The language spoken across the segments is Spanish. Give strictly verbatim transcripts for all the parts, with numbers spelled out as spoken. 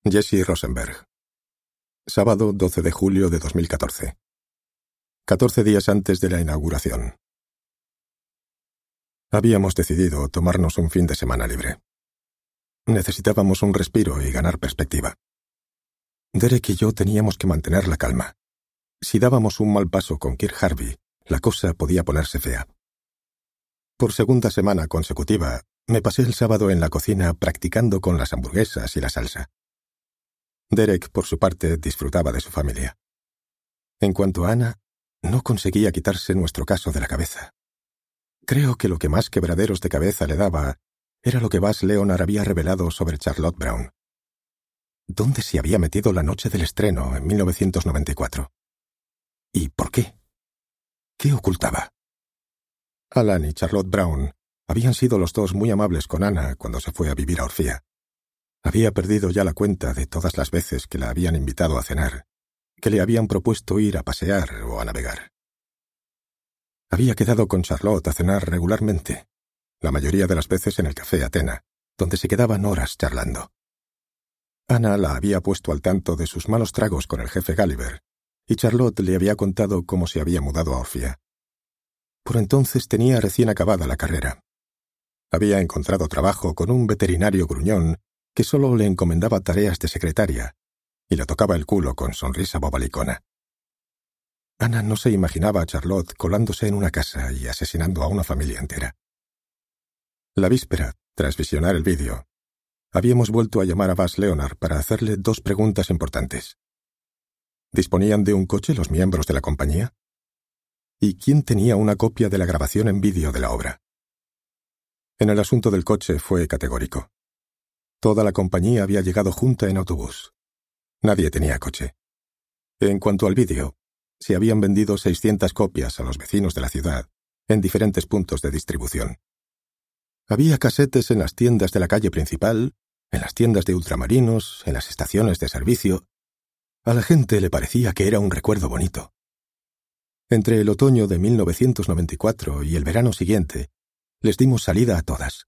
Jesse Rosenberg. Sábado doce de julio de dos mil catorce. catorce días antes de la inauguración. Habíamos decidido tomarnos un fin de semana libre. Necesitábamos un respiro y ganar perspectiva. Derek y yo teníamos que mantener la calma. Si dábamos un mal paso con Kirk Harvey, la cosa podía ponerse fea. Por segunda semana consecutiva, me pasé el sábado en la cocina practicando con las hamburguesas y la salsa. Derek, por su parte, disfrutaba de su familia. En cuanto a Anna, no conseguía quitarse nuestro caso de la cabeza. Creo que lo que más quebraderos de cabeza le daba era lo que Baz Leonard había revelado sobre Charlotte Brown. ¿Dónde se había metido la noche del estreno en mil novecientos noventa y cuatro? ¿Y por qué? ¿Qué ocultaba? Alan y Charlotte Brown habían sido los dos muy amables con Anna cuando se fue a vivir a Orfía. Había perdido ya la cuenta de todas las veces que la habían invitado a cenar, que le habían propuesto ir a pasear o a navegar. Había quedado con Charlotte a cenar regularmente, la mayoría de las veces en el Café Atena, donde se quedaban horas charlando. Anna la había puesto al tanto de sus malos tragos con el jefe Gulliver, y Charlotte le había contado cómo se había mudado a Orfía. Por entonces tenía recién acabada la carrera. Había encontrado trabajo con un veterinario gruñón que solo le encomendaba tareas de secretaria, y le tocaba el culo con sonrisa bobalicona. Anna no se imaginaba a Charlotte colándose en una casa y asesinando a una familia entera. La víspera, tras visionar el vídeo, habíamos vuelto a llamar a Baz Leonard para hacerle dos preguntas importantes. ¿Disponían de un coche los miembros de la compañía? ¿Y quién tenía una copia de la grabación en vídeo de la obra? En el asunto del coche fue categórico. Toda la compañía había llegado junta en autobús. Nadie tenía coche. En cuanto al vídeo, se habían vendido seiscientas copias a los vecinos de la ciudad, en diferentes puntos de distribución. Había casetes en las tiendas de la calle principal, en las tiendas de ultramarinos, en las estaciones de servicio. A la gente le parecía que era un recuerdo bonito. Entre el otoño de mil novecientos noventa y cuatro y el verano siguiente, les dimos salida a todas.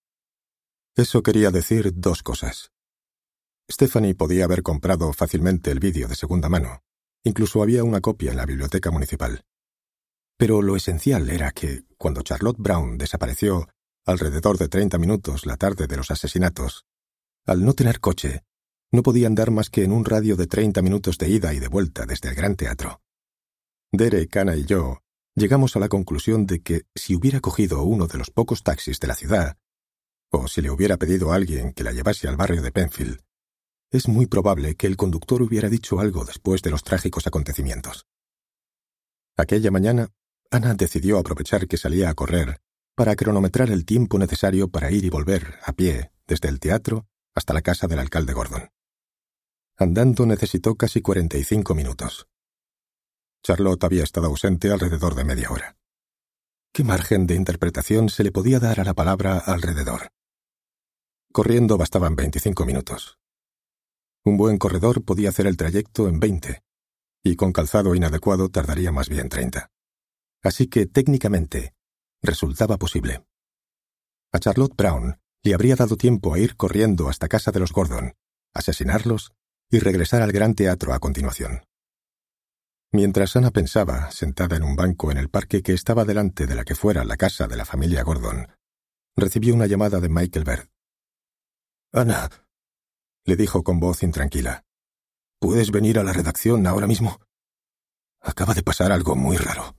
Eso quería decir dos cosas. Stephanie podía haber comprado fácilmente el vídeo de segunda mano. Incluso había una copia en la biblioteca municipal. Pero lo esencial era que, cuando Charlotte Brown desapareció alrededor de treinta minutos la tarde de los asesinatos, al no tener coche, no podía andar más que en un radio de treinta minutos de ida y de vuelta desde el Gran Teatro. Derek, Anna y yo llegamos a la conclusión de que si hubiera cogido uno de los pocos taxis de la ciudad, o si le hubiera pedido a alguien que la llevase al barrio de Penfield, es muy probable que el conductor hubiera dicho algo después de los trágicos acontecimientos. Aquella mañana, Anna decidió aprovechar que salía a correr para cronometrar el tiempo necesario para ir y volver, a pie, desde el teatro hasta la casa del alcalde Gordon. Andando necesitó casi cuarenta y cinco minutos. Charlotte había estado ausente alrededor de media hora. ¿Qué margen de interpretación se le podía dar a la palabra alrededor? Corriendo bastaban veinticinco minutos. Un buen corredor podía hacer el trayecto en veinte, y con calzado inadecuado tardaría más bien treinta. Así que, técnicamente, resultaba posible. A Charlotte Brown le habría dado tiempo a ir corriendo hasta casa de los Gordon, asesinarlos y regresar al Gran Teatro a continuación. Mientras Anna pensaba, sentada en un banco en el parque que estaba delante de la que fuera la casa de la familia Gordon, recibió una llamada de Michael Baird. «Anna», le dijo con voz intranquila, «¿puedes venir a la redacción ahora mismo? Acaba de pasar algo muy raro».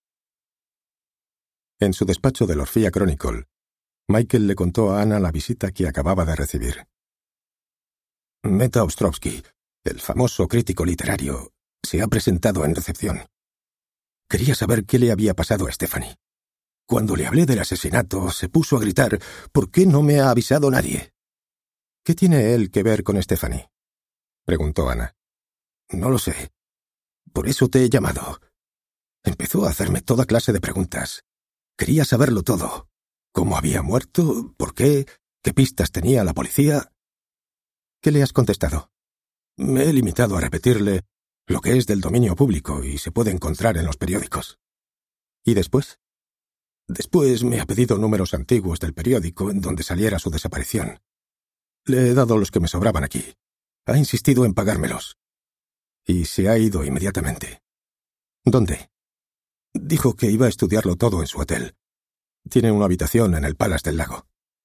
En su despacho del Orfía Chronicle, Michael le contó a Anna la visita que acababa de recibir. Meta Ostrovsky, el famoso crítico literario, se ha presentado en recepción. Quería saber qué le había pasado a Stephanie. Cuando le hablé del asesinato, se puso a gritar, «¿Por qué no me ha avisado nadie?» «¿Qué tiene él que ver con Stephanie?», preguntó Anna. «No lo sé. Por eso te he llamado. Empezó a hacerme toda clase de preguntas. Quería saberlo todo. ¿Cómo había muerto? ¿Por qué? ¿Qué pistas tenía la policía?» «¿Qué le has contestado?» «Me he limitado a repetirle lo que es del dominio público y se puede encontrar en los periódicos». «¿Y después?» «Después me ha pedido números antiguos del periódico en donde saliera su desaparición. Le he dado los que me sobraban aquí. Ha insistido en pagármelos. Y se ha ido inmediatamente. ¿Dónde? Dijo que iba a estudiarlo todo en su hotel. Tiene una habitación en el Palace del Lago.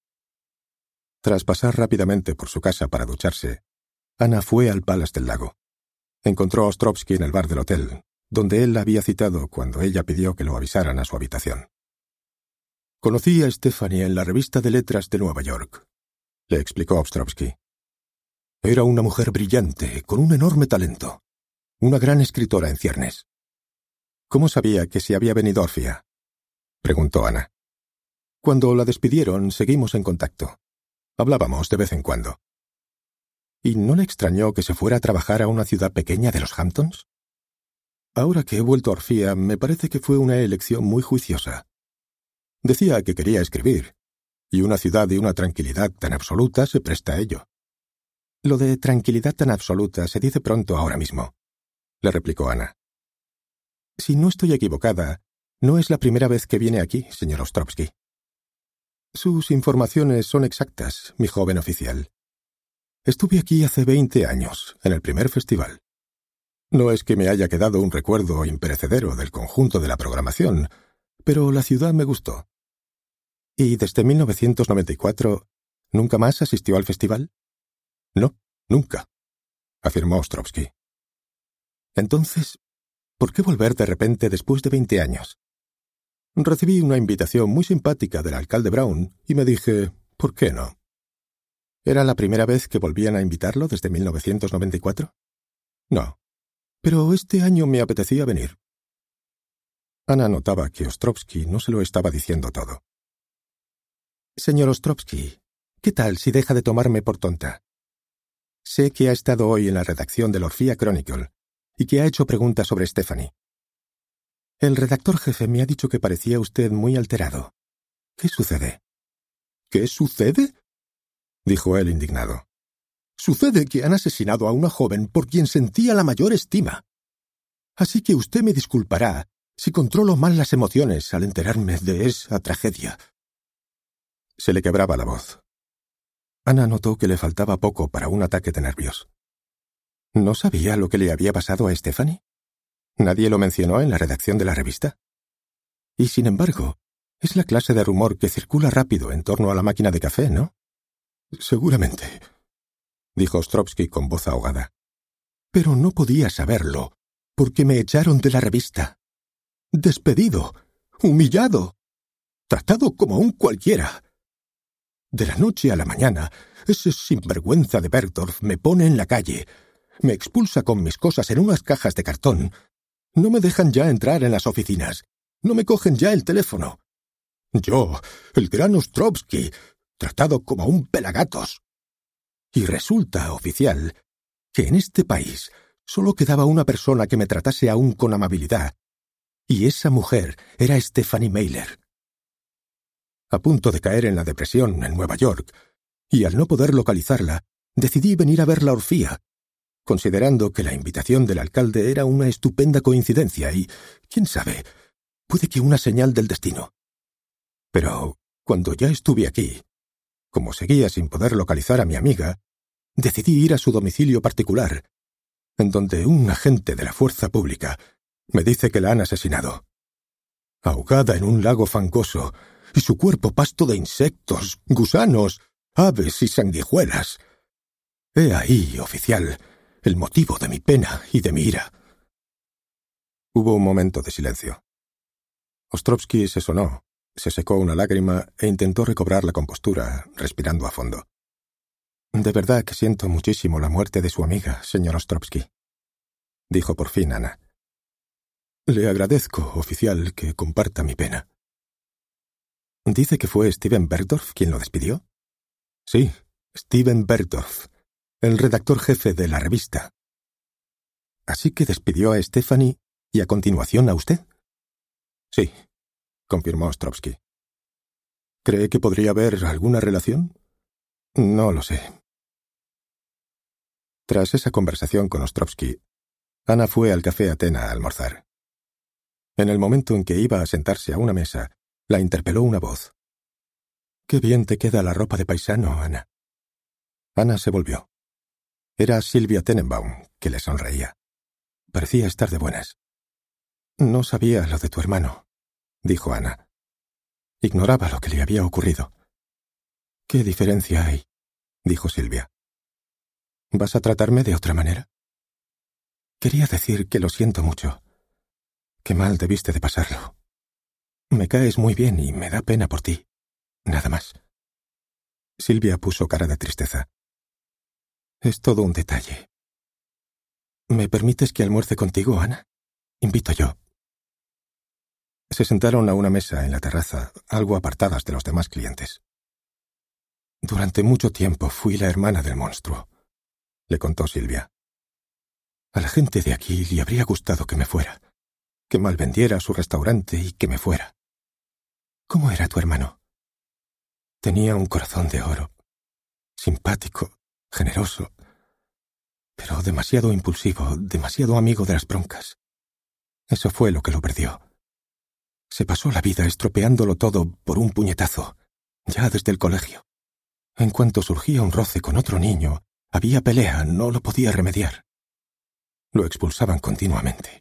Tras pasar rápidamente por su casa para ducharse, Ana fue al Palace del Lago. Encontró a Ostrovsky en el bar del hotel, donde él la había citado cuando ella pidió que lo avisaran a su habitación. «Conocí a Stephanie en la revista de letras de Nueva York», le explicó Ostrovsky. «Era una mujer brillante, con un enorme talento. Una gran escritora en ciernes». «¿Cómo sabía que se había venido a Orfía?», preguntó Ana. «Cuando la despidieron, seguimos en contacto. Hablábamos de vez en cuando». «¿Y no le extrañó que se fuera a trabajar a una ciudad pequeña de los Hamptons? Ahora que he vuelto a Orfía, me parece que fue una elección muy juiciosa. Decía que quería escribir, y una ciudad de una tranquilidad tan absoluta se presta a ello». «Lo de tranquilidad tan absoluta se dice pronto ahora mismo», le replicó Ana. «Si no estoy equivocada, no es la primera vez que viene aquí, señor Ostrovsky». «Sus informaciones son exactas, mi joven oficial. Estuve aquí hace veinte años, en el primer festival. No es que me haya quedado un recuerdo imperecedero del conjunto de la programación, pero la ciudad me gustó». «¿Y desde mil novecientos noventa y cuatro nunca más asistió al festival?» «No, nunca», afirmó Ostrovsky. «Entonces, ¿por qué volver de repente después de veinte años? Recibí una invitación muy simpática del alcalde Brown y me dije, ¿por qué no? ¿Era la primera vez que volvían a invitarlo desde mil novecientos noventa y cuatro? No, pero este año me apetecía venir». Ana notaba que Ostrovsky no se lo estaba diciendo todo. «Señor Ostrovsky, ¿qué tal si deja de tomarme por tonta? Sé que ha estado hoy en la redacción del Orfía Chronicle y que ha hecho preguntas sobre Stephanie. El redactor jefe me ha dicho que parecía usted muy alterado. ¿Qué sucede?» «¿Qué sucede?», dijo él indignado. «Sucede que han asesinado a una joven por quien sentía la mayor estima. Así que usted me disculpará si controlo mal las emociones al enterarme de esa tragedia». Se le quebraba la voz. Ana notó que le faltaba poco para un ataque de nervios. ¿No sabía lo que le había pasado a Stephanie? ¿Nadie lo mencionó en la redacción de la revista? Y sin embargo, es la clase de rumor que circula rápido en torno a la máquina de café, ¿no? «Seguramente», dijo Ostrovsky con voz ahogada. «Pero no podía saberlo, porque me echaron de la revista. Despedido, humillado, tratado como un cualquiera. De la noche a la mañana, ese sinvergüenza de Bergdorf me pone en la calle, me expulsa con mis cosas en unas cajas de cartón. No me dejan ya entrar en las oficinas, no me cogen ya el teléfono. Yo, el gran Ostrovsky, tratado como un pelagatos. Y resulta, oficial, que en este país solo quedaba una persona que me tratase aún con amabilidad, y esa mujer era Stephanie Meyler. A punto de caer en la depresión en Nueva York, y al no poder localizarla, decidí venir a verla a Orfía, considerando que la invitación del alcalde era una estupenda coincidencia y, quién sabe, puede que una señal del destino. Pero cuando ya estuve aquí, como seguía sin poder localizar a mi amiga, decidí ir a su domicilio particular, en donde un agente de la fuerza pública me dice que la han asesinado. Ahogada en un lago fangoso, y su cuerpo pasto de insectos, gusanos, aves y sanguijuelas. He ahí, oficial, el motivo de mi pena y de mi ira». Hubo un momento de silencio. Ostrovsky se sonó, se secó una lágrima e intentó recobrar la compostura, respirando a fondo. «De verdad que siento muchísimo la muerte de su amiga, señor Ostrovsky», dijo por fin Ana. «Le agradezco, oficial, que comparta mi pena». ¿Dice que fue Steven Bergdorf quien lo despidió? Sí, Steven Bergdorf, el redactor jefe de la revista. ¿Así que despidió a Stephanie y a continuación a usted? Sí, confirmó Ostrovsky. ¿Cree que podría haber alguna relación? No lo sé. Tras esa conversación con Ostrovsky, Ana fue al café Atena a almorzar. En el momento en que iba a sentarse a una mesa, la interpeló una voz. «Qué bien te queda la ropa de paisano, Ana». Ana se volvió. Era Silvia Tenenbaum, que le sonreía. Parecía estar de buenas. «No sabía lo de tu hermano», dijo Ana. Ignoraba lo que le había ocurrido. «¿Qué diferencia hay?», dijo Silvia. «¿Vas a tratarme de otra manera?» «Quería decir que lo siento mucho. Qué mal debiste de pasarlo. Me caes muy bien y me da pena por ti. Nada más». Silvia puso cara de tristeza. «Es todo un detalle. ¿Me permites que almuerce contigo, Ana? Invito yo». Se sentaron a una mesa en la terraza, algo apartadas de los demás clientes. «Durante mucho tiempo fui la hermana del monstruo», le contó Silvia. «A la gente de aquí le habría gustado que me fuera, que malvendiera su restaurante y que me fuera. ¿Cómo era tu hermano?» «Tenía un corazón de oro, simpático, generoso, pero demasiado impulsivo, demasiado amigo de las broncas. Eso fue lo que lo perdió. Se pasó la vida estropeándolo todo por un puñetazo, ya desde el colegio. En cuanto surgía un roce con otro niño, había pelea, no lo podía remediar. Lo expulsaban continuamente.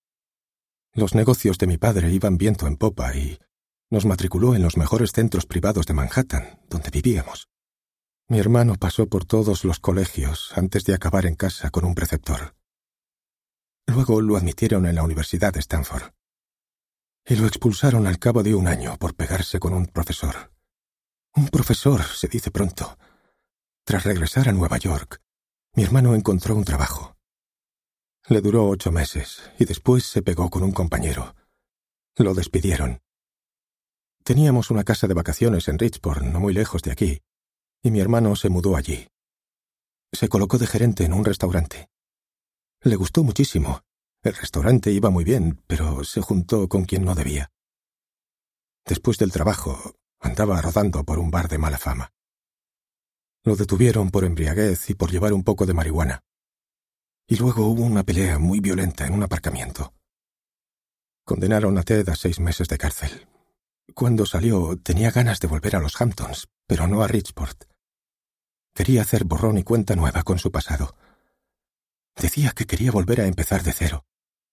Los negocios de mi padre iban viento en popa y nos matriculó en los mejores centros privados de Manhattan, donde vivíamos. Mi hermano pasó por todos los colegios antes de acabar en casa con un preceptor. Luego lo admitieron en la Universidad de Stanford. Y lo expulsaron al cabo de un año por pegarse con un profesor. Un profesor, se dice pronto. Tras regresar a Nueva York, mi hermano encontró un trabajo. Le duró ocho meses y después se pegó con un compañero. Lo despidieron. Teníamos una casa de vacaciones en Richport, no muy lejos de aquí, y mi hermano se mudó allí. Se colocó de gerente en un restaurante. Le gustó muchísimo. El restaurante iba muy bien, pero se juntó con quien no debía. Después del trabajo, andaba rodando por un bar de mala fama. Lo detuvieron por embriaguez y por llevar un poco de marihuana. Y luego hubo una pelea muy violenta en un aparcamiento. Condenaron a Ted a seis meses de cárcel. Cuando salió, tenía ganas de volver a los Hamptons, pero no a Richport. Quería hacer borrón y cuenta nueva con su pasado. Decía que quería volver a empezar de cero.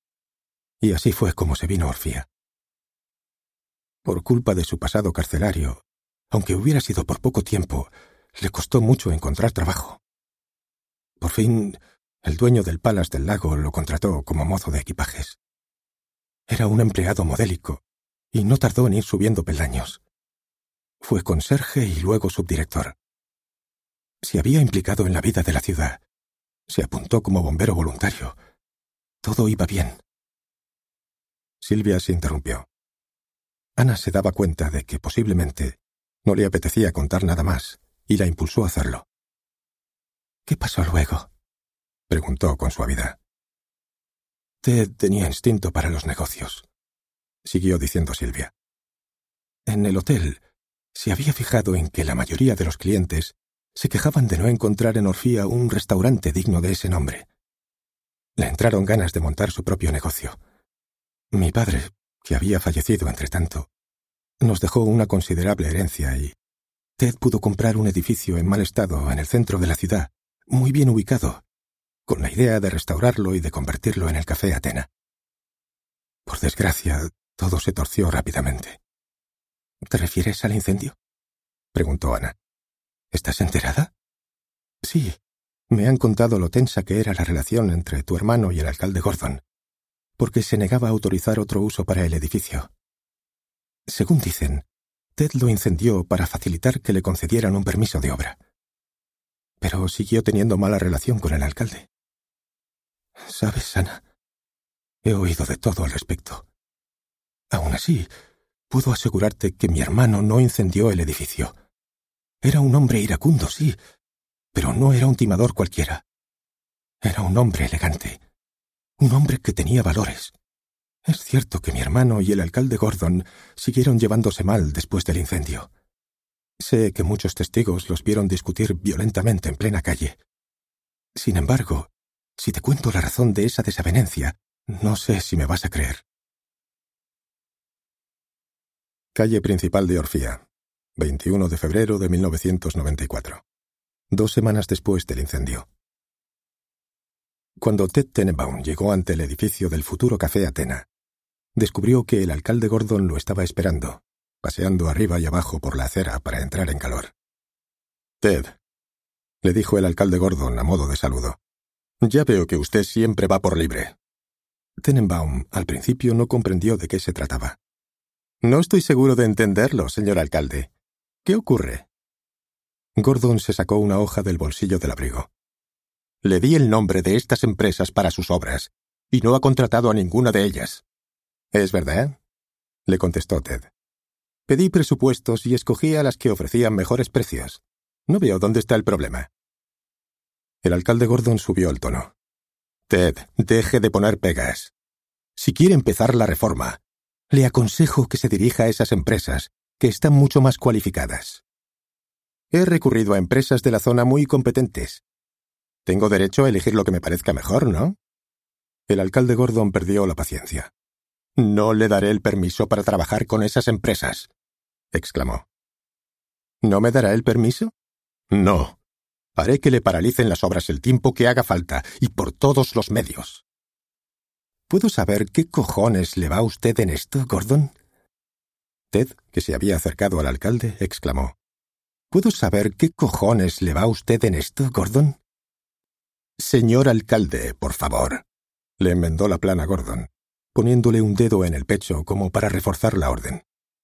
Y así fue como se vino a Orfía. Por culpa de su pasado carcelario, aunque hubiera sido por poco tiempo, le costó mucho encontrar trabajo. Por fin, el dueño del Palace del Lago lo contrató como mozo de equipajes. Era un empleado modélico, y no tardó en ir subiendo peldaños. Fue conserje y luego subdirector. Se había implicado en la vida de la ciudad. Se apuntó como bombero voluntario. Todo iba bien. Silvia se interrumpió. Ana se daba cuenta de que posiblemente no le apetecía contar nada más y la impulsó a hacerlo. «¿Qué pasó luego?», preguntó con suavidad. «Ted tenía instinto para los negocios», siguió diciendo Silvia. «En el hotel se había fijado en que la mayoría de los clientes se quejaban de no encontrar en Orfía un restaurante digno de ese nombre. Le entraron ganas de montar su propio negocio. Mi padre, que había fallecido entre tanto, nos dejó una considerable herencia y Ted pudo comprar un edificio en mal estado en el centro de la ciudad, muy bien ubicado, con la idea de restaurarlo y de convertirlo en el Café Atena. Por desgracia, todo se torció rápidamente. «¿Te refieres al incendio?», preguntó Ana. «¿Estás enterada?» «Sí, me han contado lo tensa que era la relación entre tu hermano y el alcalde Gordon, porque se negaba a autorizar otro uso para el edificio. Según dicen, Ted lo incendió para facilitar que le concedieran un permiso de obra. Pero siguió teniendo mala relación con el alcalde. ¿Sabes, Ana? He oído de todo al respecto. Aún así, puedo asegurarte que mi hermano no incendió el edificio. Era un hombre iracundo, sí, pero no era un timador cualquiera. Era un hombre elegante. Un hombre que tenía valores. Es cierto que mi hermano y el alcalde Gordon siguieron llevándose mal después del incendio. Sé que muchos testigos los vieron discutir violentamente en plena calle. Sin embargo, si te cuento la razón de esa desavenencia, no sé si me vas a creer. Calle principal de Orfía, veintiuno de febrero de mil novecientos noventa y cuatro. Dos semanas después del incendio. Cuando Ted Tenenbaum llegó ante el edificio del futuro Café Atena, descubrió que el alcalde Gordon lo estaba esperando, paseando arriba y abajo por la acera para entrar en calor. «Ted», le dijo el alcalde Gordon a modo de saludo, «ya veo que usted siempre va por libre». Tenenbaum al principio no comprendió de qué se trataba. «No estoy seguro de entenderlo, señor alcalde. ¿Qué ocurre?» Gordon se sacó una hoja del bolsillo del abrigo. «Le di el nombre de estas empresas para sus obras, y no ha contratado a ninguna de ellas». «¿Es verdad?», le contestó Ted. «Pedí presupuestos y escogí a las que ofrecían mejores precios. No veo dónde está el problema». El alcalde Gordon subió el tono. «Ted, deje de poner pegas. Si quiere empezar la reforma, le aconsejo que se dirija a esas empresas, que están mucho más cualificadas. He recurrido a empresas de la zona muy competentes. Tengo derecho a elegir lo que me parezca mejor, ¿no?» El alcalde Gordon perdió la paciencia. «No le daré el permiso para trabajar con esas empresas», exclamó. «¿No me dará el permiso?» «No. Haré que le paralicen las obras el tiempo que haga falta, y por todos los medios». «¿Puedo saber qué cojones le va a usted en esto, Gordon?» Ted, que se había acercado al alcalde, exclamó. «¿Puedo saber qué cojones le va a usted en esto, Gordon?» «Señor alcalde, por favor», le enmendó la plana Gordon, poniéndole un dedo en el pecho como para reforzar la orden.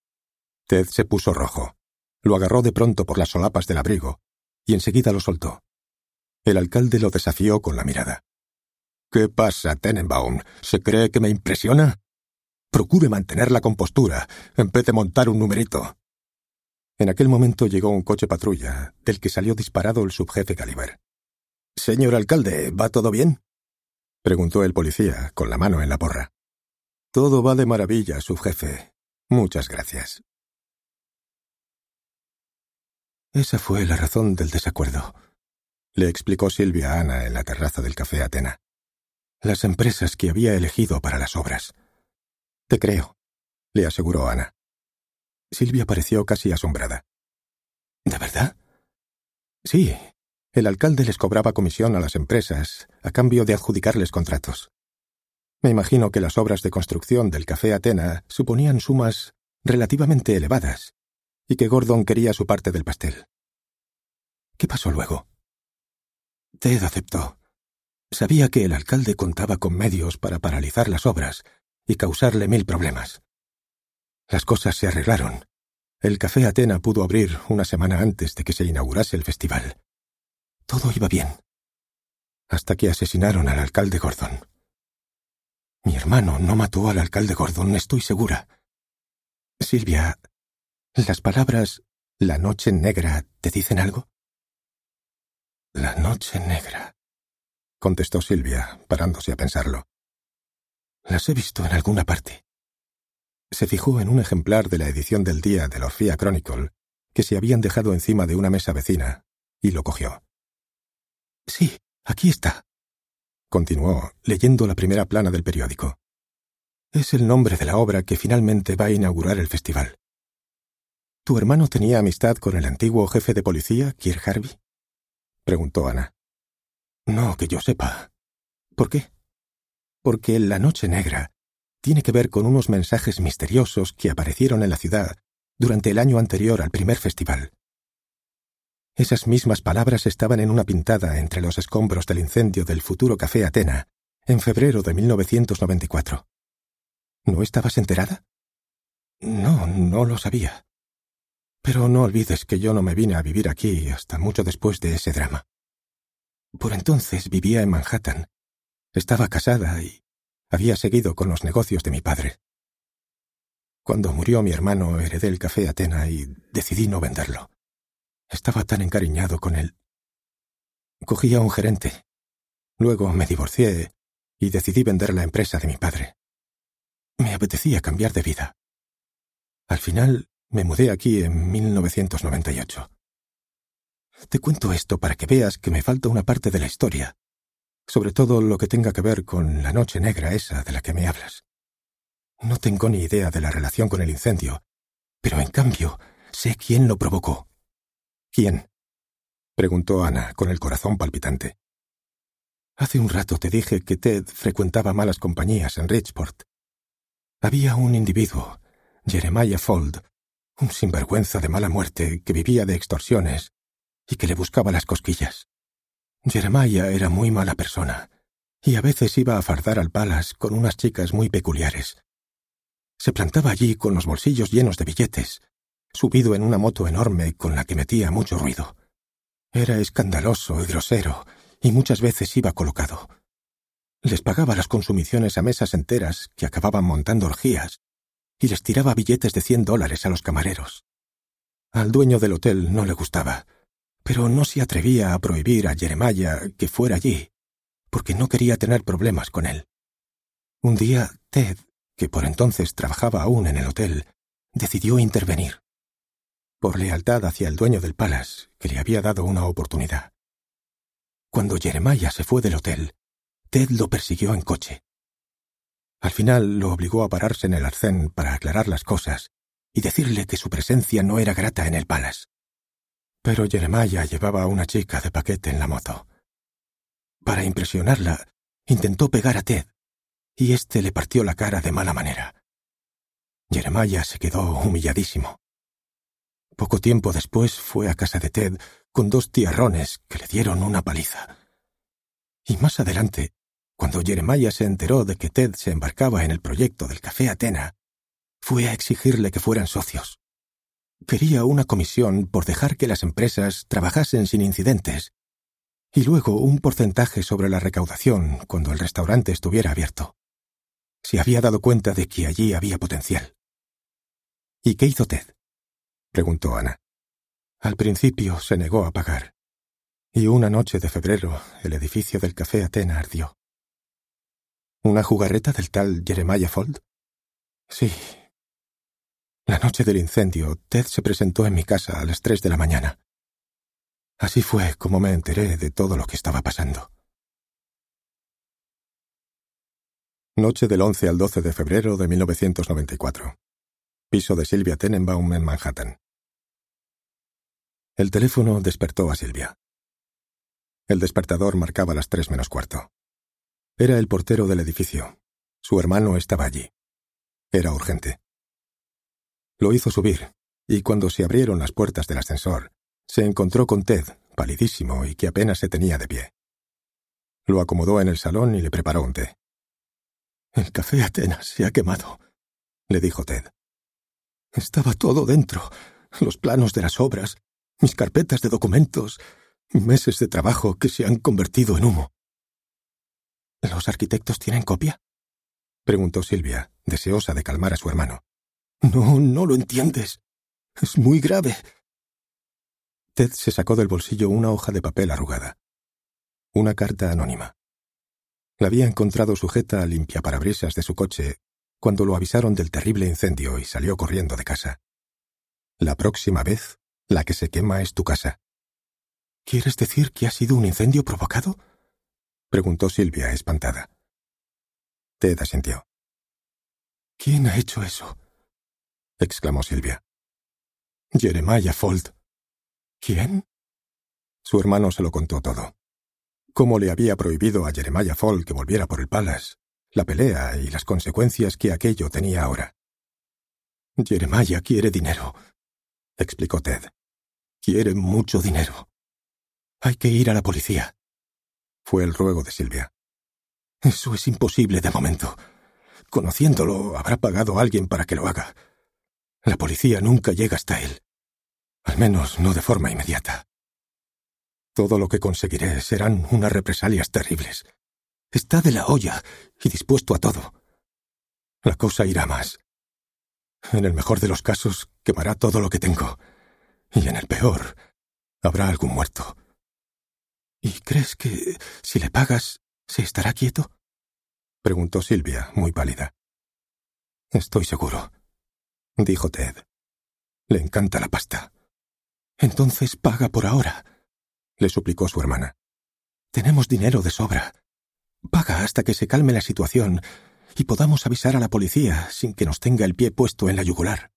Ted se puso rojo. Lo agarró de pronto por las solapas del abrigo y enseguida lo soltó. El alcalde lo desafió con la mirada. «¿Qué pasa, Tenenbaum? ¿Se cree que me impresiona? Procure mantener la compostura en vez de montar un numerito». En aquel momento llegó un coche patrulla, del que salió disparado el subjefe Gulliver. «Señor alcalde, ¿va todo bien?», preguntó el policía, con la mano en la porra. «Todo va de maravilla, subjefe. Muchas gracias». Esa fue la razón del desacuerdo, le explicó Silvia a Ana en la terraza del Café Atena. Las empresas que había elegido para las obras. «Te creo», le aseguró Ana. Silvia pareció casi asombrada. ¿De verdad? Sí, el alcalde les cobraba comisión a las empresas a cambio de adjudicarles contratos. Me imagino que las obras de construcción del Café Atena suponían sumas relativamente elevadas y que Gordon quería su parte del pastel. ¿Qué pasó luego? Ted aceptó. Sabía que el alcalde contaba con medios para paralizar las obras y causarle mil problemas. Las cosas se arreglaron. El Café Atena pudo abrir una semana antes de que se inaugurase el festival. Todo iba bien. Hasta que asesinaron al alcalde Gordon. Mi hermano no mató al alcalde Gordon, estoy segura. Silvia, ¿las palabras «la noche negra» te dicen algo? «La noche negra», contestó Silvia, parándose a pensarlo. «Las he visto en alguna parte». Se fijó en un ejemplar de la edición del día del Orphea Chronicle que se habían dejado encima de una mesa vecina, y lo cogió. «Sí, aquí está», continuó, leyendo la primera plana del periódico. «Es el nombre de la obra que finalmente va a inaugurar el festival». «¿Tu hermano tenía amistad con el antiguo jefe de policía, Kirk Harvey?», preguntó Ana. «No, que yo sepa». «¿Por qué?» «Porque La Noche Negra tiene que ver con unos mensajes misteriosos que aparecieron en la ciudad durante el año anterior al primer festival. Esas mismas palabras estaban en una pintada entre los escombros del incendio del futuro Café Atena en febrero de mil novecientos noventa y cuatro. ¿No estabas enterada?» «No, no lo sabía. Pero no olvides que yo no me vine a vivir aquí hasta mucho después de ese drama. Por entonces vivía en Manhattan. Estaba casada y había seguido con los negocios de mi padre. Cuando murió mi hermano heredé el Café Atena y decidí no venderlo. Estaba tan encariñado con él. Cogí a un gerente. Luego me divorcié y decidí vender la empresa de mi padre. Me apetecía cambiar de vida. Al final me mudé aquí en mil novecientos noventa y ocho. Te cuento esto para que veas que me falta una parte de la historia, sobre todo lo que tenga que ver con la noche negra esa de la que me hablas. No tengo ni idea de la relación con el incendio, pero en cambio sé quién lo provocó. ¿Quién?, preguntó Ana con el corazón palpitante. Hace un rato te dije que Ted frecuentaba malas compañías en Richport. Había un individuo, Jeremiah Fuld, un sinvergüenza de mala muerte que vivía de extorsiones y que le buscaba las cosquillas. Jeremiah era muy mala persona y a veces iba a fardar al Palace con unas chicas muy peculiares. Se plantaba allí con los bolsillos llenos de billetes, subido en una moto enorme con la que metía mucho ruido. Era escandaloso y grosero y muchas veces iba colocado. Les pagaba las consumiciones a mesas enteras que acababan montando orgías y les tiraba billetes de cien dólares a los camareros. Al dueño del hotel no le gustaba, pero no se atrevía a prohibir a Jeremiah que fuera allí, porque no quería tener problemas con él. Un día, Ted, que por entonces trabajaba aún en el hotel, decidió intervenir. Por lealtad hacia el dueño del Palace, que le había dado una oportunidad. Cuando Jeremiah se fue del hotel, Ted lo persiguió en coche. Al final lo obligó a pararse en el arcén para aclarar las cosas y decirle que su presencia no era grata en el Palace. Pero Jeremiah llevaba a una chica de paquete en la moto. Para impresionarla, intentó pegar a Ted, y éste le partió la cara de mala manera. Jeremiah se quedó humilladísimo. Poco tiempo después fue a casa de Ted con dos tiarrones que le dieron una paliza. Y más adelante, cuando Jeremiah se enteró de que Ted se embarcaba en el proyecto del Café Athena, fue a exigirle que fueran socios. Quería una comisión por dejar que las empresas trabajasen sin incidentes, y luego un porcentaje sobre la recaudación cuando el restaurante estuviera abierto. Se había dado cuenta de que allí había potencial. ¿Y qué hizo Ted?, preguntó Ana. Al principio se negó a pagar, y una noche de febrero el edificio del Café Athena ardió. ¿Una jugarreta del tal Jeremiah Fuld? Sí. La noche del incendio, Ted se presentó en mi casa a las tres de la mañana. Así fue como me enteré de todo lo que estaba pasando. Noche del once al doce de febrero de mil novecientos noventa y cuatro. Piso de Sylvia Tenenbaum en Manhattan. El teléfono despertó a Sylvia. El despertador marcaba las tres menos cuarto. Era el portero del edificio. Su hermano estaba allí. Era urgente. Lo hizo subir, y cuando se abrieron las puertas del ascensor, se encontró con Ted, palidísimo y que apenas se tenía de pie. Lo acomodó en el salón y le preparó un té. «El Café Atenas se ha quemado», le dijo Ted. «Estaba todo dentro, los planos de las obras, mis carpetas de documentos, meses de trabajo que se han convertido en humo». «¿Los arquitectos tienen copia?», preguntó Sylvia, deseosa de calmar a su hermano. «No, no lo entiendes. Es muy grave». Ted se sacó del bolsillo una hoja de papel arrugada. Una carta anónima. La había encontrado sujeta al limpiaparabrisas de su coche cuando lo avisaron del terrible incendio y salió corriendo de casa. «La próxima vez, la que se quema es tu casa». «¿Quieres decir que ha sido un incendio provocado?», preguntó Sylvia, espantada. Ted asintió. «¿Quién ha hecho eso?», exclamó Sylvia. «Jeremiah Fuld». «¿Quién?». Su hermano se lo contó todo. Cómo le había prohibido a Jeremiah Fuld que volviera por el Palace, la pelea y las consecuencias que aquello tenía ahora. «Jeremiah quiere dinero», explicó Ted. «Quiere mucho dinero. Hay que ir a la policía». Fue el ruego de Sylvia. «Eso es imposible de momento. Conociéndolo, habrá pagado a alguien para que lo haga. La policía nunca llega hasta él. Al menos no de forma inmediata. Todo lo que conseguiré serán unas represalias terribles. Está de la olla y dispuesto a todo. La cosa irá más. En el mejor de los casos, quemará todo lo que tengo. Y en el peor, habrá algún muerto». «¿Y crees que, si le pagas, se estará quieto?», preguntó Sylvia, muy pálida. «Estoy seguro», dijo Ted. «Le encanta la pasta». «Entonces paga por ahora», le suplicó su hermana. «Tenemos dinero de sobra. Paga hasta que se calme la situación y podamos avisar a la policía sin que nos tenga el pie puesto en la yugular».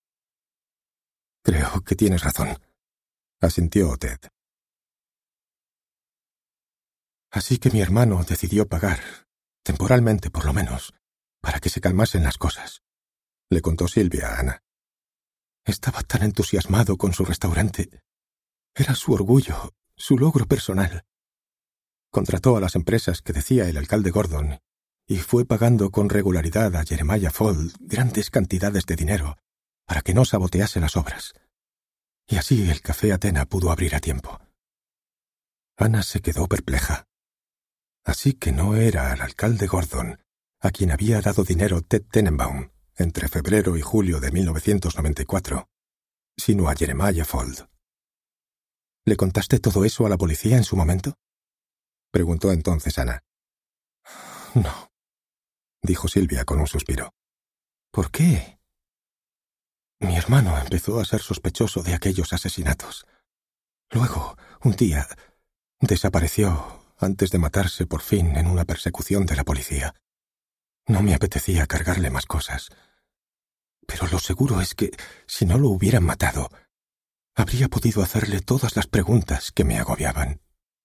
«Creo que tienes razón», asintió Ted. Así que mi hermano decidió pagar, temporalmente por lo menos, para que se calmasen las cosas, le contó Silvia a Ana. Estaba tan entusiasmado con su restaurante. Era su orgullo, su logro personal. Contrató a las empresas que decía el alcalde Gordon y fue pagando con regularidad a Jeremiah Fuld grandes cantidades de dinero para que no sabotease las obras. Y así el Café Atena pudo abrir a tiempo. Ana se quedó perpleja. Así que no era al alcalde Gordon a quien había dado dinero Ted Tenenbaum entre febrero y julio de mil novecientos noventa y cuatro, sino a Jeremiah Fuld. ¿Le contaste todo eso a la policía en su momento?, preguntó entonces Ana. No, dijo Silvia con un suspiro. ¿Por qué? Mi hermano empezó a ser sospechoso de aquellos asesinatos. Luego, un día, desapareció antes de matarse por fin en una persecución de la policía. No me apetecía cargarle más cosas. Pero lo seguro es que, si no lo hubieran matado, habría podido hacerle todas las preguntas que me agobiaban.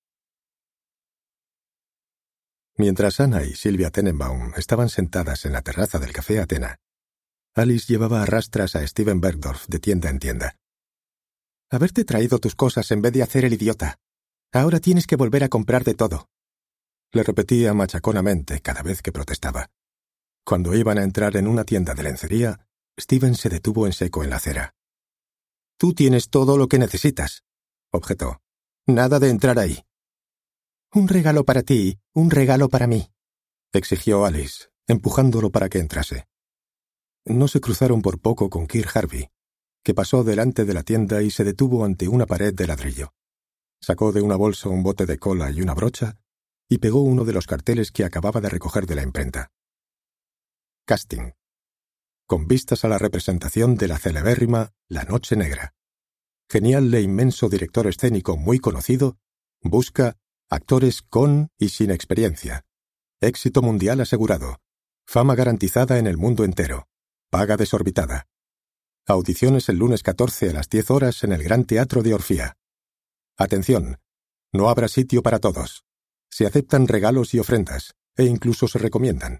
Mientras Ana y Silvia Tenenbaum estaban sentadas en la terraza del Café Atena, Alice llevaba a rastras a Steven Bergdorf de tienda en tienda. «Haberte traído tus cosas en vez de hacer el idiota. Ahora tienes que volver a comprar de todo», le repetía machaconamente cada vez que protestaba. Cuando iban a entrar en una tienda de lencería, Steven se detuvo en seco en la acera. «Tú tienes todo lo que necesitas», objetó. «Nada de entrar ahí». «Un regalo para ti, un regalo para mí», exigió Alice, empujándolo para que entrase. No se cruzaron por poco con Kirk Harvey, que pasó delante de la tienda y se detuvo ante una pared de ladrillo. Sacó de una bolsa un bote de cola y una brocha y pegó uno de los carteles que acababa de recoger de la imprenta. Casting. Con vistas a la representación de la celebérrima La Noche Negra. Genial e inmenso director escénico muy conocido, busca actores con y sin experiencia. Éxito mundial asegurado. Fama garantizada en el mundo entero. Paga desorbitada. Audiciones el lunes catorce a las diez horas en el Gran Teatro de Orfía. Atención, no habrá sitio para todos. Se aceptan regalos y ofrendas, e incluso se recomiendan.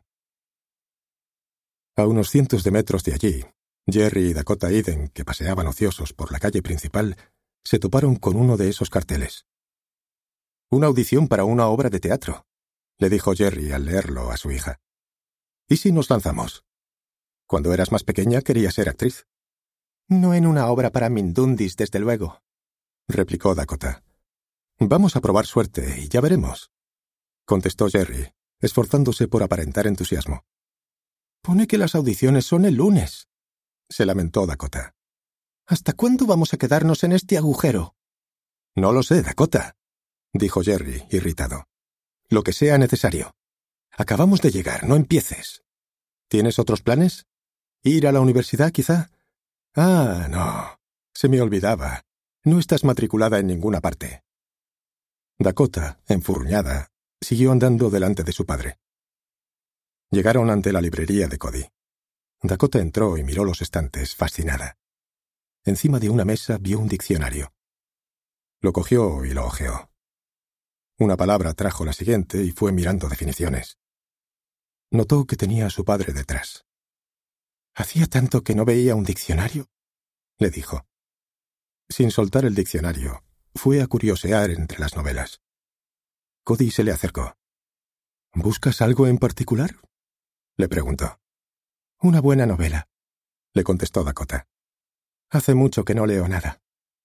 A unos cientos de metros de allí, Jerry y Dakota Eden, que paseaban ociosos por la calle principal, se toparon con uno de esos carteles. «Una audición para una obra de teatro», le dijo Jerry al leerlo a su hija. «¿Y si nos lanzamos? Cuando eras más pequeña querías ser actriz». «No en una obra para Mindundis, desde luego», replicó Dakota. «Vamos a probar suerte y ya veremos», contestó Jerry, esforzándose por aparentar entusiasmo. «Pone que las audiciones son el lunes», se lamentó Dakota. «¿Hasta cuándo vamos a quedarnos en este agujero?» «No lo sé, Dakota», dijo Jerry, irritado. «Lo que sea necesario. Acabamos de llegar, no empieces. ¿Tienes otros planes? ¿Ir a la universidad, quizá?» «Ah, no. Se me olvidaba. No estás matriculada en ninguna parte». Dakota, enfurruñada, siguió andando delante de su padre. Llegaron ante la librería de Cody. Dakota entró y miró los estantes, fascinada. Encima de una mesa vio un diccionario. Lo cogió y lo hojeó. Una palabra trajo la siguiente y fue mirando definiciones. Notó que tenía a su padre detrás. «¿Hacía tanto que no veía un diccionario?», le dijo. Sin soltar el diccionario, fue a curiosear entre las novelas. Cody se le acercó. «¿Buscas algo en particular?», le preguntó. «Una buena novela», le contestó Dakota. «Hace mucho que no leo nada».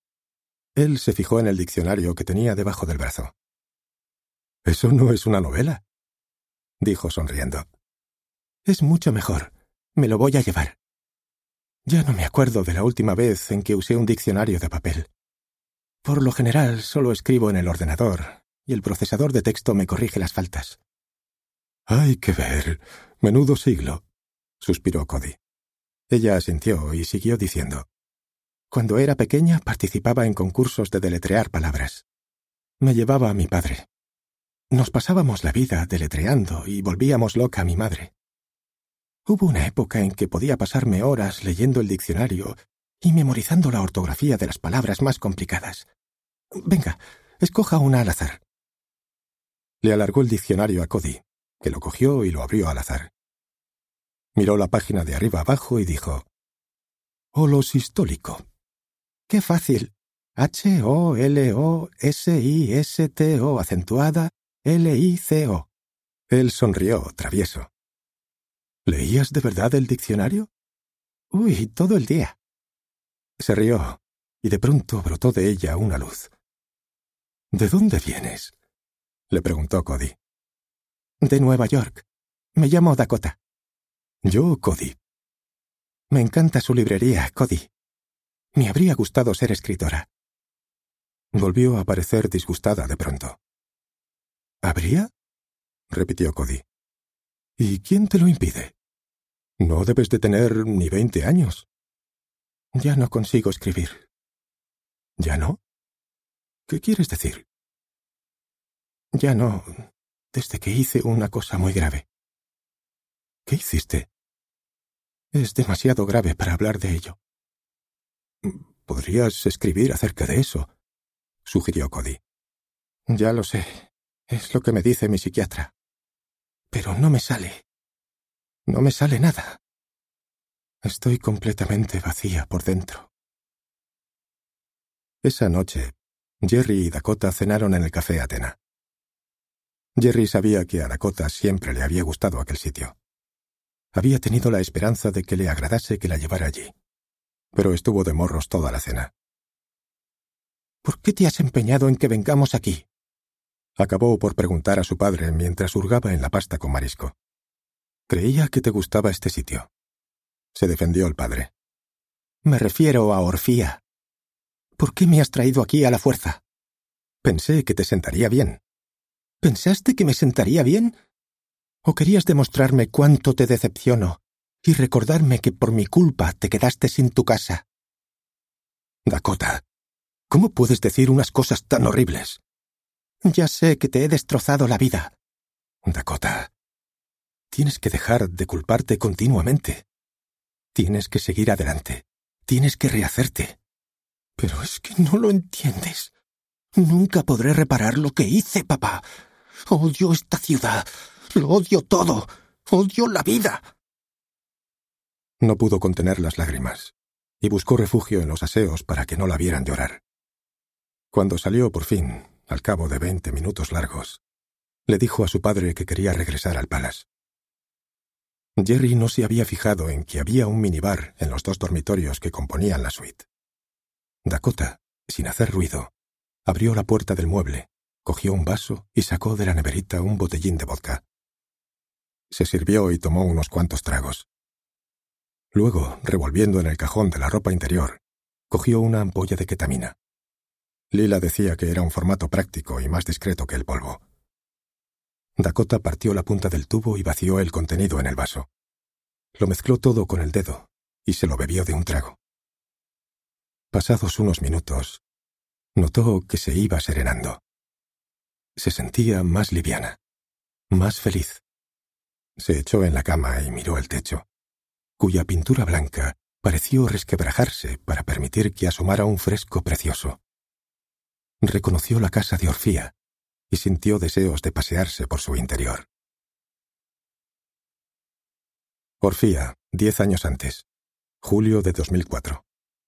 Él se fijó en el diccionario que tenía debajo del brazo. «¿Eso no es una novela?», dijo sonriendo. «Es mucho mejor. Me lo voy a llevar. Ya no me acuerdo de la última vez en que usé un diccionario de papel. Por lo general solo escribo en el ordenador y el procesador de texto me corrige las faltas». «Hay que ver. Menudo siglo», suspiró Cody. Ella asintió y siguió diciendo. «Cuando era pequeña participaba en concursos de deletrear palabras. Me llevaba a mi padre. Nos pasábamos la vida deletreando y volvíamos loca a mi madre. Hubo una época en que podía pasarme horas leyendo el diccionario y memorizando la ortografía de las palabras más complicadas. Venga, escoja una al azar». Le alargó el diccionario a Cody, que lo cogió y lo abrió al azar. Miró la página de arriba abajo y dijo: holosistólico. ¡Qué fácil! H O L O S I S T O acentuada L I C O. Él sonrió, travieso. ¿Leías de verdad el diccionario? Uy, todo el día. Se rió, y de pronto brotó de ella una luz. ¿De dónde vienes?, le preguntó Cody. De Nueva York. Me llamo Dakota. Yo, Cody. Me encanta su librería, Cody. Me habría gustado ser escritora. Volvió a parecer disgustada de pronto. ¿Habría?, repitió Cody. ¿Y quién te lo impide? No debes de tener ni veinte años. Ya no consigo escribir. ¿Ya no? ¿Qué quieres decir? Ya no, desde que hice una cosa muy grave. ¿Qué hiciste? Es demasiado grave para hablar de ello. Podrías escribir acerca de eso, sugirió Cody. Ya lo sé, es lo que me dice mi psiquiatra. Pero no me sale. No me sale nada. Estoy completamente vacía por dentro. Esa noche, Jerry y Dakota cenaron en el Café Atena. Jerry sabía que a Dakota siempre le había gustado aquel sitio. Había tenido la esperanza de que le agradase que la llevara allí, pero estuvo de morros toda la cena. ¿Por qué te has empeñado en que vengamos aquí?, acabó por preguntar a su padre mientras hurgaba en la pasta con marisco. Creía que te gustaba este sitio. Se defendió el padre. Me refiero a Orfía. ¿Por qué me has traído aquí a la fuerza? Pensé que te sentaría bien. ¿Pensaste que me sentaría bien? ¿O querías demostrarme cuánto te decepciono y recordarme que por mi culpa te quedaste sin tu casa? Dakota, ¿cómo puedes decir unas cosas tan horribles? Ya sé que te he destrozado la vida. Dakota, tienes que dejar de culparte continuamente. Tienes que seguir adelante. Tienes que rehacerte. Pero es que no lo entiendes. Nunca podré reparar lo que hice, papá. Odio esta ciudad. Lo odio todo. Odio la vida. No pudo contener las lágrimas y buscó refugio en los aseos para que no la vieran llorar. Cuando salió por fin, al cabo de veinte minutos largos, le dijo a su padre que quería regresar al Palace. Jerry no se había fijado en que había un minibar en los dos dormitorios que componían la suite. Dakota, sin hacer ruido, abrió la puerta del mueble, cogió un vaso y sacó de la neverita un botellín de vodka. Se sirvió y tomó unos cuantos tragos. Luego, revolviendo en el cajón de la ropa interior, cogió una ampolla de ketamina. Lila decía que era un formato práctico y más discreto que el polvo. Dakota partió la punta del tubo y vació el contenido en el vaso. Lo mezcló todo con el dedo y se lo bebió de un trago. Pasados unos minutos, notó que se iba serenando. Se sentía más liviana, más feliz. Se echó en la cama y miró el techo, cuya pintura blanca pareció resquebrajarse para permitir que asomara un fresco precioso. Reconoció la casa de Orfía y sintió deseos de pasearse por su interior. Orfía, diez años antes, julio de dos mil cuatro.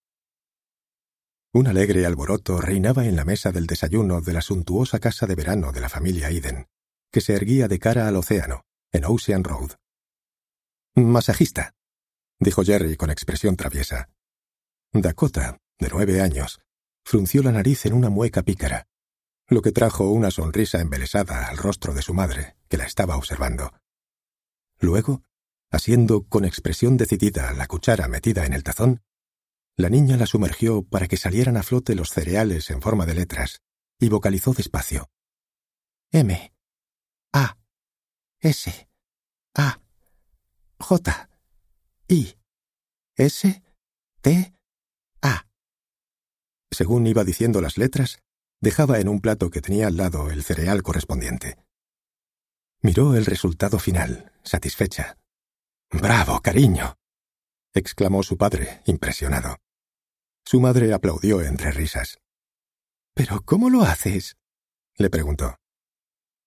Un alegre alboroto reinaba en la mesa del desayuno de la suntuosa casa de verano de la familia Eden, que se erguía de cara al océano, en Ocean Road. «Masajista», dijo Jerry con expresión traviesa. Dakota, de nueve años, frunció la nariz en una mueca pícara, lo que trajo una sonrisa embelesada al rostro de su madre, que la estaba observando. Luego, asiendo con expresión decidida la cuchara metida en el tazón, la niña la sumergió para que salieran a flote los cereales en forma de letras, y vocalizó despacio. M, A, S, A, J, I, S, T, A. Según iba diciendo las letras, dejaba en un plato que tenía al lado el cereal correspondiente. Miró el resultado final, satisfecha. «¡Bravo, cariño!», exclamó su padre, impresionado. Su madre aplaudió entre risas. «¿Pero cómo lo haces?», le preguntó.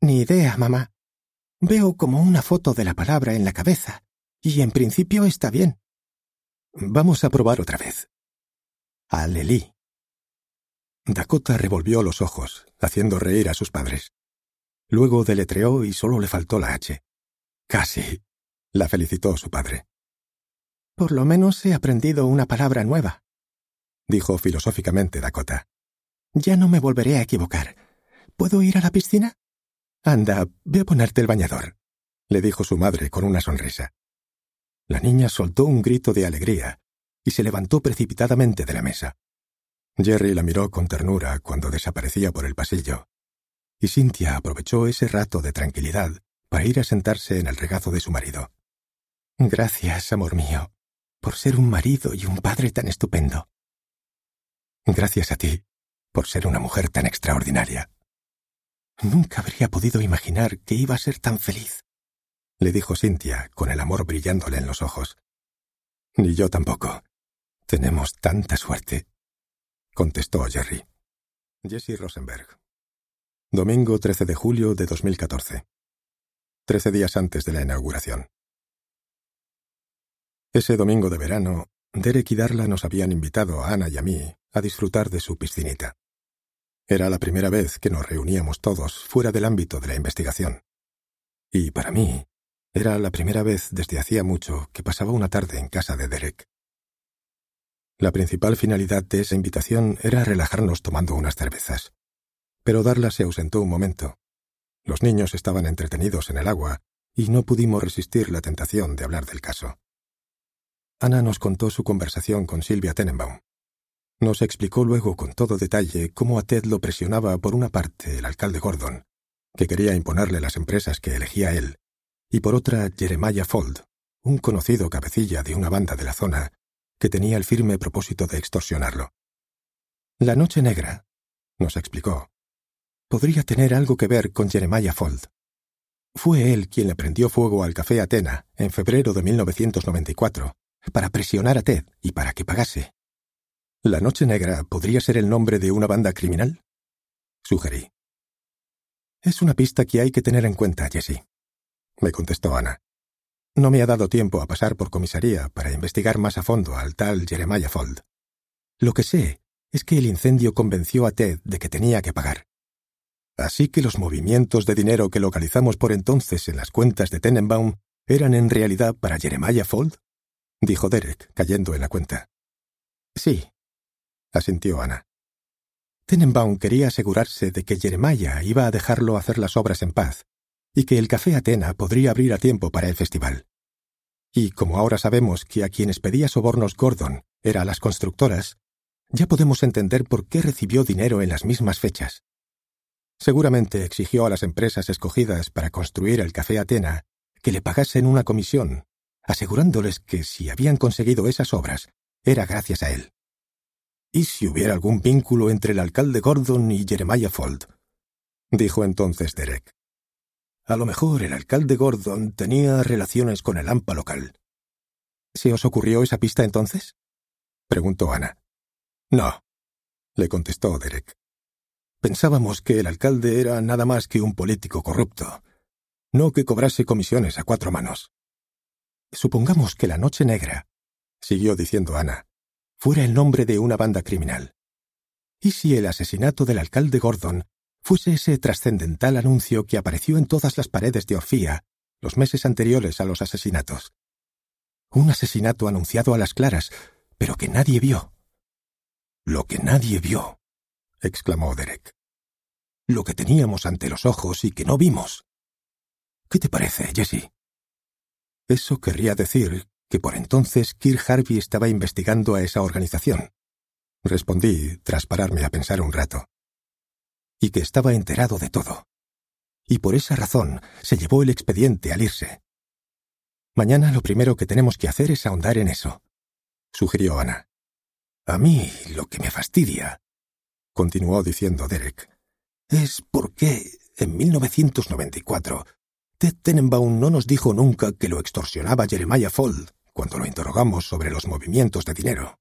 Ni idea, mamá. Veo como una foto de la palabra en la cabeza, y en principio está bien. Vamos a probar otra vez. Alelí. Dakota revolvió los ojos, haciendo reír a sus padres. Luego deletreó y solo le faltó la H. Casi, la felicitó su padre. Por lo menos he aprendido una palabra nueva, dijo filosóficamente Dakota. Ya no me volveré a equivocar. ¿Puedo ir a la piscina? Anda, ve a ponerte el bañador, le dijo su madre con una sonrisa. La niña soltó un grito de alegría y se levantó precipitadamente de la mesa. Jerry la miró con ternura cuando desaparecía por el pasillo, y Cynthia aprovechó ese rato de tranquilidad para ir a sentarse en el regazo de su marido. Gracias, amor mío, por ser un marido y un padre tan estupendo. Gracias a ti, por ser una mujer tan extraordinaria. Nunca habría podido imaginar que iba a ser tan feliz, le dijo Cynthia, con el amor brillándole en los ojos. Ni yo tampoco. Tenemos tanta suerte, contestó Jerry. Jesse Rosenberg. Domingo trece de julio de dos mil catorce. Trece días antes de la inauguración. Ese domingo de verano, Derek y Darla nos habían invitado a Ana y a mí a disfrutar de su piscinita. Era la primera vez que nos reuníamos todos fuera del ámbito de la investigación. Y para mí, era la primera vez desde hacía mucho que pasaba una tarde en casa de Derek. La principal finalidad de esa invitación era relajarnos tomando unas cervezas. Pero Darla se ausentó un momento. Los niños estaban entretenidos en el agua y no pudimos resistir la tentación de hablar del caso. Ana nos contó su conversación con Sylvia Tenenbaum. Nos explicó luego con todo detalle cómo a Ted lo presionaba por una parte el alcalde Gordon, que quería imponerle las empresas que elegía él, y por otra Jeremiah Fuld, un conocido cabecilla de una banda de la zona que tenía el firme propósito de extorsionarlo. La Noche Negra, nos explicó, podría tener algo que ver con Jeremiah Fuld. Fue él quien le prendió fuego al Café Atena en febrero de mil novecientos noventa y cuatro para presionar a Ted y para que pagase. ¿La Noche Negra podría ser el nombre de una banda criminal? Sugerí. Es una pista que hay que tener en cuenta, Jesse, me contestó Ana. No me ha dado tiempo a pasar por comisaría para investigar más a fondo al tal Jeremiah Fuld. Lo que sé es que el incendio convenció a Ted de que tenía que pagar. Así que los movimientos de dinero que localizamos por entonces en las cuentas de Tenenbaum eran en realidad para Jeremiah Fuld, dijo Derek, cayendo en la cuenta. Sí, asintió Ana. Tenenbaum quería asegurarse de que Jeremiah iba a dejarlo hacer las obras en paz y que el Café Atena podría abrir a tiempo para el festival. Y como ahora sabemos que a quienes pedía sobornos Gordon era a las constructoras, ya podemos entender por qué recibió dinero en las mismas fechas. Seguramente exigió a las empresas escogidas para construir el Café Atena que le pagasen una comisión, asegurándoles que si habían conseguido esas obras, era gracias a él. ¿Y si hubiera algún vínculo entre el alcalde Gordon y Jeremiah Fuld? Dijo entonces Derek. A lo mejor el alcalde Gordon tenía relaciones con el AMPA local. ¿Se os ocurrió esa pista entonces? Preguntó Ana. No, le contestó Derek. Pensábamos que el alcalde era nada más que un político corrupto, no que cobrase comisiones a cuatro manos. Supongamos que la Noche Negra, siguió diciendo Ana, fuera el nombre de una banda criminal. ¿Y si el asesinato del alcalde Gordon fuese ese trascendental anuncio que apareció en todas las paredes de Orfía los meses anteriores a los asesinatos? Un asesinato anunciado a las claras, pero que nadie vio. Lo que nadie vio, exclamó Derek. Lo que teníamos ante los ojos y que no vimos. ¿Qué te parece, Jesse? Eso querría decir que por entonces Kirk Harvey estaba investigando a esa organización, respondí tras pararme a pensar un rato. Y que estaba enterado de todo. Y por esa razón se llevó el expediente al irse. Mañana lo primero que tenemos que hacer es ahondar en eso, sugirió Ana. A mí lo que me fastidia, continuó diciendo Derek, es por qué en mil novecientos noventa y cuatro Ted Tenenbaum no nos dijo nunca que lo extorsionaba Jeremiah Fuld cuando lo interrogamos sobre los movimientos de dinero.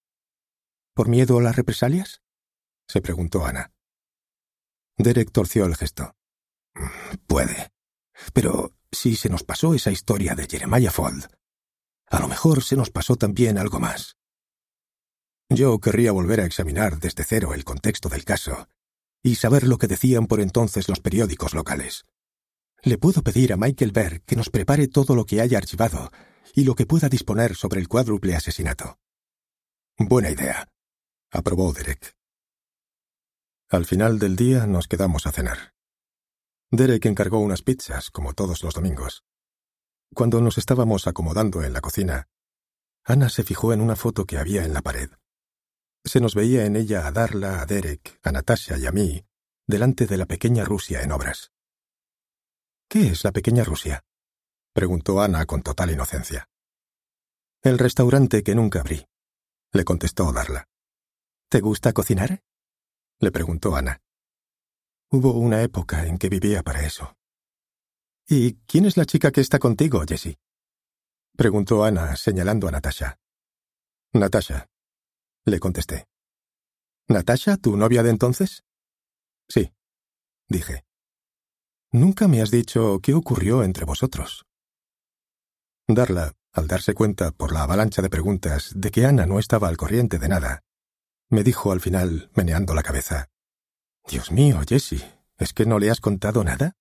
¿Por miedo a las represalias? Se preguntó Ana. Derek torció el gesto. Puede. Pero si se nos pasó esa historia de Jeremiah Fuld, a lo mejor se nos pasó también algo más. Yo querría volver a examinar desde cero el contexto del caso y saber lo que decían por entonces los periódicos locales. Le puedo pedir a Michael Berg que nos prepare todo lo que haya archivado y lo que pueda disponer sobre el cuádruple asesinato. Buena idea, aprobó Derek. Al final del día nos quedamos a cenar. Derek encargó unas pizzas, como todos los domingos. Cuando nos estábamos acomodando en la cocina, Ana se fijó en una foto que había en la pared. Se nos veía en ella a Darla, a Derek, a Natasha y a mí, delante de la pequeña Rusia en obras. ¿Qué es la pequeña Rusia?, preguntó Ana con total inocencia. El restaurante que nunca abrí, le contestó Darla. ¿Te gusta cocinar?, le preguntó Ana. Hubo una época en que vivía para eso. ¿Y quién es la chica que está contigo, Jessie?, preguntó Ana, señalando a Natasha. Natasha, le contesté. ¿Natasha, tu novia de entonces? Sí, dije. Nunca me has dicho qué ocurrió entre vosotros. Darla, al darse cuenta por la avalancha de preguntas de que Ana no estaba al corriente de nada, me dijo al final, meneando la cabeza: Dios mío, Jessie, ¿es que no le has contado nada?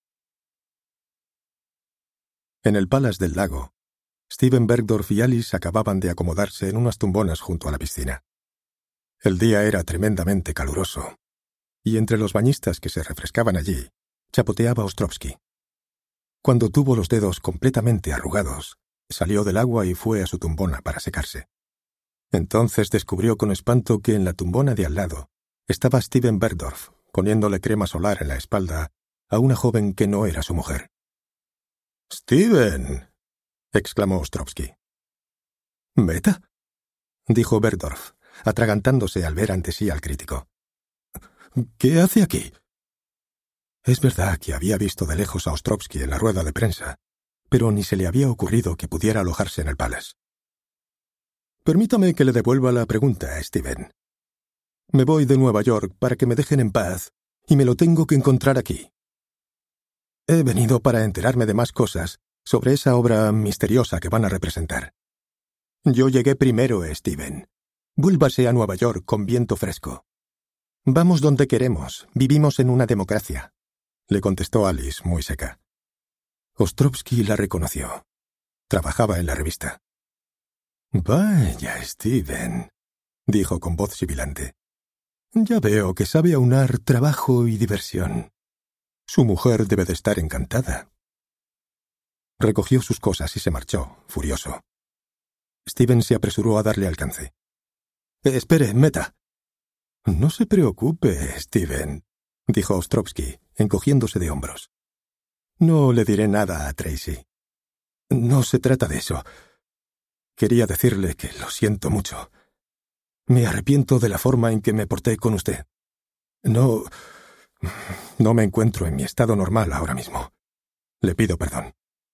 En el Palace del Lago, Steven Bergdorf y Alice acababan de acomodarse en unas tumbonas junto a la piscina. El día era tremendamente caluroso, y entre los bañistas que se refrescaban allí, chapoteaba Ostrovsky. Cuando tuvo los dedos completamente arrugados, salió del agua y fue a su tumbona para secarse. Entonces descubrió con espanto que en la tumbona de al lado estaba Steven Bergdorf, poniéndole crema solar en la espalda a una joven que no era su mujer. —¡Steven! —exclamó Ostrovsky. —¿Meta? —dijo Bergdorf, atragantándose al ver ante sí al crítico. —¿Qué hace aquí? Es verdad que había visto de lejos a Ostrovsky en la rueda de prensa, pero ni se le había ocurrido que pudiera alojarse en el Palace. Permítame que le devuelva la pregunta, Steven. Me voy de Nueva York para que me dejen en paz y me lo tengo que encontrar aquí. He venido para enterarme de más cosas sobre esa obra misteriosa que van a representar. Yo llegué primero, Steven. Vuélvase a Nueva York con viento fresco. Vamos donde queremos, vivimos en una democracia, le contestó Alice muy seca. Ostrovsky la reconoció. Trabajaba en la revista. Vaya, Steven, dijo con voz sibilante. Ya veo que sabe aunar trabajo y diversión. Su mujer debe de estar encantada. Recogió sus cosas y se marchó, furioso. Steven se apresuró a darle alcance. Eh, espere, Meta. No se preocupe, Steven, dijo Ostrovsky, encogiéndose de hombros. No le diré nada a Tracy. No se trata de eso. Quería decirle que lo siento mucho. Me arrepiento de la forma en que me porté con usted. No... no me encuentro en mi estado normal ahora mismo. Le pido perdón.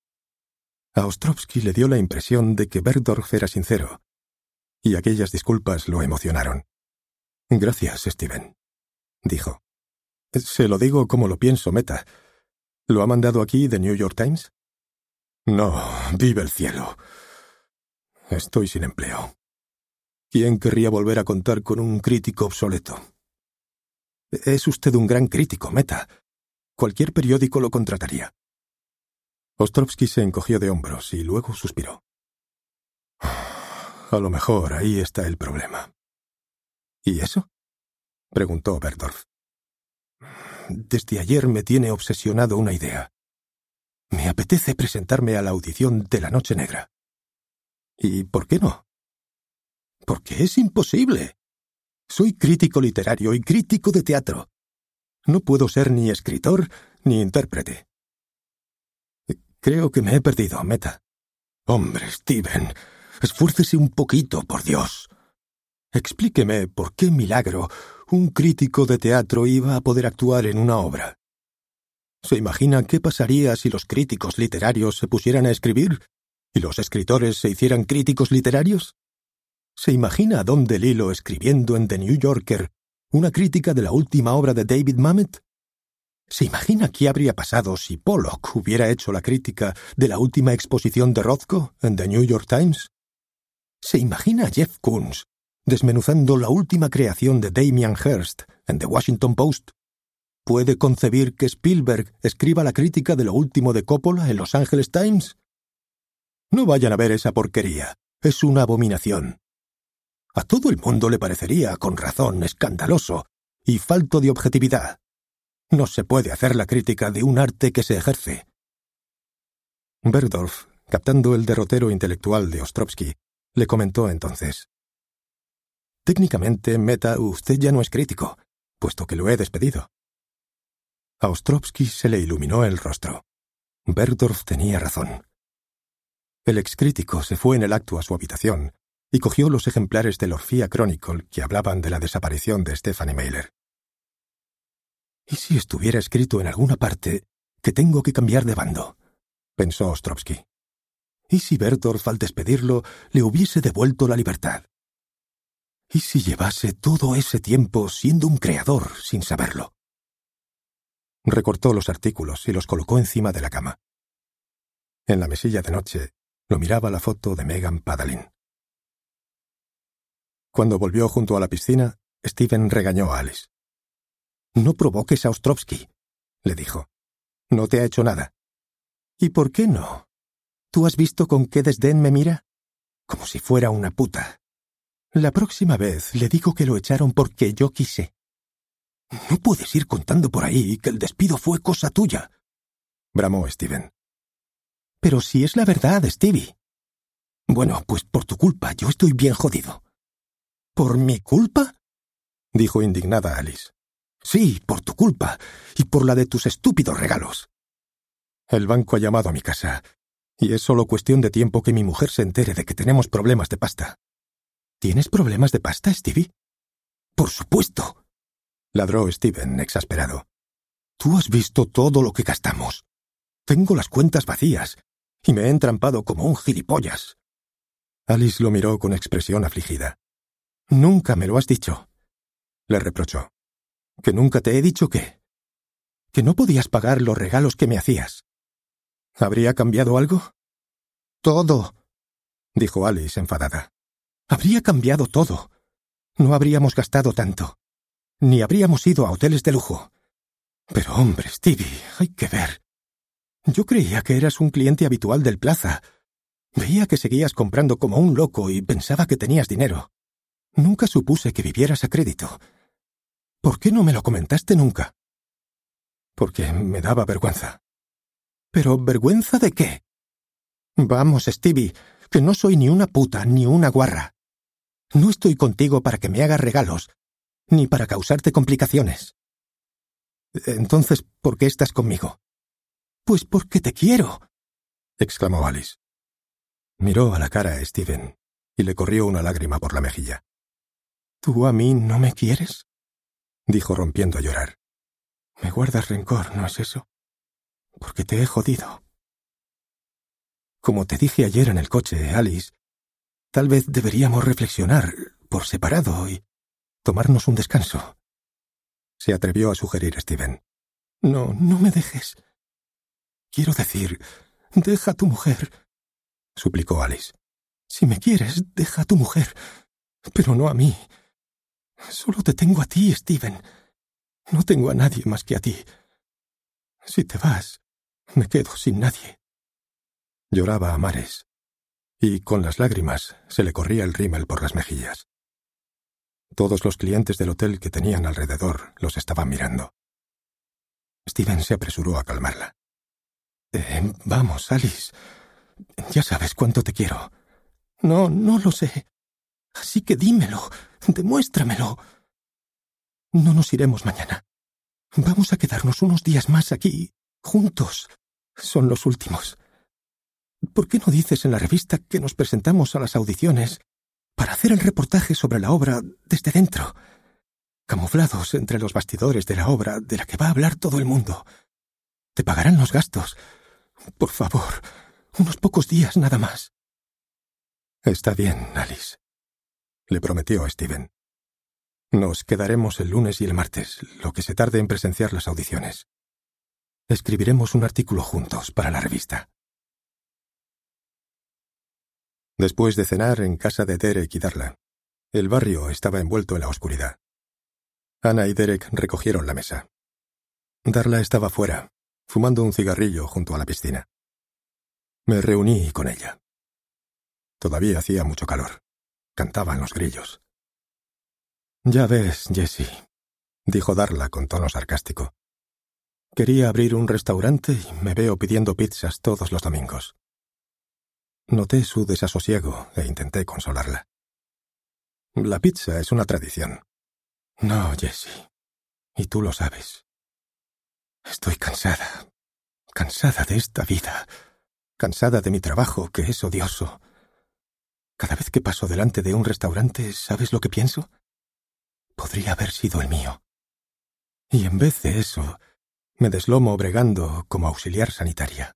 A Ostrovsky le dio la impresión de que Bergdorf era sincero, y aquellas disculpas lo emocionaron. Gracias, Steven, dijo. Se lo digo como lo pienso, Meta. ¿Lo ha mandado aquí The New York Times? No, vive el cielo. Estoy sin empleo. ¿Quién querría volver a contar con un crítico obsoleto? Es usted un gran crítico, Meta. Cualquier periódico lo contrataría. Ostrovsky se encogió de hombros y luego suspiró. A lo mejor ahí está el problema. ¿Y eso? Preguntó Bergdorf. Desde ayer me tiene obsesionado una idea. Me apetece presentarme a la audición de La Noche Negra. ¿Y por qué no? Porque es imposible. Soy crítico literario y crítico de teatro. No puedo ser ni escritor ni intérprete. Creo que me he perdido, Meta. Hombre, Steven, esfuércese un poquito, por Dios. Explíqueme por qué milagro un crítico de teatro iba a poder actuar en una obra. ¿Se imagina qué pasaría si los críticos literarios se pusieran a escribir y los escritores se hicieran críticos literarios? ¿Se imagina a Don DeLillo escribiendo en The New Yorker una crítica de la última obra de David Mamet? ¿Se imagina qué habría pasado si Pollock hubiera hecho la crítica de la última exposición de Rothko en The New York Times? ¿Se imagina a Jeff Koons desmenuzando la última creación de Damien Hirst en The Washington Post? ¿Puede concebir que Spielberg escriba la crítica de lo último de Coppola en Los Angeles Times? No vayan a ver esa porquería. Es una abominación. A todo el mundo le parecería, con razón, escandaloso y falto de objetividad. No se puede hacer la crítica de un arte que se ejerce. Bergdorf, captando el derrotero intelectual de Ostrovsky, le comentó entonces: «Técnicamente, Meta, usted ya no es crítico, puesto que lo he despedido». A Ostrovsky se le iluminó el rostro. Bergdorf tenía razón. El excrítico se fue en el acto a su habitación y cogió los ejemplares del Orphea Chronicle que hablaban de la desaparición de Stephanie Mailer. «¿Y si estuviera escrito en alguna parte que tengo que cambiar de bando?», pensó Ostrovsky. «¿Y si Bergdorf, al despedirlo, le hubiese devuelto la libertad? ¿Y si llevase todo ese tiempo siendo un creador sin saberlo?». Recortó los artículos y los colocó encima de la cama. En la mesilla de noche lo miraba la foto de Megan Padalin. Cuando volvió junto a la piscina, Steven regañó a Alice. «No provoques a Ostrovsky», le dijo. «No te ha hecho nada». «¿Y por qué no? ¿Tú has visto con qué desdén me mira? Como si fuera una puta. La próxima vez le digo que lo echaron porque yo quise». «No puedes ir contando por ahí que el despido fue cosa tuya», bramó Steven. «Pero si es la verdad, Stevie». «Bueno, pues por tu culpa yo estoy bien jodido». «¿Por mi culpa?», dijo indignada Alice. «Sí, por tu culpa y por la de tus estúpidos regalos. El banco ha llamado a mi casa y es solo cuestión de tiempo que mi mujer se entere de que tenemos problemas de pasta». «¿Tienes problemas de pasta, Stevie?» «Por supuesto», ladró Steven, exasperado. «Tú has visto todo lo que gastamos. Tengo las cuentas vacías y me he entrampado como un gilipollas». Alice lo miró con expresión afligida. «Nunca me lo has dicho», le reprochó. «¿Que nunca te he dicho qué? ¿Que no podías pagar los regalos que me hacías? ¿Habría cambiado algo?» «Todo», dijo Alice enfadada. «Habría cambiado todo. No habríamos gastado tanto. Ni habríamos ido a hoteles de lujo. Pero hombre, Stevie, hay que ver. Yo creía que eras un cliente habitual del Plaza. Veía que seguías comprando como un loco y pensaba que tenías dinero. Nunca supuse que vivieras a crédito. ¿Por qué no me lo comentaste nunca?» «Porque me daba vergüenza». «¿Pero vergüenza de qué?» «Vamos, Stevie, que no soy ni una puta ni una guarra. No estoy contigo para que me hagas regalos, ni para causarte complicaciones». «Entonces, ¿por qué estás conmigo?» «Pues porque te quiero», exclamó Alice. Miró a la cara a Steven y le corrió una lágrima por la mejilla. «¿Tú a mí no me quieres?», dijo rompiendo a llorar. «Me guardas rencor, ¿no es eso? Porque te he jodido». «Como te dije ayer en el coche, Alice, tal vez deberíamos reflexionar por separado y tomarnos un descanso», se atrevió a sugerir Steven. «No, no me dejes. Quiero decir, deja a tu mujer», suplicó Alice. «Si me quieres, deja a tu mujer, pero no a mí. Solo te tengo a ti, Steven. No tengo a nadie más que a ti. Si te vas, me quedo sin nadie». Lloraba a mares, y con las lágrimas se le corría el rímel por las mejillas. Todos los clientes del hotel que tenían alrededor los estaban mirando. Steven se apresuró a calmarla. Eh, «Vamos, Alice. Ya sabes cuánto te quiero». «No, no lo sé. Así que dímelo, demuéstramelo». «No nos iremos mañana. Vamos a quedarnos unos días más aquí, juntos. Son los últimos. ¿Por qué no dices en la revista que nos presentamos a las audiciones para hacer el reportaje sobre la obra desde dentro, camuflados entre los bastidores de la obra de la que va a hablar todo el mundo? Te pagarán los gastos. Por favor, unos pocos días nada más». «Está bien, Alice», le prometió Steven. «Nos quedaremos el lunes y el martes, lo que se tarde en presenciar las audiciones. Escribiremos un artículo juntos para la revista. Después de cenar en casa de Derek y Darla, el barrio estaba envuelto en la oscuridad. Ana y Derek recogieron la mesa. Darla estaba fuera, fumando un cigarrillo junto a la piscina. Me reuní con ella. Todavía hacía mucho calor. Cantaban los grillos. «Ya ves, Jessie», dijo Darla con tono sarcástico. «Quería abrir un restaurante y me veo pidiendo pizzas todos los domingos». Noté su desasosiego e intenté consolarla. «La pizza es una tradición». «No, Jessie, y tú lo sabes. Estoy cansada, cansada de esta vida, cansada de mi trabajo, que es odioso. Cada vez que paso delante de un restaurante, ¿sabes lo que pienso? Podría haber sido el mío. Y en vez de eso, me deslomo bregando como auxiliar sanitaria.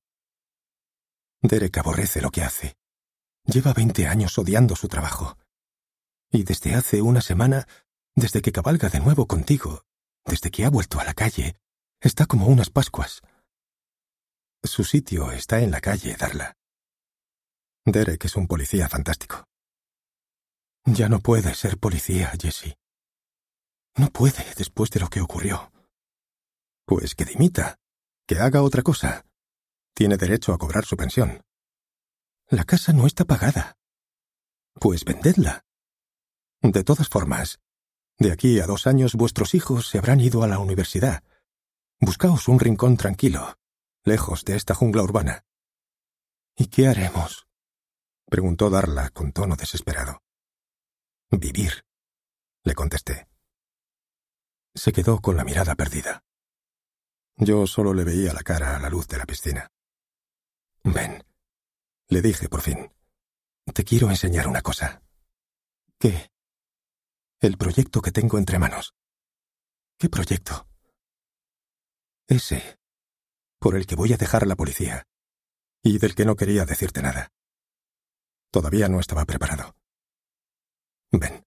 Derek aborrece lo que hace. Lleva veinte años odiando su trabajo. Y desde hace una semana, desde que cabalga de nuevo contigo, desde que ha vuelto a la calle, está como unas Pascuas. Su sitio está en la calle, Darla. Derek es un policía fantástico. Ya no puede ser policía, Jessie. No puede después de lo que ocurrió. Pues que dimita, que haga otra cosa. Tiene derecho a cobrar su pensión. La casa no está pagada. Pues vendedla. De todas formas, de aquí a dos años vuestros hijos se habrán ido a la universidad. Buscaos un rincón tranquilo, lejos de esta jungla urbana. ¿Y qué haremos?, preguntó Darla con tono desesperado. Vivir, le contesté. Se quedó con la mirada perdida. Yo solo le veía la cara a la luz de la piscina. Ven, le dije por fin. Te quiero enseñar una cosa. ¿Qué? El proyecto que tengo entre manos. ¿Qué proyecto? Ese, por el que voy a dejar la policía, y del que no quería decirte nada. Todavía no estaba preparado. Ven.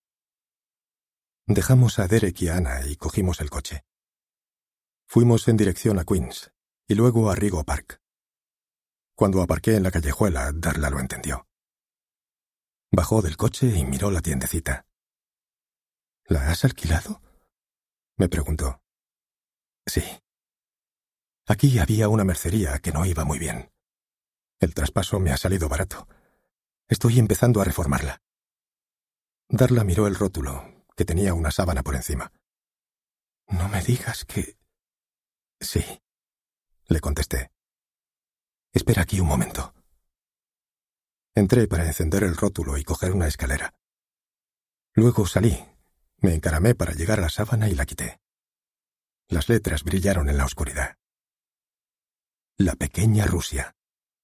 Dejamos a Derek y a Ana y cogimos el coche. Fuimos en dirección a Queens, y luego a Rigo Park. Cuando aparqué en la callejuela, Darla lo entendió. Bajó del coche y miró la tiendecita. ¿La has alquilado?, me preguntó. Sí. Aquí había una mercería que no iba muy bien. El traspaso me ha salido barato. Estoy empezando a reformarla. Darla miró el rótulo, que tenía una sábana por encima. No me digas que... Sí, le contesté. Espera aquí un momento. Entré para encender el rótulo y coger una escalera. Luego salí, me encaramé para llegar a la sábana y la quité. Las letras brillaron en la oscuridad. La pequeña Rusia.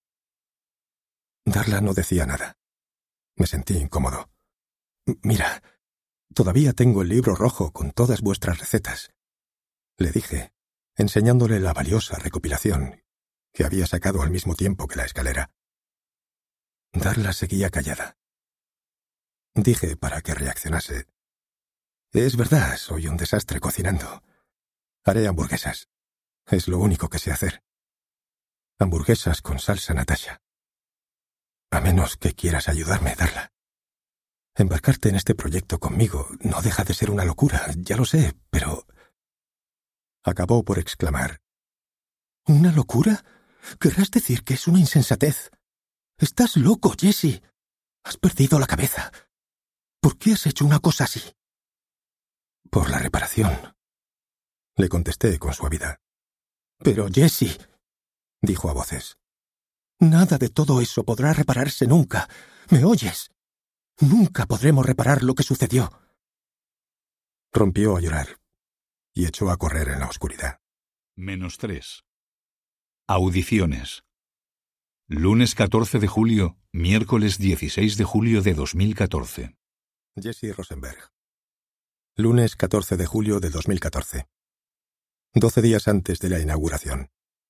Darla no decía nada. Me sentí incómodo. Mira, todavía tengo el libro rojo con todas vuestras recetas, le dije, enseñándole la valiosa recopilación que había sacado al mismo tiempo que la escalera. Darla seguía callada. Dije para que reaccionase. Es verdad, soy un desastre cocinando. Haré hamburguesas. Es lo único que sé hacer. Hamburguesas con salsa Natasha. A menos que quieras ayudarme, Darla. Embarcarte en este proyecto conmigo no deja de ser una locura, ya lo sé, pero... Acabó por exclamar. ¿Una locura? Querrás decir que es una insensatez. Estás loco, Jessie. Has perdido la cabeza. ¿Por qué has hecho una cosa así? Por la reparación, le contesté con suavidad. Pero, Jessie, dijo a voces, nada de todo eso podrá repararse nunca. ¿Me oyes? Nunca podremos reparar lo que sucedió. Rompió a llorar y echó a correr en la oscuridad. Menos tres. Audiciones. Lunes catorce de julio, miércoles dieciséis de julio de dos mil catorce. Jessie Rosenberg. Lunes catorce de julio de dos mil catorce. Doce días antes de la inauguración.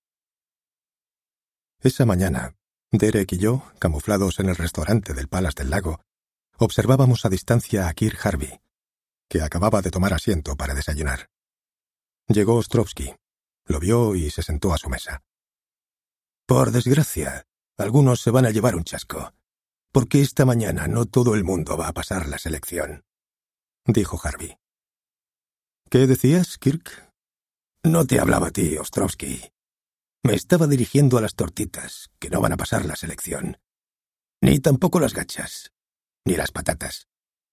Esa mañana, Derek y yo, camuflados en el restaurante del Palace del Lago, observábamos a distancia a Kirk Harvey, que acababa de tomar asiento para desayunar. Llegó Ostrovsky, Lo vio y se sentó a su mesa. Por desgracia, algunos se van a llevar un chasco, porque esta mañana no todo el mundo va a pasar la selección, dijo Harvey. ¿Qué decías, Kirk? No te hablaba a ti, Ostrovsky. Me estaba dirigiendo a las tortitas, que no van a pasar la selección. Ni tampoco las gachas, ni las patatas.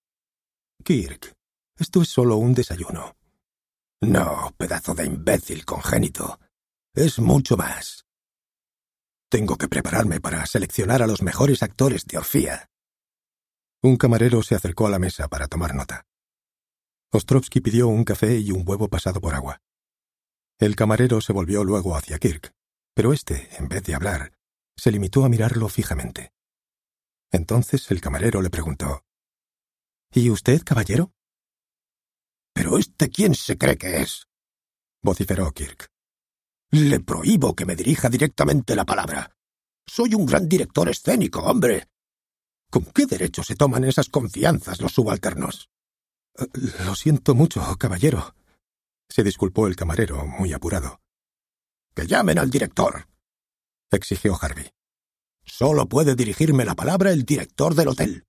Kirk, esto es solo un desayuno. No, pedazo de imbécil congénito. Es mucho más. Tengo que prepararme para seleccionar a los mejores actores de Orfía. Un camarero se acercó a la mesa para tomar nota. Ostrovsky pidió un café y un huevo pasado por agua. El camarero se volvió luego hacia Kirk, pero éste, en vez de hablar, se limitó a mirarlo fijamente. Entonces el camarero le preguntó: ¿Y usted, caballero? ¿Pero este quién se cree que es?, vociferó Kirk. Le prohíbo que me dirija directamente la palabra. Soy un gran director escénico, hombre. ¿Con qué derecho se toman esas confianzas los subalternos? Lo siento mucho, caballero, se disculpó el camarero, muy apurado. Que llamen al director, exigió Harvey. Solo puede dirigirme la palabra el director del hotel.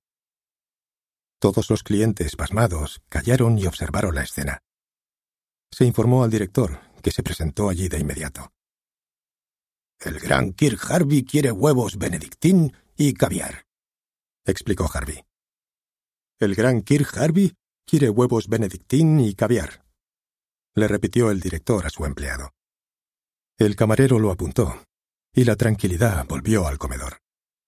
Todos los clientes, pasmados, callaron y observaron la escena. Se informó al director, que se presentó allí de inmediato. El gran Kirk Harvey quiere huevos benedictín y caviar, explicó Harvey. El gran Kirk Harvey quiere huevos benedictín y caviar, le repitió el director a su empleado. El camarero lo apuntó, y la tranquilidad volvió al comedor.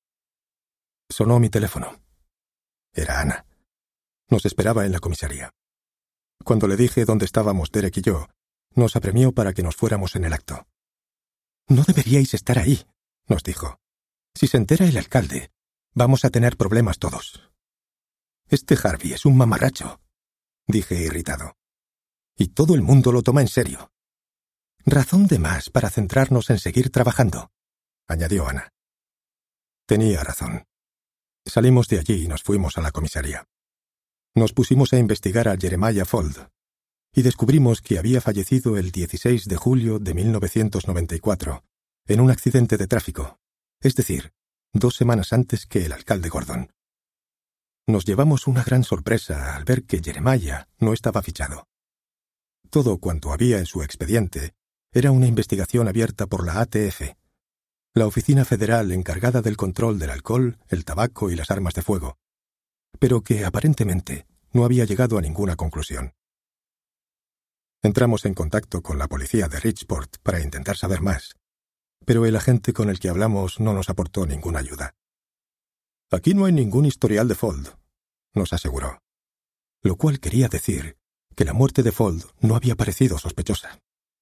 Sonó mi teléfono. Era Ana. Nos esperaba en la comisaría. Cuando le dije dónde estábamos Derek y yo, nos apremió para que nos fuéramos en el acto. No deberíais estar ahí, nos dijo. Si se entera el alcalde, vamos a tener problemas todos. Este Harvey es un mamarracho, dije irritado. Y todo el mundo lo toma en serio. Razón de más para centrarnos en seguir trabajando, añadió Ana. Tenía razón. Salimos de allí y nos fuimos a la comisaría. Nos pusimos a investigar a Jeremiah Fuld y descubrimos que había fallecido el dieciséis de julio de mil novecientos noventa y cuatro en un accidente de tráfico, es decir, dos semanas antes que el alcalde Gordon. Nos llevamos una gran sorpresa al ver que Jeremiah no estaba fichado. Todo cuanto había en su expediente era una investigación abierta por la A T F, la Oficina Federal encargada del control del alcohol, el tabaco y las armas de fuego, pero que aparentemente no había llegado a ninguna conclusión. Entramos en contacto con la policía de Richport para intentar saber más, pero el agente con el que hablamos no nos aportó ninguna ayuda. Aquí no hay ningún historial de Fuld, nos aseguró, lo cual quería decir que la muerte de Fuld no había parecido sospechosa.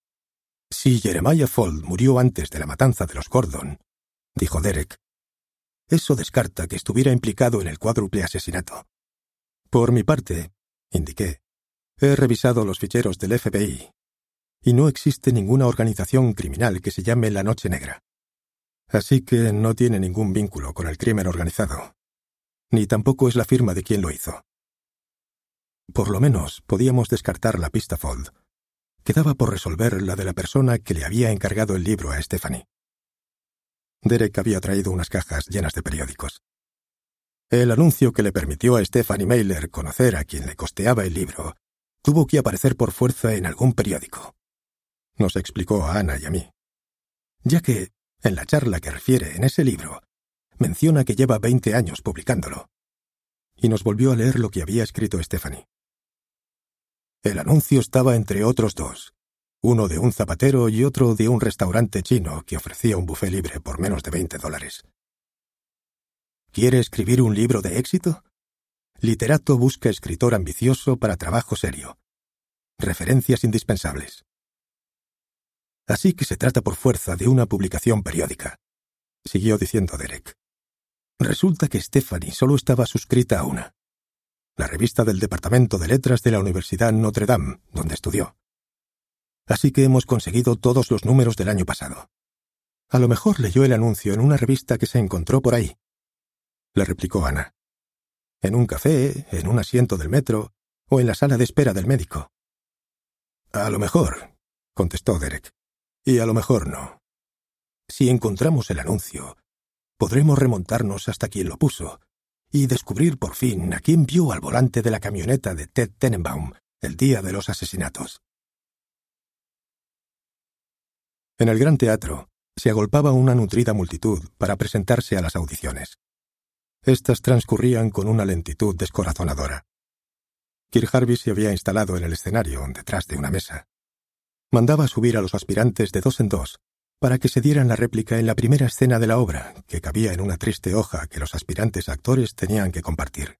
Si Jeremiah Fuld murió antes de la matanza de los Gordon, dijo Derek, eso descarta que estuviera implicado en el cuádruple asesinato. Por mi parte, indiqué, he revisado los ficheros del F B I y no existe ninguna organización criminal que se llame La Noche Negra. Así que no tiene ningún vínculo con el crimen organizado, ni tampoco es la firma de quien lo hizo. Por lo menos podíamos descartar la pista Fuld. Quedaba por resolver la de la persona que le había encargado el libro a Stephanie. Derek había traído unas cajas llenas de periódicos. El anuncio que le permitió a Stephanie Mailer conocer a quien le costeaba el libro tuvo que aparecer por fuerza en algún periódico. Nos explicó a Ana y a mí. Ya que, en la charla que refiere en ese libro, menciona que lleva veinte años publicándolo. Y nos volvió a leer lo que había escrito Stephanie. El anuncio estaba entre otros dos, uno de un zapatero y otro de un restaurante chino que ofrecía un buffet libre por menos de veinte dólares. ¿Quiere escribir un libro de éxito? Literato busca escritor ambicioso para trabajo serio. Referencias indispensables. Así que se trata por fuerza de una publicación periódica, siguió diciendo Derek. Resulta que Stephanie solo estaba suscrita a una, la revista del Departamento de Letras de la Universidad Notre Dame, donde estudió. Así que hemos conseguido todos los números del año pasado. A lo mejor leyó el anuncio en una revista que se encontró por ahí, le replicó Ana. En un café, en un asiento del metro o en la sala de espera del médico. A lo mejor, contestó Derek. Y a lo mejor no. Si encontramos el anuncio, podremos remontarnos hasta quien lo puso y descubrir por fin a quién vio al volante de la camioneta de Ted Tenenbaum el día de los asesinatos. En el Gran Teatro se agolpaba una nutrida multitud para presentarse a las audiciones. Estas transcurrían con una lentitud descorazonadora. Kirk Harvey se había instalado en el escenario, detrás de una mesa. Mandaba subir a los aspirantes de dos en dos para que se dieran la réplica en la primera escena de la obra, que cabía en una triste hoja que los aspirantes actores tenían que compartir.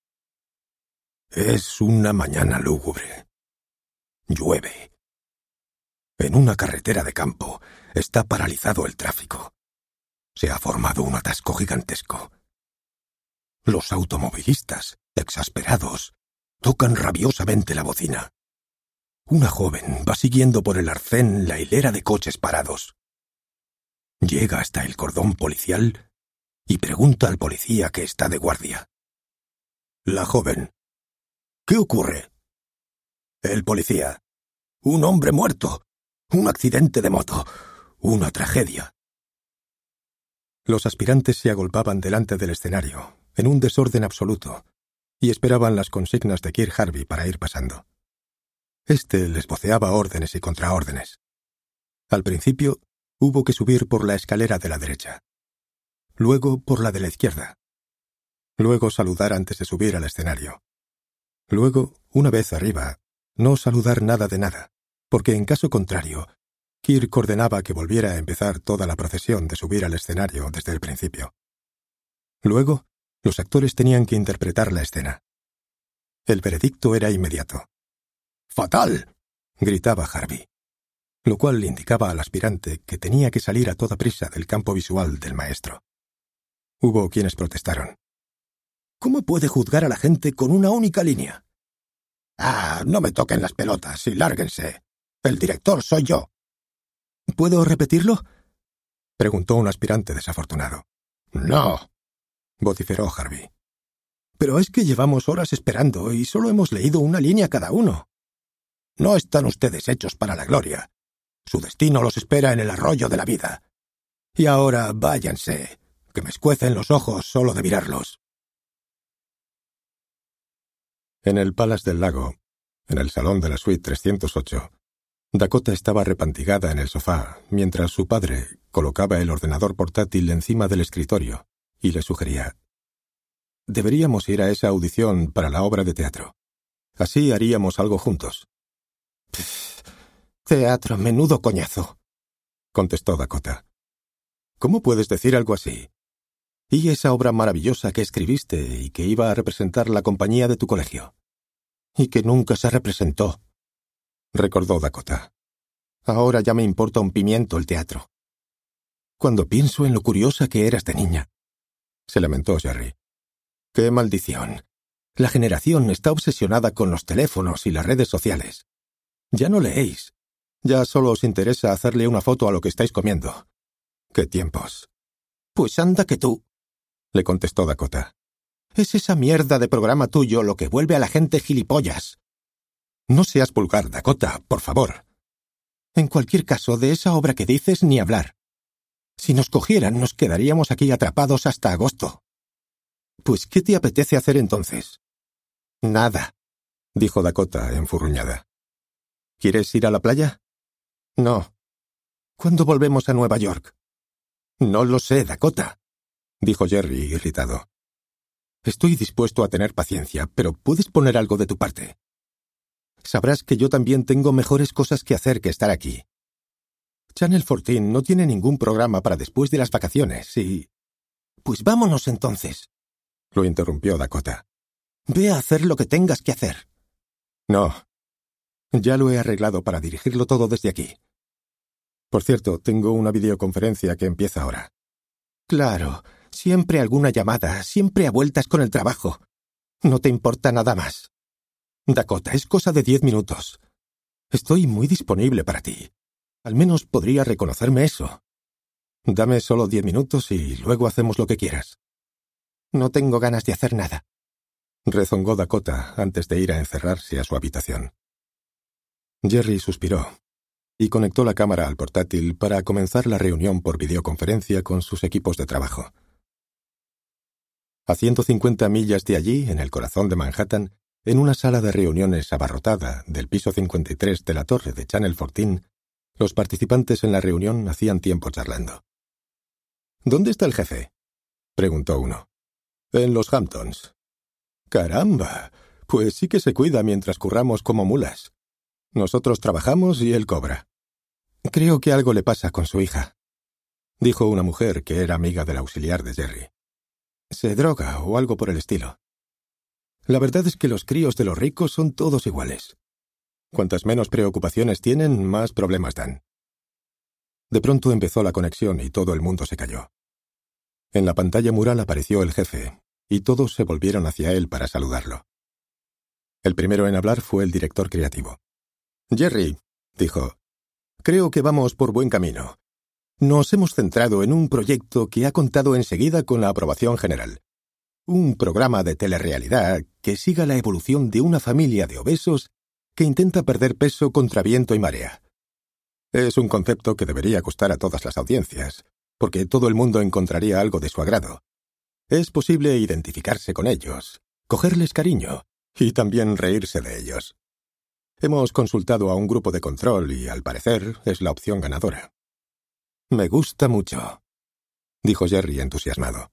Es una mañana lúgubre. Llueve. En una carretera de campo está paralizado el tráfico. Se ha formado un atasco gigantesco. Los automovilistas, exasperados, tocan rabiosamente la bocina. Una joven va siguiendo por el arcén la hilera de coches parados. Llega hasta el cordón policial y pregunta al policía que está de guardia. La joven: ¿qué ocurre? El policía: un hombre muerto. Un accidente de moto. Una tragedia. Los aspirantes se agolpaban delante del escenario, en un desorden absoluto, y esperaban las consignas de Kirk Harvey para ir pasando. Este les voceaba órdenes y contraórdenes. Al principio, hubo que subir por la escalera de la derecha. Luego por la de la izquierda. Luego saludar antes de subir al escenario. Luego, una vez arriba, no saludar nada de nada, porque en caso contrario, Kirk ordenaba que volviera a empezar toda la procesión de subir al escenario desde el principio. Luego, los actores tenían que interpretar la escena. El veredicto era inmediato. ¡Fatal!, gritaba Harvey, lo cual indicaba al aspirante que tenía que salir a toda prisa del campo visual del maestro. Hubo quienes protestaron. ¿Cómo puede juzgar a la gente con una única línea? Ah, no me toquen las pelotas y lárguense. El director soy yo. ¿Puedo repetirlo?, preguntó un aspirante desafortunado. No, vociferó Harvey. Pero es que llevamos horas esperando y solo hemos leído una línea cada uno. No están ustedes hechos para la gloria. Su destino los espera en el arroyo de la vida. Y ahora váyanse, que me escuecen los ojos solo de mirarlos. En el Palace del Lago, en el salón de la suite trescientos ocho, Dakota estaba repantigada en el sofá, mientras su padre colocaba el ordenador portátil encima del escritorio y le sugería: «Deberíamos ir a esa audición para la obra de teatro. Así haríamos algo juntos». «Pff, teatro, menudo coñazo», contestó Dakota. «¿Cómo puedes decir algo así? ¿Y esa obra maravillosa que escribiste y que iba a representar la compañía de tu colegio?» «Y que nunca se representó», recordó Dakota. «Ahora ya me importa un pimiento el teatro». «Cuando pienso en lo curiosa que eras de niña», se lamentó Jerry. «¡Qué maldición! La generación está obsesionada con los teléfonos y las redes sociales. Ya no leéis. Ya solo os interesa hacerle una foto a lo que estáis comiendo. ¡Qué tiempos! Pues anda que tú, le contestó Dakota. Es esa mierda de programa tuyo lo que vuelve a la gente gilipollas. No seas vulgar, Dakota, por favor. En cualquier caso, de esa obra que dices, ni hablar. Si nos cogieran, nos quedaríamos aquí atrapados hasta agosto. Pues, ¿qué te apetece hacer entonces? Nada, dijo Dakota, enfurruñada. ¿Quieres ir a la playa? No. ¿Cuándo volvemos a Nueva York? No lo sé, Dakota, dijo Jerry, irritado. Estoy dispuesto a tener paciencia, pero ¿puedes poner algo de tu parte? Sabrás que yo también tengo mejores cosas que hacer que estar aquí. Channel catorce no tiene ningún programa para después de las vacaciones y... Pues vámonos entonces, lo interrumpió Dakota. Ve a hacer lo que tengas que hacer. No. Ya lo he arreglado para dirigirlo todo desde aquí. Por cierto, tengo una videoconferencia que empieza ahora. Claro, siempre alguna llamada, siempre a vueltas con el trabajo. No te importa nada más. Dakota, es cosa de diez minutos. Estoy muy disponible para ti. Al menos podría reconocerme eso. Dame solo diez minutos y luego hacemos lo que quieras. No tengo ganas de hacer nada, rezongó Dakota antes de ir a encerrarse a su habitación. Jerry suspiró. y conectó la cámara al portátil para comenzar la reunión por videoconferencia con sus equipos de trabajo. A ciento cincuenta millas de allí, en el corazón de Manhattan, en una sala de reuniones abarrotada del piso cincuenta y tres de la torre de Channel catorce, los participantes en la reunión hacían tiempo charlando. «¿Dónde está el jefe?», preguntó uno. «En los Hamptons». «Caramba, pues sí que se cuida mientras curramos como mulas. Nosotros trabajamos y él cobra». «Creo que algo le pasa con su hija», dijo una mujer que era amiga del auxiliar de Jerry. «Se droga o algo por el estilo. La verdad es que los críos de los ricos son todos iguales. Cuantas menos preocupaciones tienen, más problemas dan». De pronto empezó la conexión y todo el mundo se calló. En la pantalla mural apareció el jefe, y todos se volvieron hacia él para saludarlo. El primero en hablar fue el director creativo. «Jerry», dijo, «creo que vamos por buen camino. Nos hemos centrado en un proyecto que ha contado enseguida con la aprobación general. Un programa de telerrealidad que siga la evolución de una familia de obesos que intenta perder peso contra viento y marea. Es un concepto que debería gustar a todas las audiencias, porque todo el mundo encontraría algo de su agrado. Es posible identificarse con ellos, cogerles cariño y también reírse de ellos. Hemos consultado a un grupo de control y, al parecer, es la opción ganadora». «Me gusta mucho», dijo Jerry entusiasmado.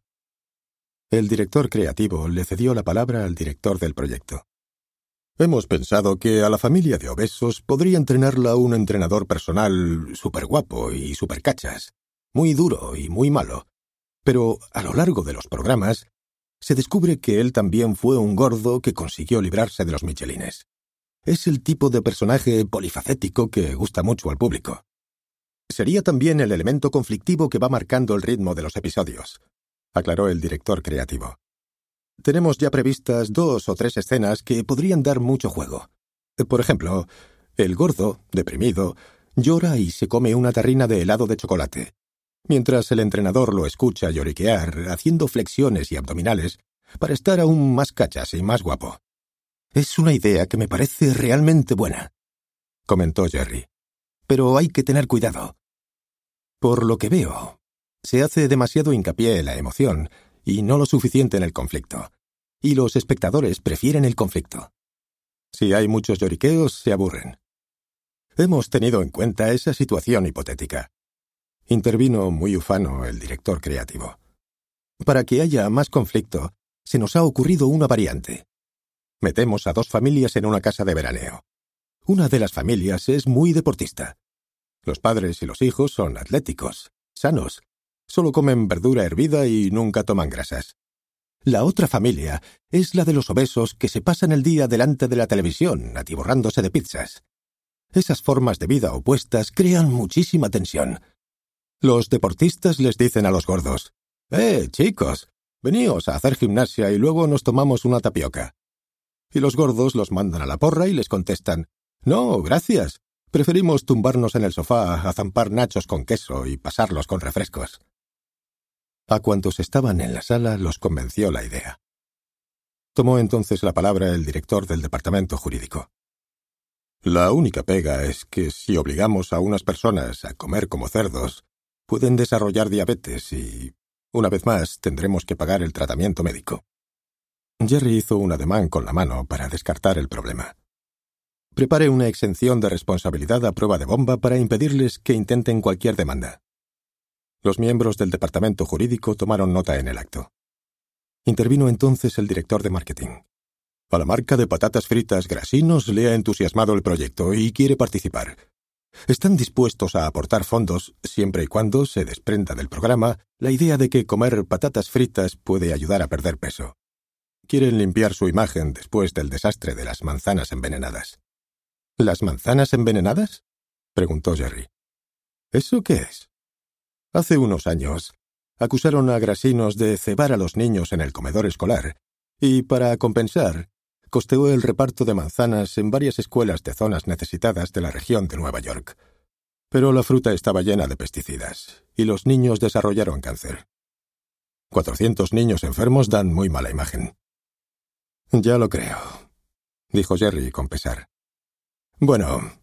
El director creativo le cedió la palabra al director del proyecto. «Hemos pensado que a la familia de obesos podría entrenarla un entrenador personal súper guapo y súper cachas, muy duro y muy malo. Pero a lo largo de los programas se descubre que él también fue un gordo que consiguió librarse de los michelines. Es el tipo de personaje polifacético que gusta mucho al público. Sería también el elemento conflictivo que va marcando el ritmo de los episodios», aclaró el director creativo. «Tenemos ya previstas dos o tres escenas que podrían dar mucho juego. Por ejemplo, el gordo, deprimido, llora y se come una tarrina de helado de chocolate, mientras el entrenador lo escucha lloriquear, haciendo flexiones y abdominales para estar aún más cachas y más guapo. Es una idea que me parece realmente buena», comentó Jerry. «Pero hay que tener cuidado. Por lo que veo, se hace demasiado hincapié en la emoción y no lo suficiente en el conflicto, y los espectadores prefieren el conflicto. Si hay muchos lloriqueos, se aburren. Hemos tenido en cuenta esa situación hipotética», intervino muy ufano el director creativo. «Para que haya más conflicto, se nos ha ocurrido una variante. Metemos a dos familias en una casa de veraneo. Una de las familias es muy deportista. Los padres y los hijos son atléticos, sanos, solo comen verdura hervida y nunca toman grasas. La otra familia es la de los obesos que se pasan el día delante de la televisión, atiborrándose de pizzas. Esas formas de vida opuestas crean muchísima tensión. Los deportistas les dicen a los gordos: «Eh, chicos, veníos a hacer gimnasia y luego nos tomamos una tapioca». Y los gordos los mandan a la porra y les contestan: «No, gracias. Preferimos tumbarnos en el sofá a zampar nachos con queso y pasarlos con refrescos». A cuantos estaban en la sala los convenció la idea. Tomó entonces la palabra el director del departamento jurídico. «La única pega es que si obligamos a unas personas a comer como cerdos, pueden desarrollar diabetes y, una vez más, tendremos que pagar el tratamiento médico». Jerry hizo un ademán con la mano para descartar el problema. «Prepare una exención de responsabilidad a prueba de bomba para impedirles que intenten cualquier demanda». Los miembros del departamento jurídico tomaron nota en el acto. Intervino entonces el director de marketing. «A la marca de patatas fritas Grasinos le ha entusiasmado el proyecto y quiere participar. Están dispuestos a aportar fondos siempre y cuando se desprenda del programa la idea de que comer patatas fritas puede ayudar a perder peso. Quieren limpiar su imagen después del desastre de las manzanas envenenadas». «¿Las manzanas envenenadas?», preguntó Jerry. «¿Eso qué es?». Hace unos años, acusaron a Grasinos de cebar a los niños en el comedor escolar y, para compensar, costeó el reparto de manzanas en varias escuelas de zonas necesitadas de la región de Nueva York. Pero la fruta estaba llena de pesticidas y los niños desarrollaron cáncer. Cuatrocientos niños enfermos dan muy mala imagen. «Ya lo creo», dijo Jerry con pesar. «Bueno,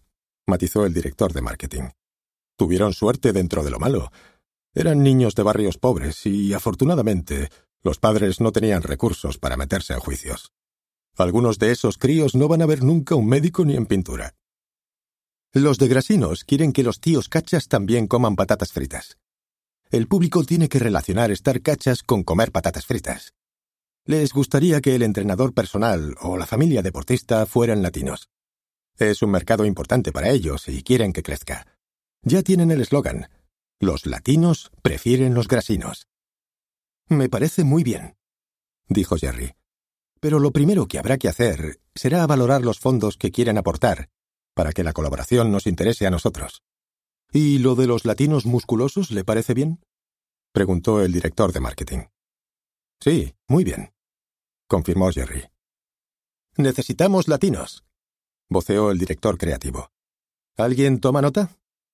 matizó el director de marketing. Tuvieron suerte dentro de lo malo. Eran niños de barrios pobres y, afortunadamente, los padres no tenían recursos para meterse en juicios. Algunos de esos críos no van a ver nunca un médico ni en pintura. Los de Grasinos quieren que los tíos cachas también coman patatas fritas. El público tiene que relacionar estar cachas con comer patatas fritas. Les gustaría que el entrenador personal o la familia deportista fueran latinos. Es un mercado importante para ellos y quieren que crezca. Ya tienen el eslogan: los latinos prefieren los grasinos. Me parece muy bien, dijo Jerry. Pero lo primero que habrá que hacer será valorar los fondos que quieren aportar para que la colaboración nos interese a nosotros. ¿Y lo de los latinos musculosos le parece bien?, preguntó el director de marketing. Sí, muy bien, confirmó Jerry. Necesitamos latinos, voceó el director creativo. ¿Alguien toma nota?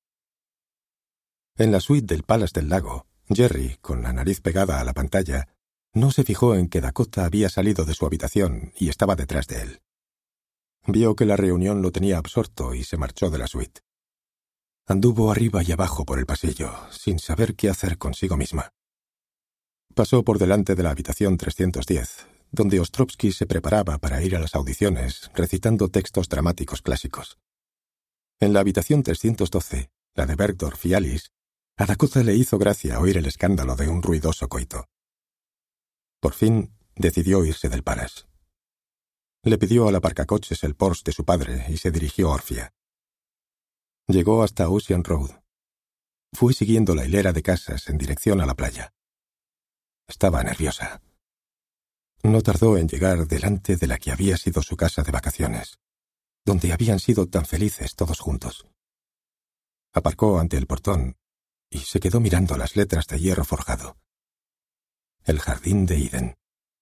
En la suite del Palace del Lago, Jerry, con la nariz pegada a la pantalla, no se fijó en que Dakota había salido de su habitación y estaba detrás de él. Vio que la reunión lo tenía absorto y se marchó de la suite. Anduvo arriba y abajo por el pasillo, sin saber qué hacer consigo misma. Pasó por delante de la habitación trescientos diez, donde Ostrovsky se preparaba para ir a las audiciones, recitando textos dramáticos clásicos. En la habitación trescientos doce, la de Bergdorf y Alice, a Dakota le hizo gracia oír el escándalo de un ruidoso coito. Por fin, decidió irse del Palace. Le pidió al aparcacoches el Porsche de su padre y se dirigió a Orfia. Llegó hasta Ocean Road. Fue siguiendo la hilera de casas en dirección a la playa. Estaba nerviosa. No tardó en llegar delante de la que había sido su casa de vacaciones, donde habían sido tan felices todos juntos. Aparcó ante el portón y se quedó mirando las letras de hierro forjado. El jardín de Eden.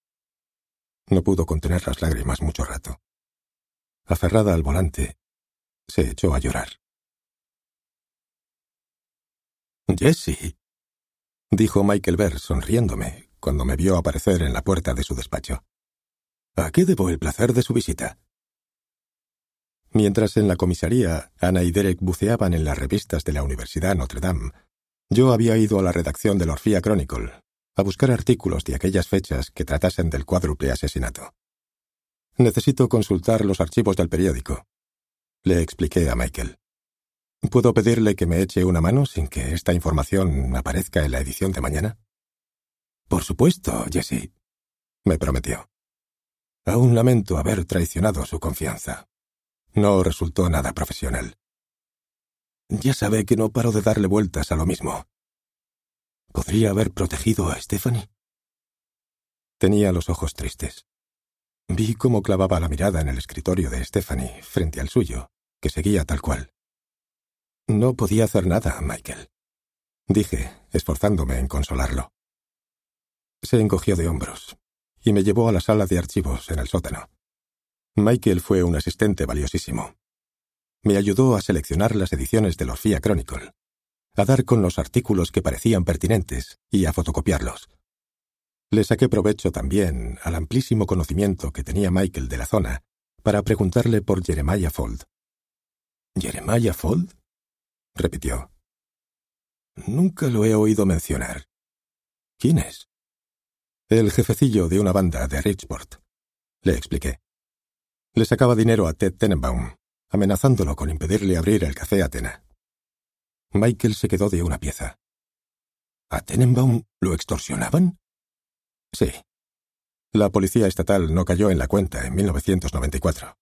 No pudo contener las lágrimas mucho rato. Aferrada al volante, se echó a llorar. «Jessie», dijo Michael Berr sonriéndome cuando me vio aparecer en la puerta de su despacho. «¿A qué debo el placer de su visita?» Mientras en la comisaría Ana y Derek buceaban en las revistas de la Universidad Notre Dame, yo había ido a la redacción del Orphea Chronicle a buscar artículos de aquellas fechas que tratasen del cuádruple asesinato. «Necesito consultar los archivos del periódico», le expliqué a Michael. ¿Puedo pedirle que me eche una mano sin que esta información aparezca en la edición de mañana? Por supuesto, Jessie, me prometió. Aún lamento haber traicionado su confianza. No resultó nada profesional. Ya sabe que no paro de darle vueltas a lo mismo. ¿Podría haber protegido a Stephanie? Tenía los ojos tristes. Vi cómo clavaba la mirada en el escritorio de Stephanie frente al suyo, que seguía tal cual. No podía hacer nada, Michael, dije, esforzándome en consolarlo. Se encogió de hombros y me llevó a la sala de archivos en el sótano. Michael fue un asistente valiosísimo. Me ayudó a seleccionar las ediciones del Orphea Chronicle, a dar con los artículos que parecían pertinentes y a fotocopiarlos. Le saqué provecho también al amplísimo conocimiento que tenía Michael de la zona para preguntarle por Jeremiah Fuld. ¿Jeremiah Fuld?, repitió. Nunca lo he oído mencionar. ¿Quién es? El jefecillo de una banda de Richport, le expliqué. Le sacaba dinero a Ted Tenenbaum, amenazándolo con impedirle abrir el café Atena. Michael se quedó de una pieza. ¿A Tenenbaum lo extorsionaban? Sí. La policía estatal no cayó en la cuenta en mil novecientos noventa y cuatro.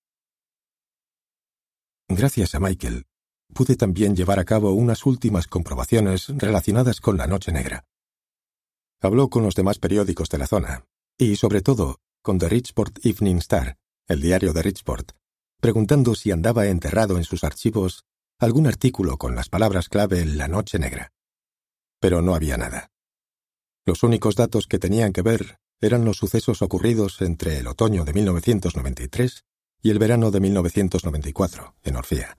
Gracias a Michael, pude también llevar a cabo unas últimas comprobaciones relacionadas con la Noche Negra. Habló con los demás periódicos de la zona, y sobre todo con The Richport Evening Star, el diario de Richport, preguntando si andaba enterrado en sus archivos algún artículo con las palabras clave La Noche Negra. Pero no había nada. Los únicos datos que tenían que ver eran los sucesos ocurridos entre el otoño de mil novecientos noventa y tres y el verano de mil novecientos noventa y cuatro, en Orphea.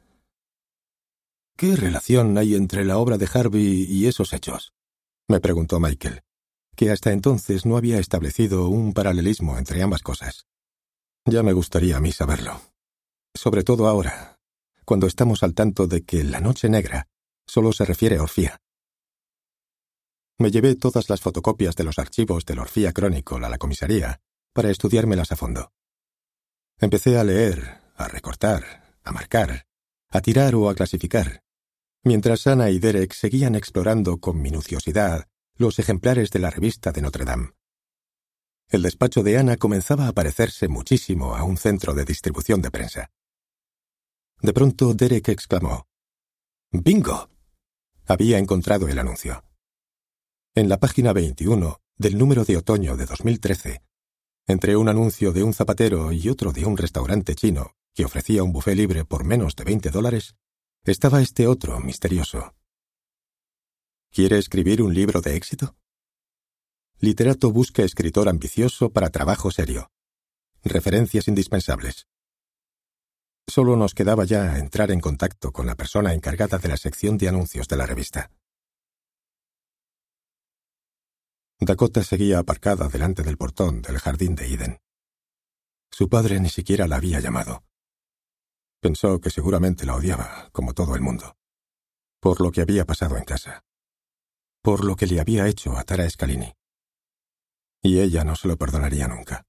¿Qué relación hay entre la obra de Harvey y esos hechos?, me preguntó Michael, que hasta entonces no había establecido un paralelismo entre ambas cosas. Ya me gustaría a mí saberlo. Sobre todo ahora, cuando estamos al tanto de que la noche negra solo se refiere a Orfía. Me llevé todas las fotocopias de los archivos del Orfía Chronicle a la comisaría para estudiármelas a fondo. Empecé a leer, a recortar, a marcar, a tirar o a clasificar, mientras Anna y Derek seguían explorando con minuciosidad los ejemplares de la revista de Notre Dame. El despacho de Anna comenzaba a parecerse muchísimo a un centro de distribución de prensa. De pronto Derek exclamó: ¡Bingo! Había encontrado el anuncio. En la página veintiuno del número de otoño de dos mil trece, entre un anuncio de un zapatero y otro de un restaurante chino que ofrecía un buffet libre por menos de veinte dólares, estaba este otro misterioso. ¿Quiere escribir un libro de éxito? Literato busca escritor ambicioso para trabajo serio. Referencias indispensables. Solo nos quedaba ya entrar en contacto con la persona encargada de la sección de anuncios de la revista. Dakota seguía aparcada delante del portón del jardín de Eden. Su padre ni siquiera la había llamado. Pensó que seguramente la odiaba, como todo el mundo, por lo que había pasado en casa, por lo que le había hecho a Tara Scalini. Y ella no se lo perdonaría nunca.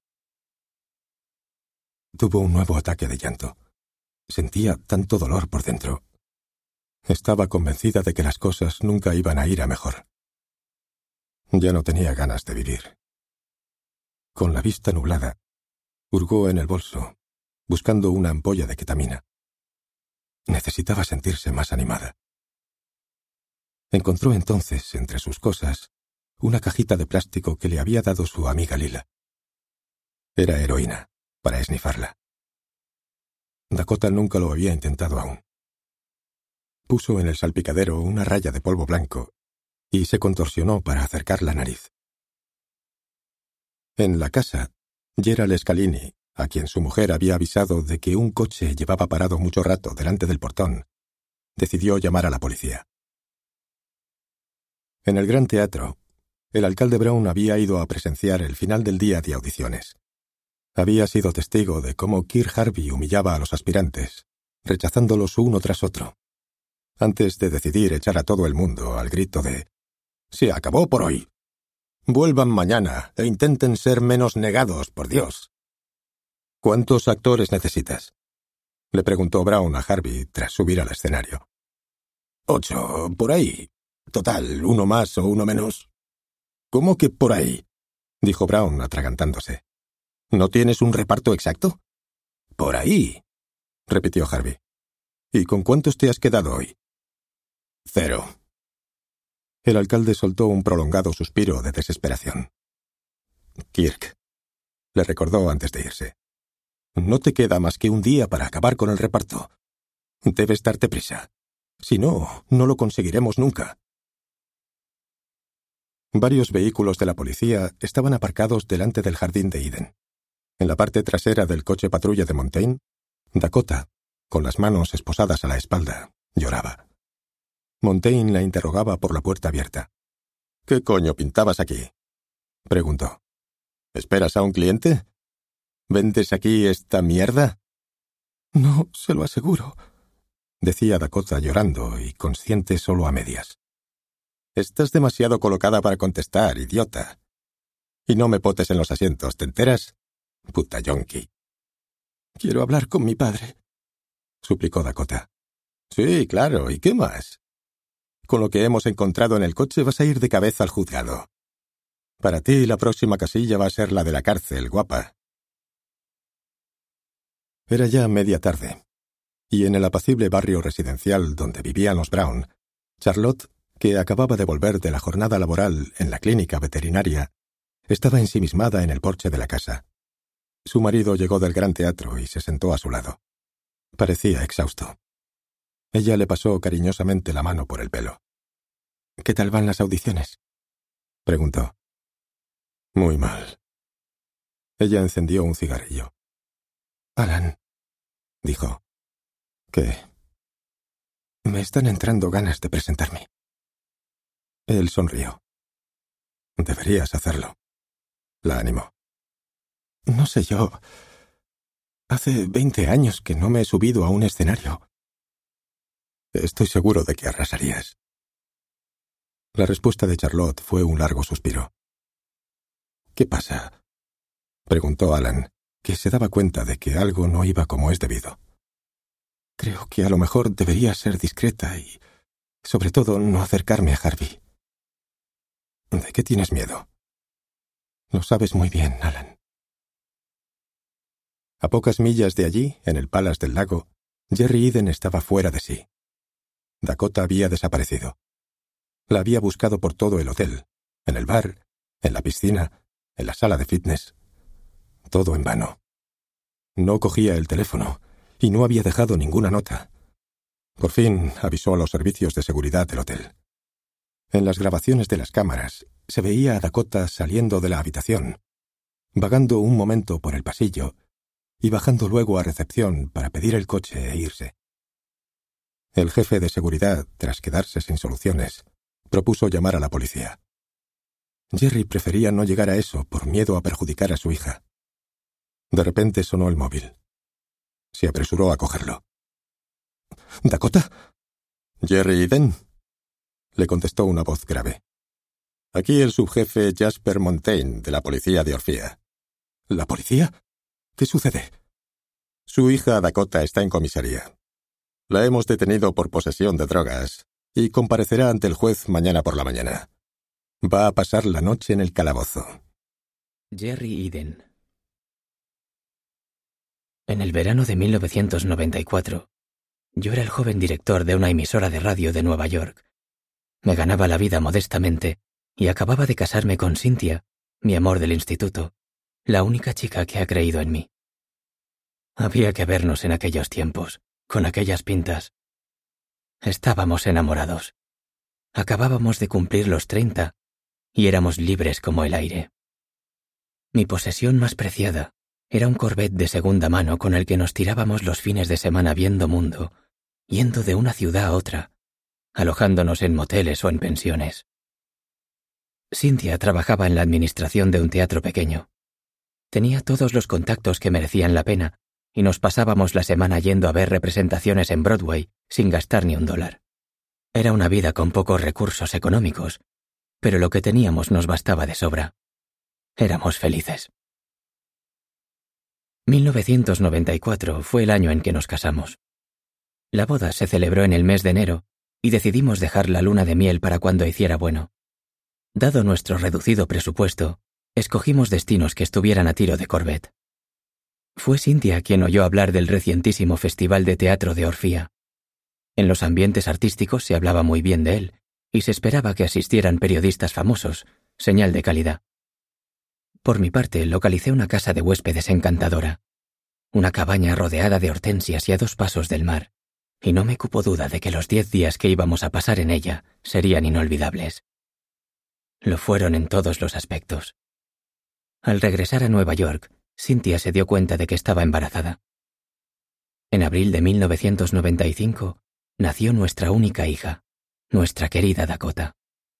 Tuvo un nuevo ataque de llanto. Sentía tanto dolor por dentro. Estaba convencida de que las cosas nunca iban a ir a mejor. Ya no tenía ganas de vivir. Con la vista nublada, hurgó en el bolso, buscando una ampolla de ketamina. Necesitaba sentirse más animada. Encontró entonces, entre sus cosas, una cajita de plástico que le había dado su amiga Lila. Era heroína, para esnifarla. Dakota nunca lo había intentado aún. Puso en el salpicadero una raya de polvo blanco y se contorsionó para acercar la nariz. En la casa, Gerald Scalini, a quien su mujer había avisado de que un coche llevaba parado mucho rato delante del portón, decidió llamar a la policía. En el Gran Teatro, el alcalde Brown había ido a presenciar el final del día de audiciones. Había sido testigo de cómo Kirk Harvey humillaba a los aspirantes, rechazándolos uno tras otro, antes de decidir echar a todo el mundo al grito de «¡Se acabó por hoy! Vuelvan mañana e intenten ser menos negados, por Dios». «¿Cuántos actores necesitas?», le preguntó Brown a Harvey tras subir al escenario. «Ocho, por ahí. Total, uno más o uno menos». «¿Cómo que por ahí?», dijo Brown atragantándose. «¿No tienes un reparto exacto?». «Por ahí», repitió Harvey. «¿Y con cuántos te has quedado hoy?». «Cero». El alcalde soltó un prolongado suspiro de desesperación. «Kirk», le recordó antes de irse, «no te queda más que un día para acabar con el reparto. Debes darte prisa. Si no, no lo conseguiremos nunca». Varios vehículos de la policía estaban aparcados delante del jardín de Eden. En la parte trasera del coche patrulla de Montaigne, Dakota, con las manos esposadas a la espalda, lloraba. Montaigne la interrogaba por la puerta abierta. «¿Qué coño pintabas aquí?», preguntó. «¿Esperas a un cliente? ¿Vendes aquí esta mierda?». «No, se lo aseguro», decía Dakota llorando y consciente solo a medias. «Estás demasiado colocada para contestar, idiota. Y no me potes en los asientos, ¿te enteras? Puta yonki». «Quiero hablar con mi padre», suplicó Dakota. «Sí, claro, ¿y qué más? Con lo que hemos encontrado en el coche vas a ir de cabeza al juzgado. Para ti la próxima casilla va a ser la de la cárcel, guapa». Era ya media tarde, y en el apacible barrio residencial donde vivían los Brown, Charlotte, que acababa de volver de la jornada laboral en la clínica veterinaria, estaba ensimismada en el porche de la casa. Su marido llegó del Gran Teatro y se sentó a su lado. Parecía exhausto. Ella le pasó cariñosamente la mano por el pelo. «¿Qué tal van las audiciones?», preguntó. «Muy mal». Ella encendió un cigarrillo. «Alan», dijo. «¿Qué?». «Me están entrando ganas de presentarme». Él sonrió. «Deberías hacerlo», la animó. «No sé yo. Hace veinte años que no me he subido a un escenario. Estoy seguro de que arrasarías. La respuesta de Charlotte fue un largo suspiro. ¿Qué pasa?, preguntó Alan, que se daba cuenta de que algo no iba como es debido. Creo que a lo mejor debería ser discreta y, sobre todo, no acercarme a Harvey. ¿De qué tienes miedo? Lo sabes muy bien, Alan. A pocas millas de allí, en el Palace del Lago, Jerry Eden estaba fuera de sí. Dakota había desaparecido. La había buscado por todo el hotel, en el bar, en la piscina, en la sala de fitness. Todo en vano. No cogía el teléfono y no había dejado ninguna nota. Por fin avisó a los servicios de seguridad del hotel. En las grabaciones de las cámaras se veía a Dakota saliendo de la habitación, vagando un momento por el pasillo y bajando luego a recepción para pedir el coche e irse. El jefe de seguridad, tras quedarse sin soluciones, propuso llamar a la policía. Jerry prefería no llegar a eso por miedo a perjudicar a su hija. De repente sonó el móvil. Se apresuró a cogerlo. —¿Dakota? —¿Jerry Eden? —le contestó una voz grave. —Aquí el subjefe Jasper Montaigne, de la policía de Orfía. —¿La policía? ¿Qué sucede? —Su hija Dakota está en comisaría. La hemos detenido por posesión de drogas y comparecerá ante el juez mañana por la mañana. Va a pasar la noche en el calabozo. Jerry Eden. En el verano de mil novecientos noventa y cuatro, yo era el joven director de una emisora de radio de Nueva York. Me ganaba la vida modestamente y acababa de casarme con Cynthia, mi amor del instituto, la única chica que ha creído en mí. Había que vernos en aquellos tiempos, con aquellas pintas. Estábamos enamorados. Acabábamos de cumplir los treinta y éramos libres como el aire. Mi posesión más preciada era un Corvette de segunda mano con el que nos tirábamos los fines de semana viendo mundo, yendo de una ciudad a otra, alojándonos en moteles o en pensiones. Cynthia trabajaba en la administración de un teatro pequeño. Tenía todos los contactos que merecían la pena y nos pasábamos la semana yendo a ver representaciones en Broadway sin gastar ni un dólar. Era una vida con pocos recursos económicos, pero lo que teníamos nos bastaba de sobra. Éramos felices. mil novecientos noventa y cuatro fue el año en que nos casamos. La boda se celebró en el mes de enero y decidimos dejar la luna de miel para cuando hiciera bueno. Dado nuestro reducido presupuesto, escogimos destinos que estuvieran a tiro de Corvette. Fue Cynthia quien oyó hablar del recientísimo Festival de Teatro de Orfía. En los ambientes artísticos se hablaba muy bien de él y se esperaba que asistieran periodistas famosos, señal de calidad. Por mi parte, localicé una casa de huéspedes encantadora, una cabaña rodeada de hortensias y a dos pasos del mar, y no me cupo duda de que los diez días que íbamos a pasar en ella serían inolvidables. Lo fueron en todos los aspectos. Al regresar a Nueva York, Cynthia se dio cuenta de que estaba embarazada. En abril de mil novecientos noventa y cinco nació nuestra única hija, nuestra querida Dakota.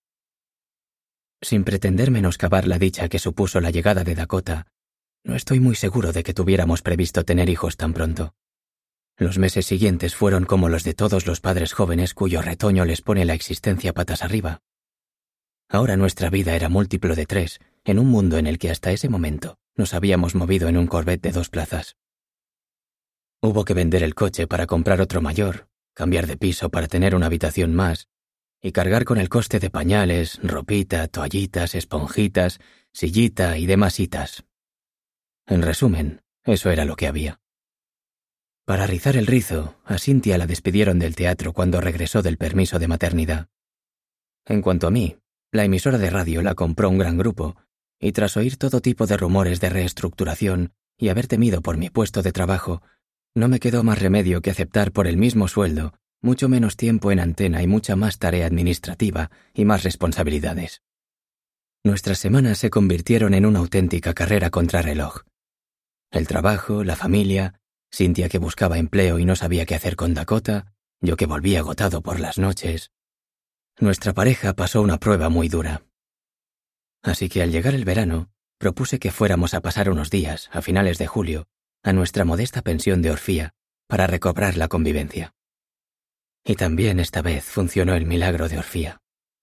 Sin pretender menoscabar la dicha que supuso la llegada de Dakota, no estoy muy seguro de que tuviéramos previsto tener hijos tan pronto. Los meses siguientes fueron como los de todos los padres jóvenes cuyo retoño les pone la existencia patas arriba. Ahora nuestra vida era múltiplo de tres, en un mundo en el que hasta ese momento nos habíamos movido en un Corvette de dos plazas. Hubo que vender el coche para comprar otro mayor, cambiar de piso para tener una habitación más, y cargar con el coste de pañales, ropita, toallitas, esponjitas, sillita y demasitas. En resumen, eso era lo que había. Para rizar el rizo, a Cynthia la despidieron del teatro cuando regresó del permiso de maternidad. En cuanto a mí, la emisora de radio la compró un gran grupo, y tras oír todo tipo de rumores de reestructuración y haber temido por mi puesto de trabajo, no me quedó más remedio que aceptar por el mismo sueldo mucho menos tiempo en antena y mucha más tarea administrativa y más responsabilidades. Nuestras semanas se convirtieron en una auténtica carrera contrarreloj. El trabajo, la familia, Cynthia que buscaba empleo y no sabía qué hacer con Dakota, yo que volvía agotado por las noches. Nuestra pareja pasó una prueba muy dura. Así que al llegar el verano, propuse que fuéramos a pasar unos días, a finales de julio, a nuestra modesta pensión de Orfía, para recobrar la convivencia. Y también esta vez funcionó el milagro de Orfía.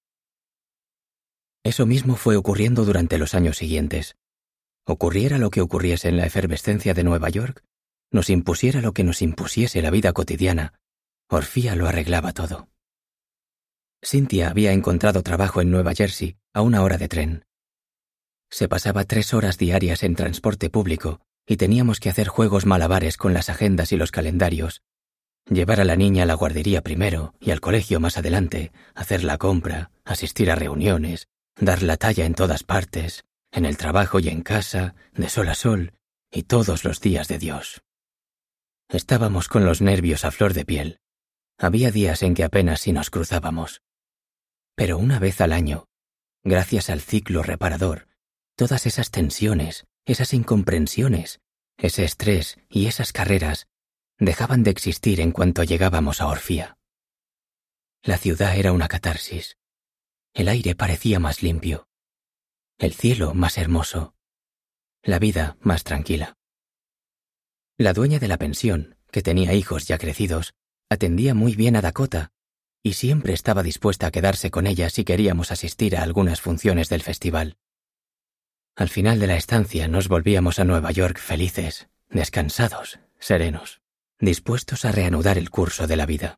Eso mismo fue ocurriendo durante los años siguientes. Ocurriera lo que ocurriese en la efervescencia de Nueva York, nos impusiera lo que nos impusiese la vida cotidiana, Orfía lo arreglaba todo. Cynthia había encontrado trabajo en Nueva Jersey a una hora de tren. Se pasaba tres horas diarias en transporte público y teníamos que hacer juegos malabares con las agendas y los calendarios, llevar a la niña a la guardería primero y al colegio más adelante, hacer la compra, asistir a reuniones, dar la talla en todas partes, en el trabajo y en casa, de sol a sol, y todos los días de Dios. Estábamos con los nervios a flor de piel. Había días en que apenas si nos cruzábamos. Pero una vez al año, gracias al ciclo reparador, todas esas tensiones, esas incomprensiones, ese estrés y esas carreras dejaban de existir en cuanto llegábamos a Orfía. La ciudad era una catarsis. El aire parecía más limpio. El cielo más hermoso. La vida más tranquila. La dueña de la pensión, que tenía hijos ya crecidos, atendía muy bien a Dakota y siempre estaba dispuesta a quedarse con ella si queríamos asistir a algunas funciones del festival. Al final de la estancia nos volvíamos a Nueva York felices, descansados, serenos, dispuestos a reanudar el curso de la vida.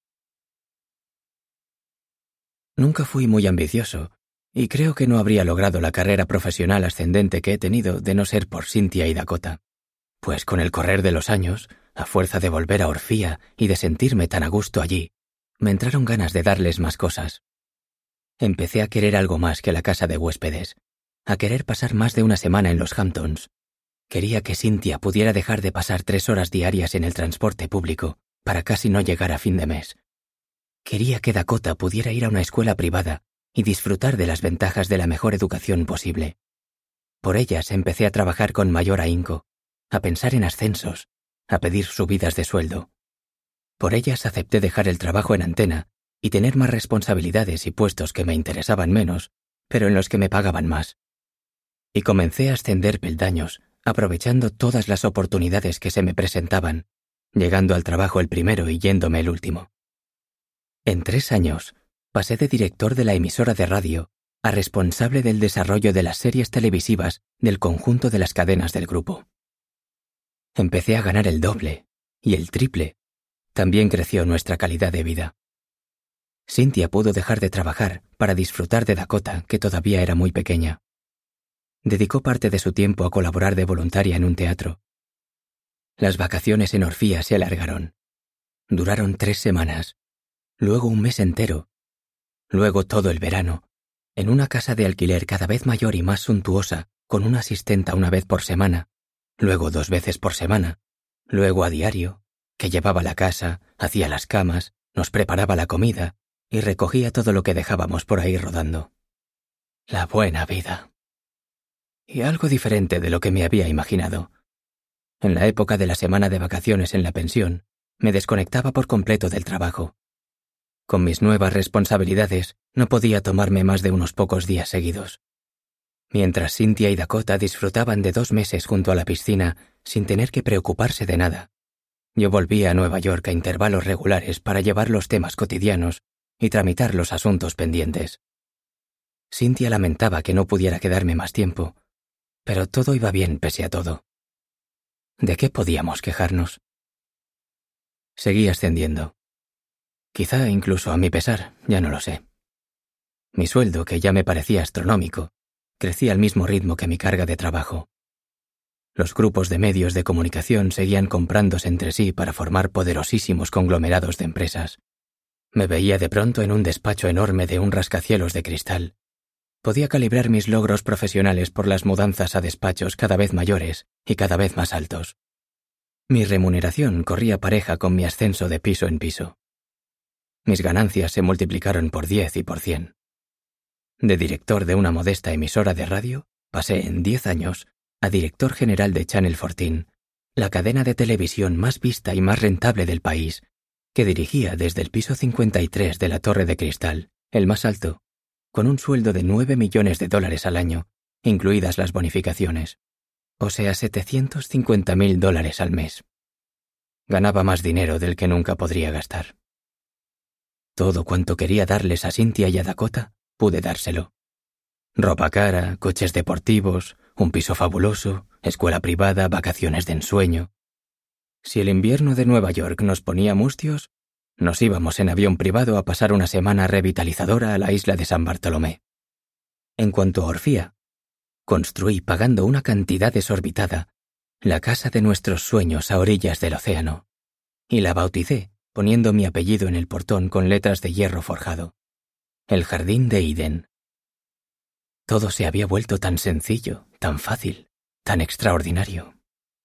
Nunca fui muy ambicioso y creo que no habría logrado la carrera profesional ascendente que he tenido de no ser por Cynthia y Dakota, pues con el correr de los años, a fuerza de volver a Orfía y de sentirme tan a gusto allí, me entraron ganas de darles más cosas. Empecé a querer algo más que la casa de huéspedes, a querer pasar más de una semana en los Hamptons. Quería que Cynthia pudiera dejar de pasar tres horas diarias en el transporte público para casi no llegar a fin de mes. Quería que Dakota pudiera ir a una escuela privada y disfrutar de las ventajas de la mejor educación posible. Por ellas empecé a trabajar con mayor ahínco, a pensar en ascensos, a pedir subidas de sueldo. Por ellas acepté dejar el trabajo en antena y tener más responsabilidades y puestos que me interesaban menos, pero en los que me pagaban más. Y comencé a ascender peldaños, aprovechando todas las oportunidades que se me presentaban, llegando al trabajo el primero y yéndome el último. En tres años, pasé de director de la emisora de radio a responsable del desarrollo de las series televisivas del conjunto de las cadenas del grupo. Empecé a ganar el doble y el triple. También creció nuestra calidad de vida. Cynthia pudo dejar de trabajar para disfrutar de Dakota, que todavía era muy pequeña. Dedicó parte de su tiempo a colaborar de voluntaria en un teatro. Las vacaciones en Orfía se alargaron. Duraron tres semanas, luego un mes entero, luego todo el verano, en una casa de alquiler cada vez mayor y más suntuosa, con una asistenta una vez por semana, luego dos veces por semana, luego a diario, que llevaba la casa, hacía las camas, nos preparaba la comida y recogía todo lo que dejábamos por ahí rodando. La buena vida. Y algo diferente de lo que me había imaginado. En la época de la semana de vacaciones en la pensión, me desconectaba por completo del trabajo. Con mis nuevas responsabilidades, no podía tomarme más de unos pocos días seguidos. Mientras Cynthia y Dakota disfrutaban de dos meses junto a la piscina sin tener que preocuparse de nada, yo volvía a Nueva York a intervalos regulares para llevar los temas cotidianos y tramitar los asuntos pendientes. Cynthia lamentaba que no pudiera quedarme más tiempo, pero todo iba bien pese a todo. ¿De qué podíamos quejarnos? Seguí ascendiendo. Quizá incluso a mi pesar, ya no lo sé. Mi sueldo, que ya me parecía astronómico, crecía al mismo ritmo que mi carga de trabajo. Los grupos de medios de comunicación seguían comprándose entre sí para formar poderosísimos conglomerados de empresas. Me veía de pronto en un despacho enorme de un rascacielos de cristal. Podía calibrar mis logros profesionales por las mudanzas a despachos cada vez mayores y cada vez más altos. Mi remuneración corría pareja con mi ascenso de piso en piso. Mis ganancias se multiplicaron por diez y por cien. De director de una modesta emisora de radio, pasé en diez años a director general de Channel catorce, la cadena de televisión más vista y más rentable del país, que dirigía desde el piso cincuenta y tres de la Torre de Cristal, el más alto, con un sueldo de nueve millones de dólares al año, incluidas las bonificaciones, o sea, setecientos cincuenta mil dólares al mes. Ganaba más dinero del que nunca podría gastar. Todo cuanto quería darles a Cynthia y a Dakota, pude dárselo. Ropa cara, coches deportivos, un piso fabuloso, escuela privada, vacaciones de ensueño. Si el invierno de Nueva York nos ponía mustios, nos íbamos en avión privado a pasar una semana revitalizadora a la isla de San Bartolomé. En cuanto a Orfía, construí, pagando una cantidad desorbitada, la casa de nuestros sueños a orillas del océano, y la bauticé poniendo mi apellido en el portón con letras de hierro forjado. El jardín de Eden. Todo se había vuelto tan sencillo, tan fácil, tan extraordinario.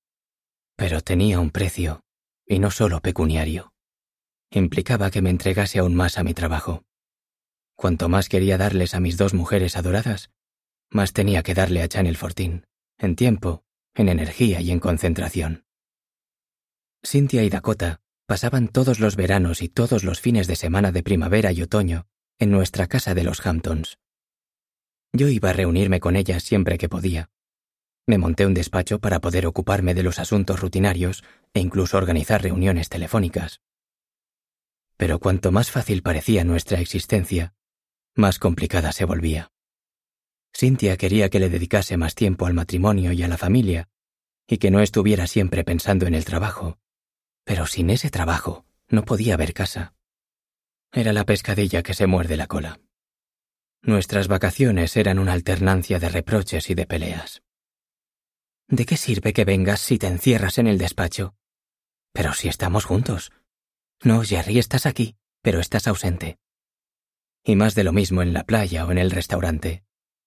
Pero tenía un precio, y no solo pecuniario. Implicaba que me entregase aún más a mi trabajo. Cuanto más quería darles a mis dos mujeres adoradas, más tenía que darle a Channel catorce, en tiempo, en energía y en concentración. Cynthia y Dakota pasaban todos los veranos y todos los fines de semana de primavera y otoño en nuestra casa de los Hamptons. Yo iba a reunirme con ellas siempre que podía. Me monté un despacho para poder ocuparme de los asuntos rutinarios e incluso organizar reuniones telefónicas. Pero cuanto más fácil parecía nuestra existencia, más complicada se volvía. Cynthia quería que le dedicase más tiempo al matrimonio y a la familia, y que no estuviera siempre pensando en el trabajo. Pero sin ese trabajo no podía haber casa. Era la pescadilla que se muerde la cola. Nuestras vacaciones eran una alternancia de reproches y de peleas. ¿De qué sirve que vengas si te encierras en el despacho? Pero si estamos juntos. No, Jerry, estás aquí, pero estás ausente. Y más de lo mismo en la playa o en el restaurante.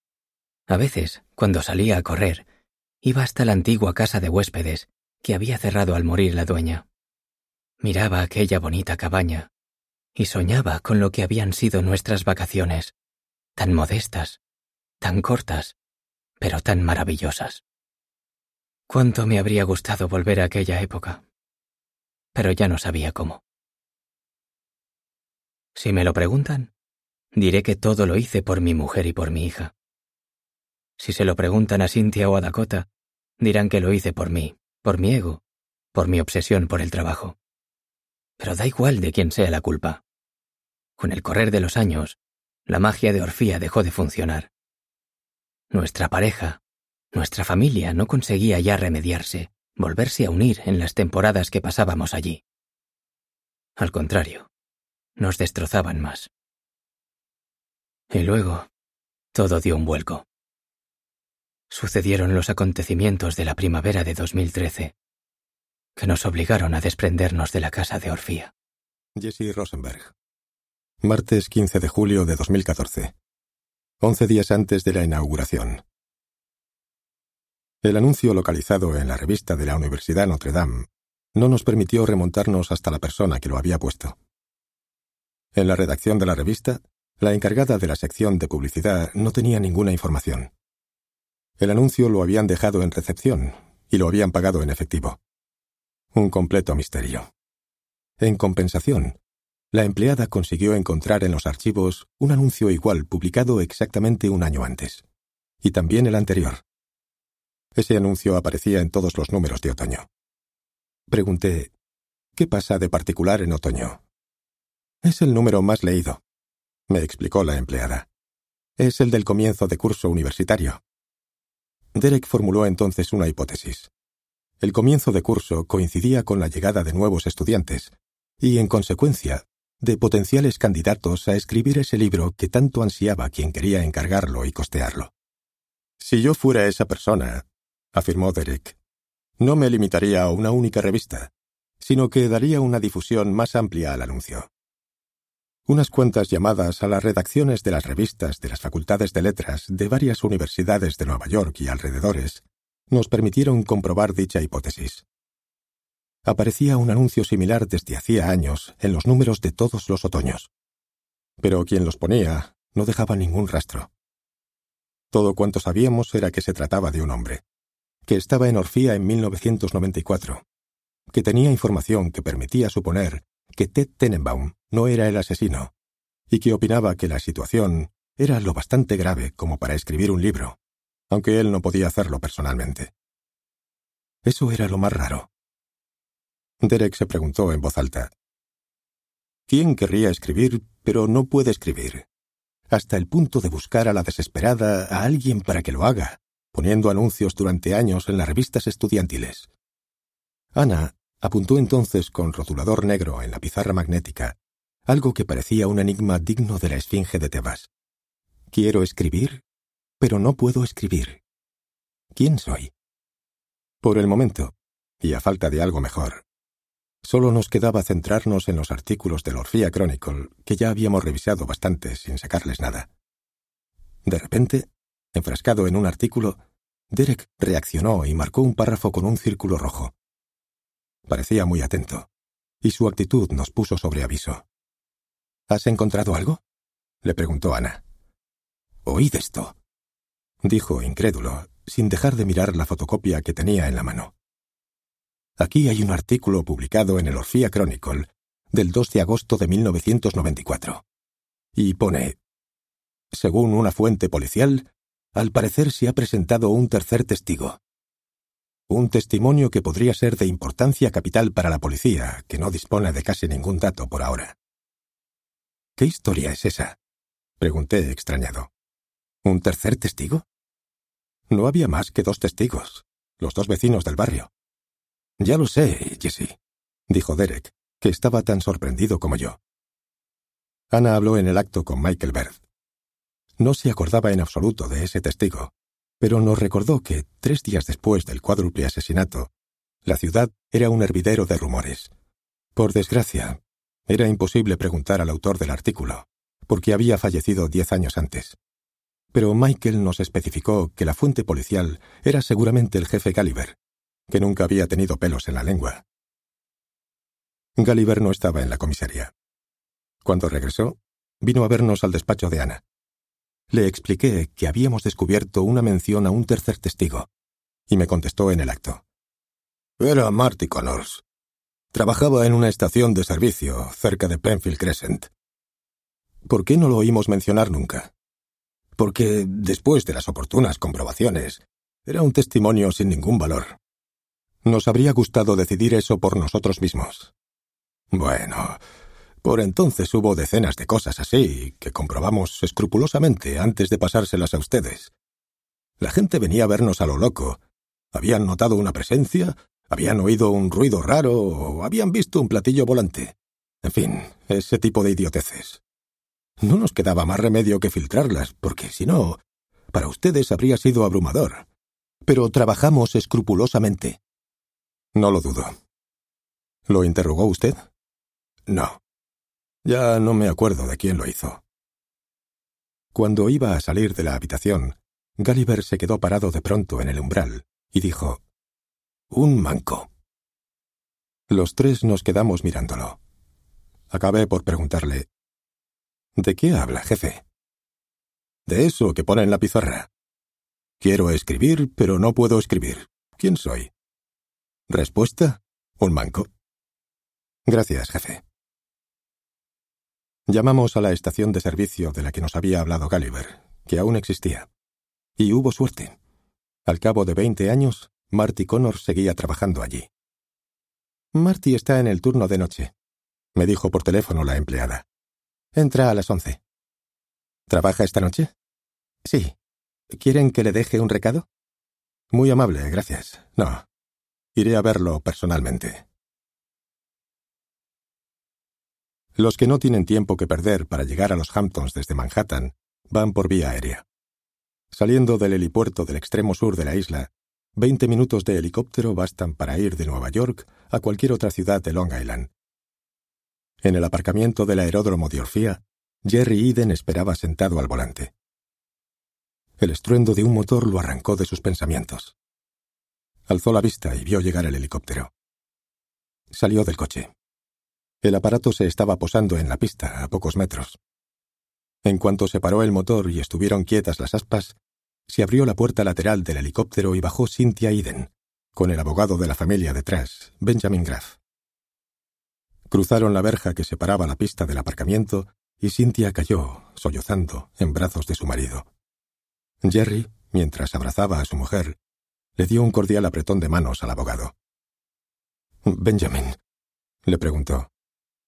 A veces, cuando salía a correr, iba hasta la antigua casa de huéspedes que había cerrado al morir la dueña. Miraba aquella bonita cabaña y soñaba con lo que habían sido nuestras vacaciones, tan modestas, tan cortas, pero tan maravillosas. Cuánto me habría gustado volver a aquella época, pero ya no sabía cómo. Si me lo preguntan, diré que todo lo hice por mi mujer y por mi hija. Si se lo preguntan a Cynthia o a Dakota, dirán que lo hice por mí, por mi ego, por mi obsesión por el trabajo. Pero da igual de quién sea la culpa. Con el correr de los años, la magia de Orfía dejó de funcionar. Nuestra pareja, nuestra familia no conseguía ya remediarse, volverse a unir en las temporadas que pasábamos allí. Al contrario, nos destrozaban más. Y luego, todo dio un vuelco. Sucedieron los acontecimientos de la primavera de dos mil trece, que nos obligaron a desprendernos de la casa de Orfía. Jesse Rosenberg. Martes quince de julio de dos mil catorce. Once días antes de la inauguración. El anuncio localizado en la revista de la Universidad Notre Dame no nos permitió remontarnos hasta la persona que lo había puesto. En la redacción de la revista, la encargada de la sección de publicidad no tenía ninguna información. El anuncio lo habían dejado en recepción y lo habían pagado en efectivo. Un completo misterio. En compensación, la empleada consiguió encontrar en los archivos un anuncio igual publicado exactamente un año antes, y también el anterior. Ese anuncio aparecía en todos los números de otoño. Pregunté, ¿qué pasa de particular en otoño? Es el número más leído, me explicó la empleada. Es el del comienzo de curso universitario. Derek formuló entonces una hipótesis. El comienzo de curso coincidía con la llegada de nuevos estudiantes y, en consecuencia, de potenciales candidatos a escribir ese libro que tanto ansiaba quien quería encargarlo y costearlo. Si yo fuera esa persona, afirmó Derek, no me limitaría a una única revista, sino que daría una difusión más amplia al anuncio. Unas cuantas llamadas a las redacciones de las revistas de las facultades de letras de varias universidades de Nueva York y alrededores nos permitieron comprobar dicha hipótesis. Aparecía un anuncio similar desde hacía años en los números de todos los otoños. Pero quien los ponía no dejaba ningún rastro. Todo cuanto sabíamos era que se trataba de un hombre, que estaba en Orfía en mil novecientos noventa y cuatro, que tenía información que permitía suponer que Ted Tenenbaum no era el asesino, y que opinaba que la situación era lo bastante grave como para escribir un libro, aunque él no podía hacerlo personalmente. Eso era lo más raro. Derek se preguntó en voz alta, ¿Quién querría escribir, pero no puede escribir? Hasta el punto de buscar a la desesperada a alguien para que lo haga, poniendo anuncios durante años en las revistas estudiantiles. Ana apuntó entonces con rotulador negro en la pizarra magnética algo que parecía un enigma digno de la Esfinge de Tebas. Quiero escribir, pero no puedo escribir. ¿Quién soy? Por el momento, y a falta de algo mejor, solo nos quedaba centrarnos en los artículos del Orphea Chronicle, que ya habíamos revisado bastante sin sacarles nada. De repente, enfrascado en un artículo, Derek reaccionó y marcó un párrafo con un círculo rojo. Parecía muy atento, y su actitud nos puso sobre aviso. ¿Has encontrado algo?, le preguntó Ana. «Oíd esto», dijo incrédulo, sin dejar de mirar la fotocopia que tenía en la mano. Aquí hay un artículo publicado en el Orphea Chronicle del dos de agosto de mil novecientos noventa y cuatro. Y pone: según una fuente policial, al parecer se ha presentado un tercer testigo. Un testimonio que podría ser de importancia capital para la policía, que no dispone de casi ningún dato por ahora. ¿Qué historia es esa?, pregunté extrañado. ¿Un tercer testigo? No había más que dos testigos, los dos vecinos del barrio. Ya lo sé, Jessie, dijo Derek, que estaba tan sorprendido como yo. Ana habló en el acto con Michael Baird. No se acordaba en absoluto de ese testigo, pero nos recordó que, tres días después del cuádruple asesinato, la ciudad era un hervidero de rumores. Por desgracia, era imposible preguntar al autor del artículo, porque había fallecido diez años antes. Pero Michael nos especificó que la fuente policial era seguramente el jefe Gulliver, que nunca había tenido pelos en la lengua. Gulliver no estaba en la comisaría. Cuando regresó, vino a vernos al despacho de Ana. Le expliqué que habíamos descubierto una mención a un tercer testigo, y me contestó en el acto. Era Marty Connors. Trabajaba en una estación de servicio cerca de Penfield Crescent. ¿Por qué no lo oímos mencionar nunca? Porque, después de las oportunas comprobaciones, era un testimonio sin ningún valor. Nos habría gustado decidir eso por nosotros mismos. Bueno, por entonces hubo decenas de cosas así que comprobamos escrupulosamente antes de pasárselas a ustedes. La gente venía a vernos a lo loco. Habían notado una presencia, habían oído un ruido raro o habían visto un platillo volante. En fin, ese tipo de idioteces. No nos quedaba más remedio que filtrarlas, porque si no, para ustedes habría sido abrumador. Pero trabajamos escrupulosamente. No lo dudo. ¿Lo interrogó usted? No. Ya no me acuerdo de quién lo hizo. Cuando iba a salir de la habitación, Gulliver se quedó parado de pronto en el umbral y dijo: «Un manco». Los tres nos quedamos mirándolo. Acabé por preguntarle: «¿De qué habla, jefe?» «De eso que pone en la pizarra. Quiero escribir, pero no puedo escribir. ¿Quién soy?» ¿Respuesta? Un manco. Gracias, jefe. Llamamos a la estación de servicio de la que nos había hablado Gulliver, que aún existía. Y hubo suerte. Al cabo de veinte años, Marty Connors seguía trabajando allí. «Marty está en el turno de noche», me dijo por teléfono la empleada. «Entra a las once». ¿Trabaja esta noche? Sí. ¿Quieren que le deje un recado? Muy amable, gracias. No. Iré a verlo personalmente. Los que no tienen tiempo que perder para llegar a los Hamptons desde Manhattan van por vía aérea. Saliendo del helipuerto del extremo sur de la isla, veinte minutos de helicóptero bastan para ir de Nueva York a cualquier otra ciudad de Long Island. En el aparcamiento del aeródromo de Orphea, Jerry Eden esperaba sentado al volante. El estruendo de un motor lo arrancó de sus pensamientos. Alzó la vista y vio llegar el helicóptero. Salió del coche. El aparato se estaba posando en la pista, a pocos metros. En cuanto se paró el motor y estuvieron quietas las aspas, se abrió la puerta lateral del helicóptero y bajó Cynthia Eden, con el abogado de la familia detrás, Benjamin Graff. Cruzaron la verja que separaba la pista del aparcamiento y Cynthia cayó, sollozando, en brazos de su marido. Jerry, mientras abrazaba a su mujer, le dio un cordial apretón de manos al abogado. «Benjamin», le preguntó,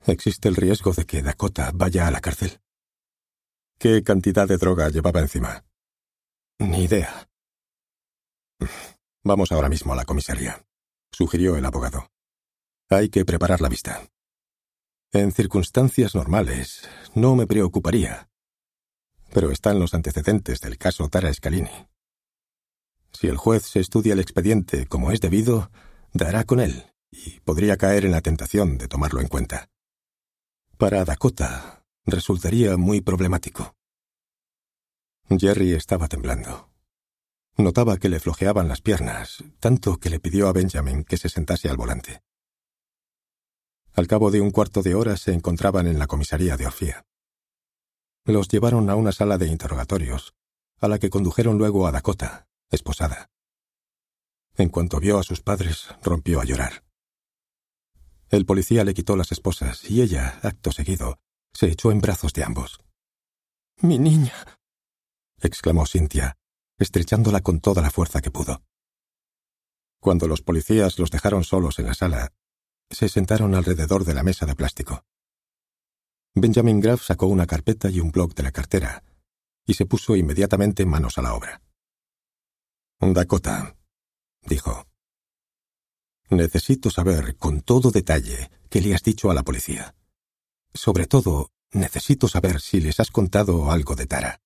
Existe el riesgo de que Dakota vaya a la cárcel. ¿Qué cantidad de droga llevaba encima? Ni idea. Vamos ahora mismo a la comisaría, sugirió el abogado. Hay que preparar la vista. En circunstancias normales, no me preocuparía. Pero están los antecedentes del caso Tara Scalini. Si el juez se estudia el expediente como es debido, dará con él y podría caer en la tentación de tomarlo en cuenta. Para Dakota resultaría muy problemático. Jerry estaba temblando. Notaba que le flojeaban las piernas, tanto que le pidió a Benjamin que se sentase al volante. Al cabo de un cuarto de hora se encontraban en la comisaría de Orfía. Los llevaron a una sala de interrogatorios, a la que condujeron luego a Dakota, esposada. En cuanto vio a sus padres, rompió a llorar. El policía le quitó las esposas y ella, acto seguido, se echó en brazos de ambos. «¡Mi niña!», exclamó Cynthia, estrechándola con toda la fuerza que pudo. Cuando los policías los dejaron solos en la sala, se sentaron alrededor de la mesa de plástico. Benjamin Graff sacó una carpeta y un bloc de la cartera y se puso inmediatamente manos a la obra. «Dakota», dijo, «necesito saber con todo detalle qué le has dicho a la policía. Sobre todo, necesito saber si les has contado algo de Tara».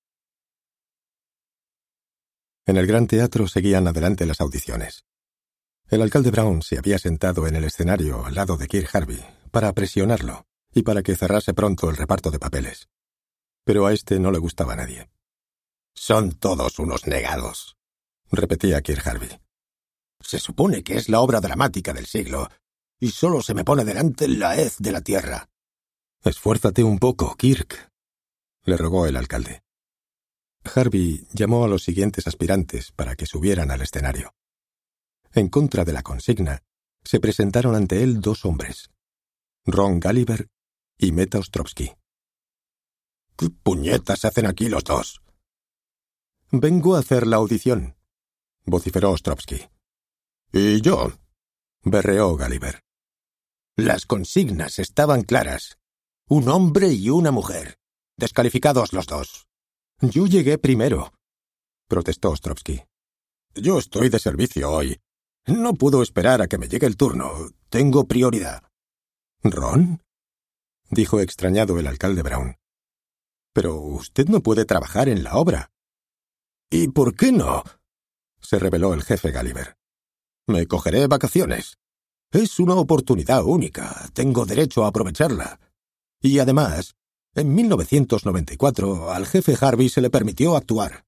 En el Gran Teatro seguían adelante las audiciones. El alcalde Brown se había sentado en el escenario al lado de Kirk Harvey para presionarlo y para que cerrase pronto el reparto de papeles. Pero a este no le gustaba a nadie. «Son todos unos negados», repetía Kirk Harvey. «Se supone que es la obra dramática del siglo, y solo se me pone delante la hez de la tierra». «Esfuérzate un poco, Kirk», le rogó el alcalde. Harvey llamó a los siguientes aspirantes para que subieran al escenario. En contra de la consigna, se presentaron ante él dos hombres, Ron Gulliver y Meta Ostrovsky. «¿Qué puñetas hacen aquí los dos?» «Vengo a hacer la audición», vociferó Ostrovsky. «¿Y yo?», berreó Gulliver. «Las consignas estaban claras. Un hombre y una mujer. Descalificados los dos». «Yo llegué primero», protestó Ostrovsky. «Yo estoy de servicio hoy. No puedo esperar a que me llegue el turno. Tengo prioridad». «¿Ron?», dijo extrañado el alcalde Brown. «Pero usted no puede trabajar en la obra». «¿Y por qué no?», se rebeló el jefe Gulliver. «Me cogeré vacaciones. Es una oportunidad única. Tengo derecho a aprovecharla. Y además, en mil novecientos noventa y cuatro al jefe Harvey se le permitió actuar.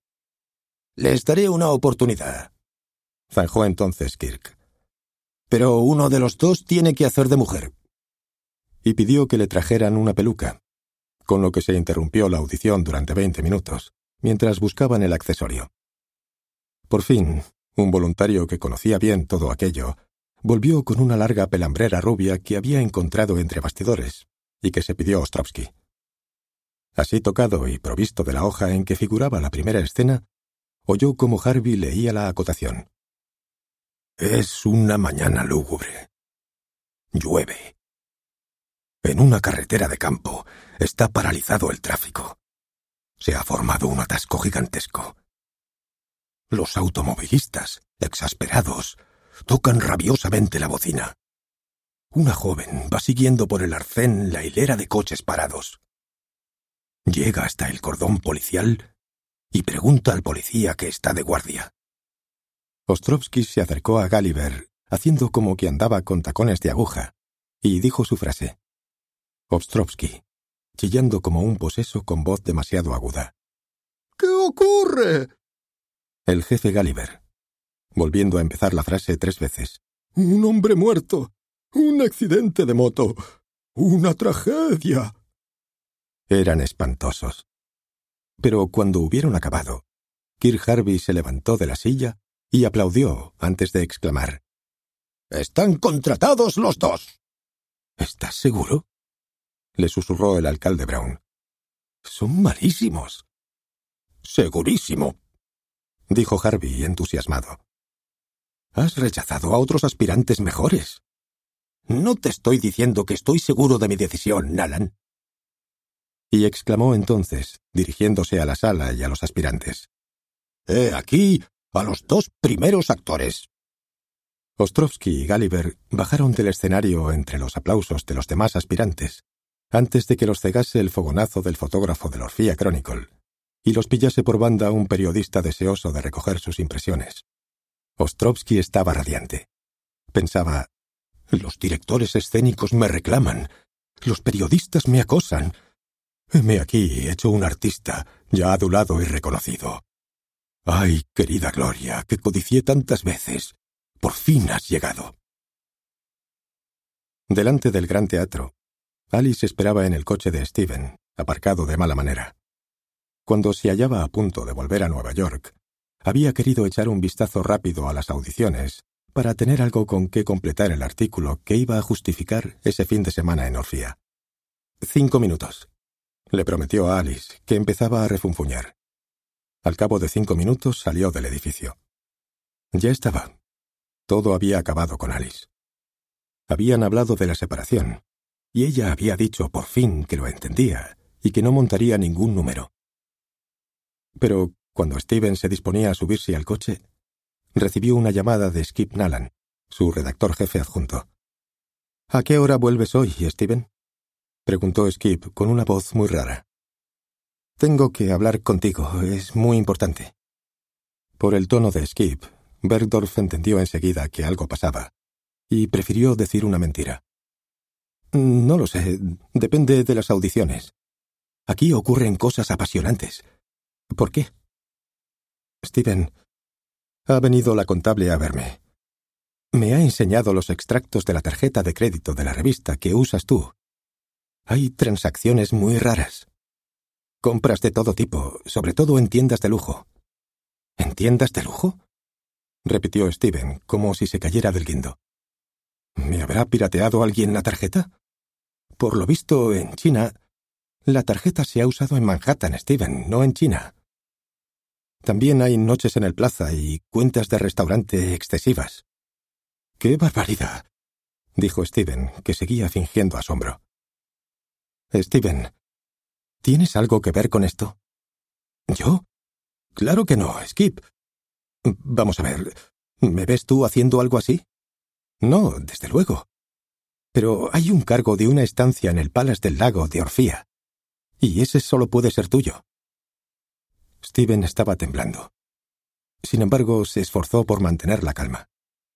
Les daré una oportunidad», zanjó entonces Kirk. «Pero uno de los dos tiene que hacer de mujer». Y pidió que le trajeran una peluca, con lo que se interrumpió la audición durante veinte minutos, mientras buscaban el accesorio. Por fin, un voluntario que conocía bien todo aquello, volvió con una larga pelambrera rubia que había encontrado entre bastidores y que se pidió a Ostrovsky. Así tocado y provisto de la hoja en que figuraba la primera escena, oyó como Harvey leía la acotación. «Es una mañana lúgubre. Llueve. En una carretera de campo está paralizado el tráfico. Se ha formado un atasco gigantesco. Los automovilistas, exasperados, tocan rabiosamente la bocina. Una joven va siguiendo por el arcén la hilera de coches parados. Llega hasta el cordón policial y pregunta al policía que está de guardia». Ostrovsky se acercó a Gulliver, haciendo como que andaba con tacones de aguja, y dijo su frase. Ostrovsky, chillando como un poseso con voz demasiado aguda. «¿Qué ocurre?». El jefe Gulliver, volviendo a empezar la frase tres veces. «Un hombre muerto. Un accidente de moto. Una tragedia». Eran espantosos. Pero cuando hubieron acabado, Kirk Harvey se levantó de la silla y aplaudió antes de exclamar. «¡Están contratados los dos!». «¿Estás seguro?», le susurró el alcalde Brown. «Son malísimos». «Segurísimo», dijo Harvey entusiasmado. «Has rechazado a otros aspirantes mejores». No te estoy diciendo que estoy seguro de mi decisión, Nalan. Y exclamó entonces, dirigiéndose a la sala y a los aspirantes. He aquí a los dos primeros actores. Ostrovsky y Gulliver bajaron del escenario entre los aplausos de los demás aspirantes, antes de que los cegase el fogonazo del fotógrafo del Orphea Chronicle, y los pillase por banda un periodista deseoso de recoger sus impresiones. Ostrovsky estaba radiante. Pensaba, los directores escénicos me reclaman, los periodistas me acosan. Heme aquí hecho un artista, ya adulado y reconocido. Ay, querida Gloria, que codicié tantas veces. Por fin has llegado. Delante del gran teatro, Alice esperaba en el coche de Stephen, aparcado de mala manera. Cuando se hallaba a punto de volver a Nueva York, había querido echar un vistazo rápido a las audiciones para tener algo con qué completar el artículo que iba a justificar ese fin de semana en Orphea. Cinco minutos, le prometió a Alice, que empezaba a refunfuñar. Al cabo de cinco minutos salió del edificio. Ya estaba. Todo había acabado con Alice. Habían hablado de la separación, y ella había dicho por fin que lo entendía y que no montaría ningún número. Pero cuando Stephen se disponía a subirse al coche, recibió una llamada de Skip Nalan, su redactor jefe adjunto. «¿A qué hora vuelves hoy, Stephen?», preguntó Skip con una voz muy rara. «Tengo que hablar contigo, es muy importante». Por el tono de Skip, Bergdorf entendió enseguida que algo pasaba, y prefirió decir una mentira. «No lo sé, depende de las audiciones. Aquí ocurren cosas apasionantes. ¿Por qué?» «Stephen, ha venido la contable a verme. Me ha enseñado los extractos de la tarjeta de crédito de la revista que usas tú. Hay transacciones muy raras. Compras de todo tipo, sobre todo en tiendas de lujo». «¿En tiendas de lujo?», repitió Stephen, como si se cayera del guindo. «¿Me habrá pirateado alguien la tarjeta? Por lo visto, en China, la tarjeta se ha usado en Manhattan, Stephen, no en China. También hay noches en el Plaza y cuentas de restaurante excesivas». «¡Qué barbaridad!», dijo Stephen, que seguía fingiendo asombro. «Stephen, ¿tienes algo que ver con esto?» «¿Yo? Claro que no, Skip. Vamos a ver, ¿me ves tú haciendo algo así?» «No, desde luego. Pero hay un cargo de una estancia en el Palace del Lago de Orphea, y ese solo puede ser tuyo». Stephen estaba temblando. Sin embargo, se esforzó por mantener la calma.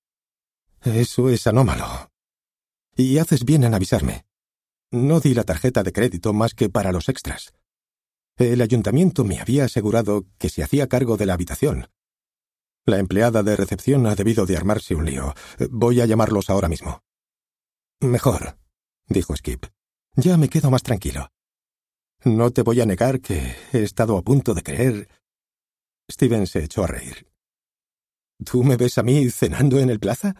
«Eso es anómalo. Y haces bien en avisarme. No di la tarjeta de crédito más que para los extras. El ayuntamiento me había asegurado que se hacía cargo de la habitación. La empleada de recepción ha debido de armarse un lío. Voy a llamarlos ahora mismo». «Mejor», dijo Skip. «Ya me quedo más tranquilo. No te voy a negar que he estado a punto de creer...» Stephen se echó a reír. «¿Tú me ves a mí cenando en el Plaza?»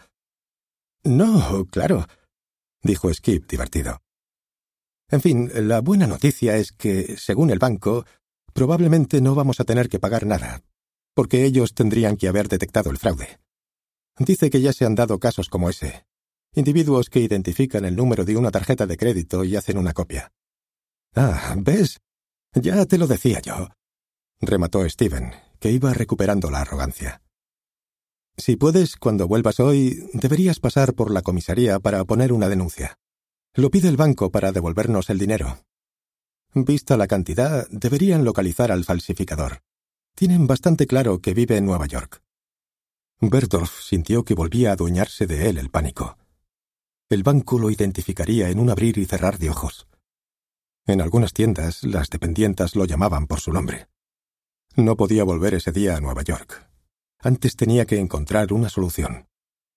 «No, claro», dijo Skip divertido. «En fin, la buena noticia es que, según el banco, probablemente no vamos a tener que pagar nada, porque ellos tendrían que haber detectado el fraude. Dice que ya se han dado casos como ese. Individuos que identifican el número de una tarjeta de crédito y hacen una copia». «Ah, ¿ves? Ya te lo decía yo», remató Stephen, que iba recuperando la arrogancia. «Si puedes, cuando vuelvas hoy, deberías pasar por la comisaría para poner una denuncia. Lo pide el banco para devolvernos el dinero. Vista la cantidad, deberían localizar al falsificador. Tienen bastante claro que vive en Nueva York». Bergdorf sintió que volvía a adueñarse de él el pánico. El banco lo identificaría en un abrir y cerrar de ojos. En algunas tiendas, las dependientas lo llamaban por su nombre. No podía volver ese día a Nueva York. Antes tenía que encontrar una solución.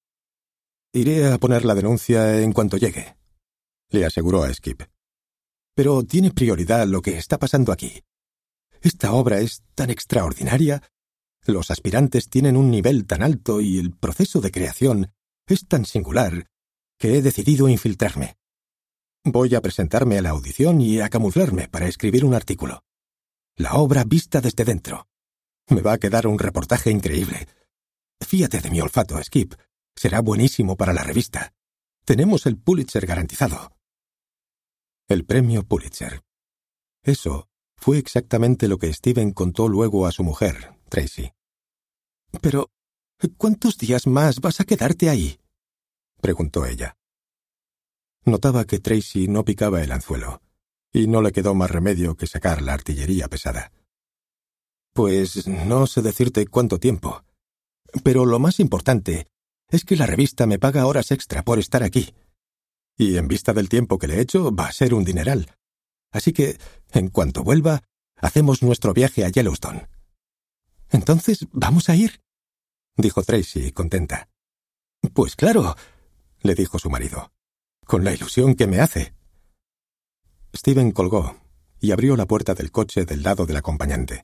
«Iré a poner la denuncia en cuanto llegue», le aseguró a Skip. «Pero tiene prioridad lo que está pasando aquí. Esta obra es tan extraordinaria, los aspirantes tienen un nivel tan alto y el proceso de creación es tan singular que he decidido infiltrarme. Voy a presentarme a la audición y a camuflarme para escribir un artículo. La obra vista desde dentro. Me va a quedar un reportaje increíble. Fíate de mi olfato, Skip. Será buenísimo para la revista. Tenemos el Pulitzer garantizado. El premio Pulitzer. Eso fue exactamente lo que Steven contó luego a su mujer, Tracy. Pero, ¿cuántos días más vas a quedarte ahí?, preguntó ella. Notaba que Tracy no picaba el anzuelo, y no le quedó más remedio que sacar la artillería pesada. Pues no sé decirte cuánto tiempo, pero lo más importante es que la revista me paga horas extra por estar aquí. Y en vista del tiempo que le he hecho, va a ser un dineral. Así que, en cuanto vuelva, hacemos nuestro viaje a Yellowstone. «¿Entonces vamos a ir?», dijo Tracy, contenta. «Pues claro», le dijo su marido, «con la ilusión que me hace». Steven colgó y abrió la puerta del coche del lado del acompañante.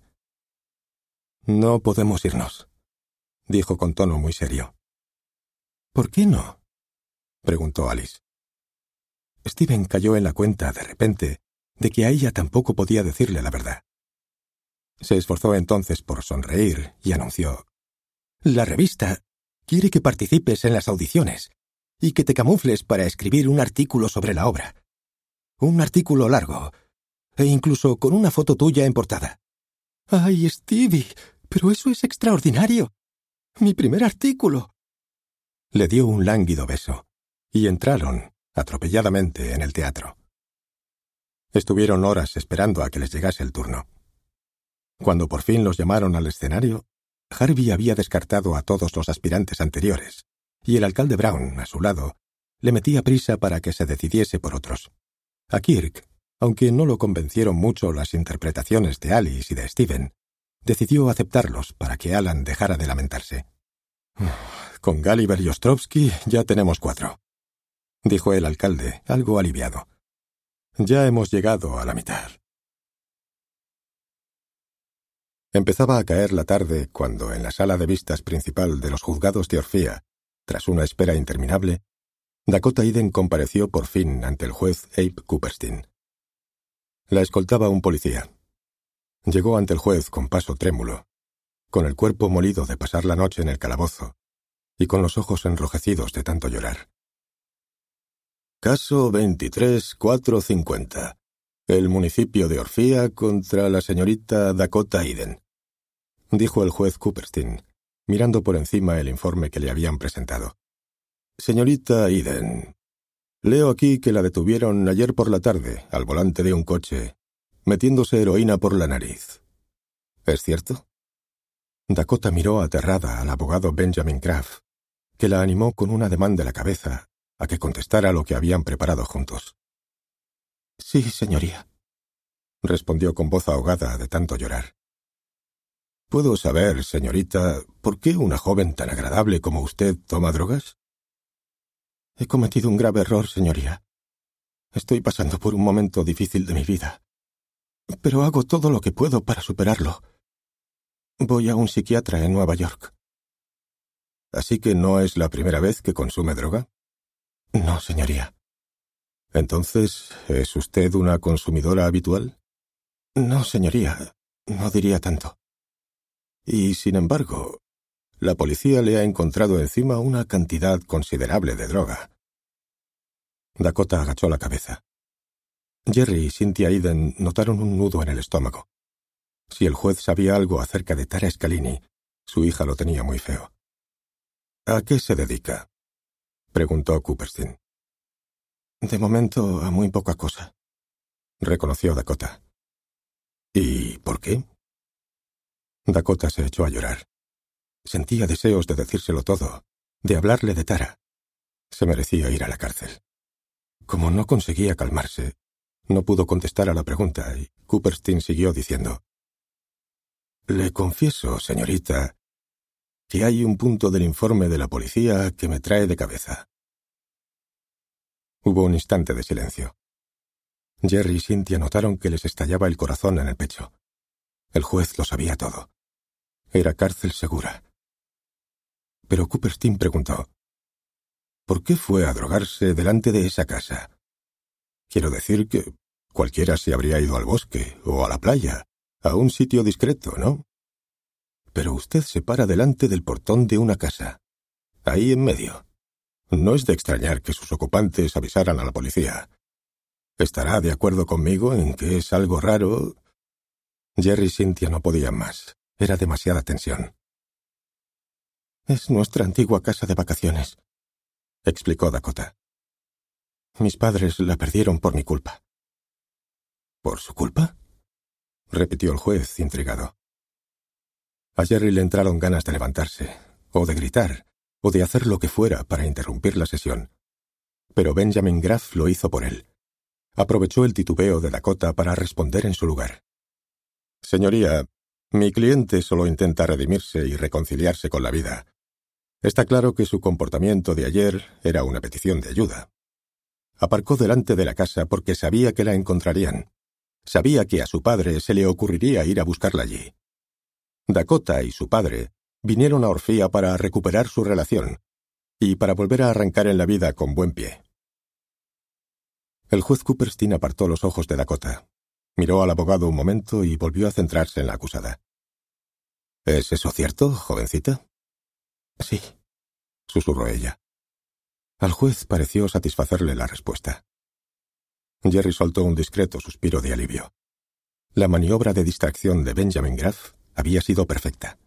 «No podemos irnos», dijo con tono muy serio. «¿Por qué no?», preguntó Alice. Steven cayó en la cuenta, de repente, de que a ella tampoco podía decirle la verdad. Se esforzó entonces por sonreír y anunció: «La revista quiere que participes en las audiciones y que te camufles para escribir un artículo sobre la obra. Un artículo largo, e incluso con una foto tuya en portada». «¡Ay, Stevie! Pero eso es extraordinario. Mi primer artículo». Le dio un lánguido beso, y entraron, atropelladamente, en el teatro. Estuvieron horas esperando a que les llegase el turno. Cuando por fin los llamaron al escenario, Harvey había descartado a todos los aspirantes anteriores, y el alcalde Brown, a su lado, le metía prisa para que se decidiese por otros. A Kirk, aunque no lo convencieron mucho las interpretaciones de Alice y de Steven, decidió aceptarlos para que Alan dejara de lamentarse. «Con Gulliver y Ostrovsky ya tenemos cuatro», dijo el alcalde, algo aliviado. «Ya hemos llegado a la mitad». Empezaba a caer la tarde cuando, en la sala de vistas principal de los juzgados de Orfía, tras una espera interminable, Dakota Eden compareció por fin ante el juez Abe Cooperstein. La escoltaba un policía. Llegó ante el juez con paso trémulo, con el cuerpo molido de pasar la noche en el calabozo y con los ojos enrojecidos de tanto llorar. «Caso veintitrés cuatrocientos cincuenta. El municipio de Orfía contra la señorita Dakota Eden», dijo el juez Cooperstein, mirando por encima el informe que le habían presentado. «Señorita Eden, leo aquí que la detuvieron ayer por la tarde, al volante de un coche, metiéndose heroína por la nariz. ¿Es cierto?» Dakota miró aterrada al abogado Benjamin Kraft, que la animó con un ademán de la cabeza a que contestara lo que habían preparado juntos. «Sí, señoría», respondió con voz ahogada de tanto llorar. «¿Puedo saber, señorita, por qué una joven tan agradable como usted toma drogas?» «He cometido un grave error, señoría. Estoy pasando por un momento difícil de mi vida, pero hago todo lo que puedo para superarlo. Voy a un psiquiatra en Nueva York». «¿Así que no es la primera vez que consume droga?» «No, señoría». «Entonces, ¿es usted una consumidora habitual?» «No, señoría, no diría tanto». «Y, sin embargo, la policía le ha encontrado encima una cantidad considerable de droga». Dakota agachó la cabeza. Jerry y Cynthia Eden notaron un nudo en el estómago. Si el juez sabía algo acerca de Tara Scalini, su hija lo tenía muy feo. «¿A qué se dedica?», preguntó Cooperstein. «De momento, a muy poca cosa», reconoció Dakota. «¿Y por qué?». Dakota se echó a llorar. Sentía deseos de decírselo todo, de hablarle de Tara. Se merecía ir a la cárcel. Como no conseguía calmarse, no pudo contestar a la pregunta y Cooperstein siguió diciendo: «Le confieso, señorita, que hay un punto del informe de la policía que me trae de cabeza». Hubo un instante de silencio. Jerry y Cynthia notaron que les estallaba el corazón en el pecho. El juez lo sabía todo. Era cárcel segura. Pero Cooperstein preguntó: «¿Por qué fue a drogarse delante de esa casa? Quiero decir que cualquiera se habría ido al bosque o a la playa, a un sitio discreto, ¿no? Pero usted se para delante del portón de una casa, ahí en medio. No es de extrañar que sus ocupantes avisaran a la policía. ¿Estará de acuerdo conmigo en que es algo raro? Jerry y Cynthia no podían más. Era demasiada tensión. «Es nuestra antigua casa de vacaciones», explicó Dakota. «Mis padres la perdieron por mi culpa». «¿Por su culpa?», repitió el juez, intrigado. A Jerry le entraron ganas de levantarse, o de gritar, o de hacer lo que fuera para interrumpir la sesión. Pero Benjamin Graff lo hizo por él. Aprovechó el titubeo de Dakota para responder en su lugar. «Señoría, mi cliente solo intenta redimirse y reconciliarse con la vida. Está claro que su comportamiento de ayer era una petición de ayuda. Aparcó delante de la casa porque sabía que la encontrarían. Sabía que a su padre se le ocurriría ir a buscarla allí. Dakota y su padre vinieron a Orfía para recuperar su relación y para volver a arrancar en la vida con buen pie». El juez Cooperstein apartó los ojos de Dakota, miró al abogado un momento y volvió a centrarse en la acusada. «¿Es eso cierto, jovencita?» «Sí», susurró ella. Al juez pareció satisfacerle la respuesta. Jerry soltó un discreto suspiro de alivio. La maniobra de distracción de Benjamin Graff había sido perfecta.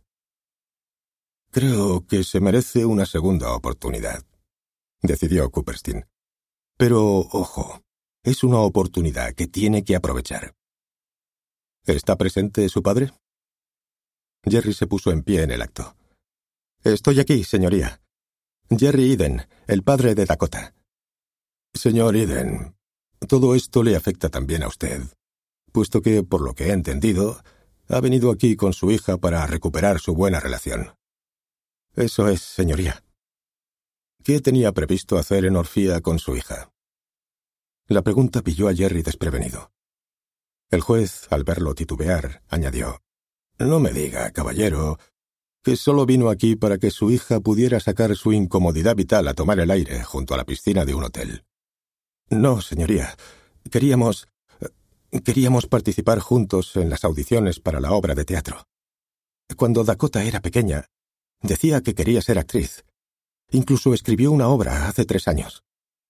«Creo que se merece una segunda oportunidad», decidió Cooperstein. «Pero, ojo, es una oportunidad que tiene que aprovechar». «¿Está presente su padre?» Jerry se puso en pie en el acto. «Estoy aquí, señoría. Jerry Eden, el padre de Dakota». «Señor Eden, todo esto le afecta también a usted, puesto que, por lo que he entendido, ha venido aquí con su hija para recuperar su buena relación». «Eso es, señoría». «¿Qué tenía previsto hacer en Orfía con su hija?» La pregunta pilló a Jerry desprevenido. El juez, al verlo titubear, añadió: «No me diga, caballero, que solo vino aquí para que su hija pudiera sacar su incomodidad vital a tomar el aire junto a la piscina de un hotel». «No, señoría. Queríamos... queríamos participar juntos en las audiciones para la obra de teatro. Cuando Dakota era pequeña, decía que quería ser actriz. Incluso escribió una obra hace tres años».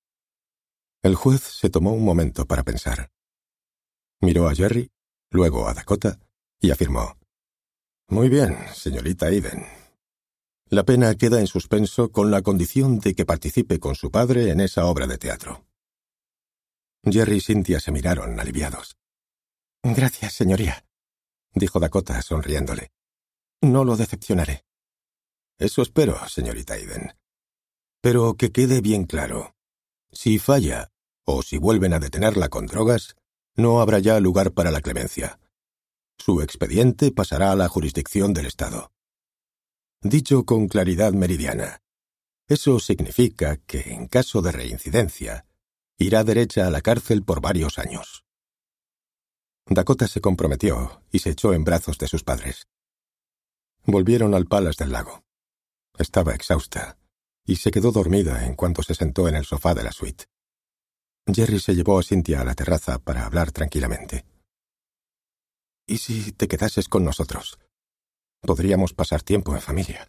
El juez se tomó un momento para pensar. Miró a Jerry, luego a Dakota, y afirmó: «Muy bien, señorita Eden. La pena queda en suspenso con la condición de que participe con su padre en esa obra de teatro». Jerry y Cynthia se miraron, aliviados. «Gracias, señoría», dijo Dakota, sonriéndole. «No lo decepcionaré». «Eso espero, señorita Eden. Pero que quede bien claro. Si falla, o si vuelven a detenerla con drogas, no habrá ya lugar para la clemencia. Su expediente pasará a la jurisdicción del Estado». Dicho con claridad meridiana, eso significa que, en caso de reincidencia, irá derecha a la cárcel por varios años. Dakota se comprometió y se echó en brazos de sus padres. Volvieron al Palace del Lago. Estaba exhausta y se quedó dormida en cuanto se sentó en el sofá de la suite. Jerry se llevó a Cynthia a la terraza para hablar tranquilamente. «¿Y si te quedases con nosotros? Podríamos pasar tiempo en familia».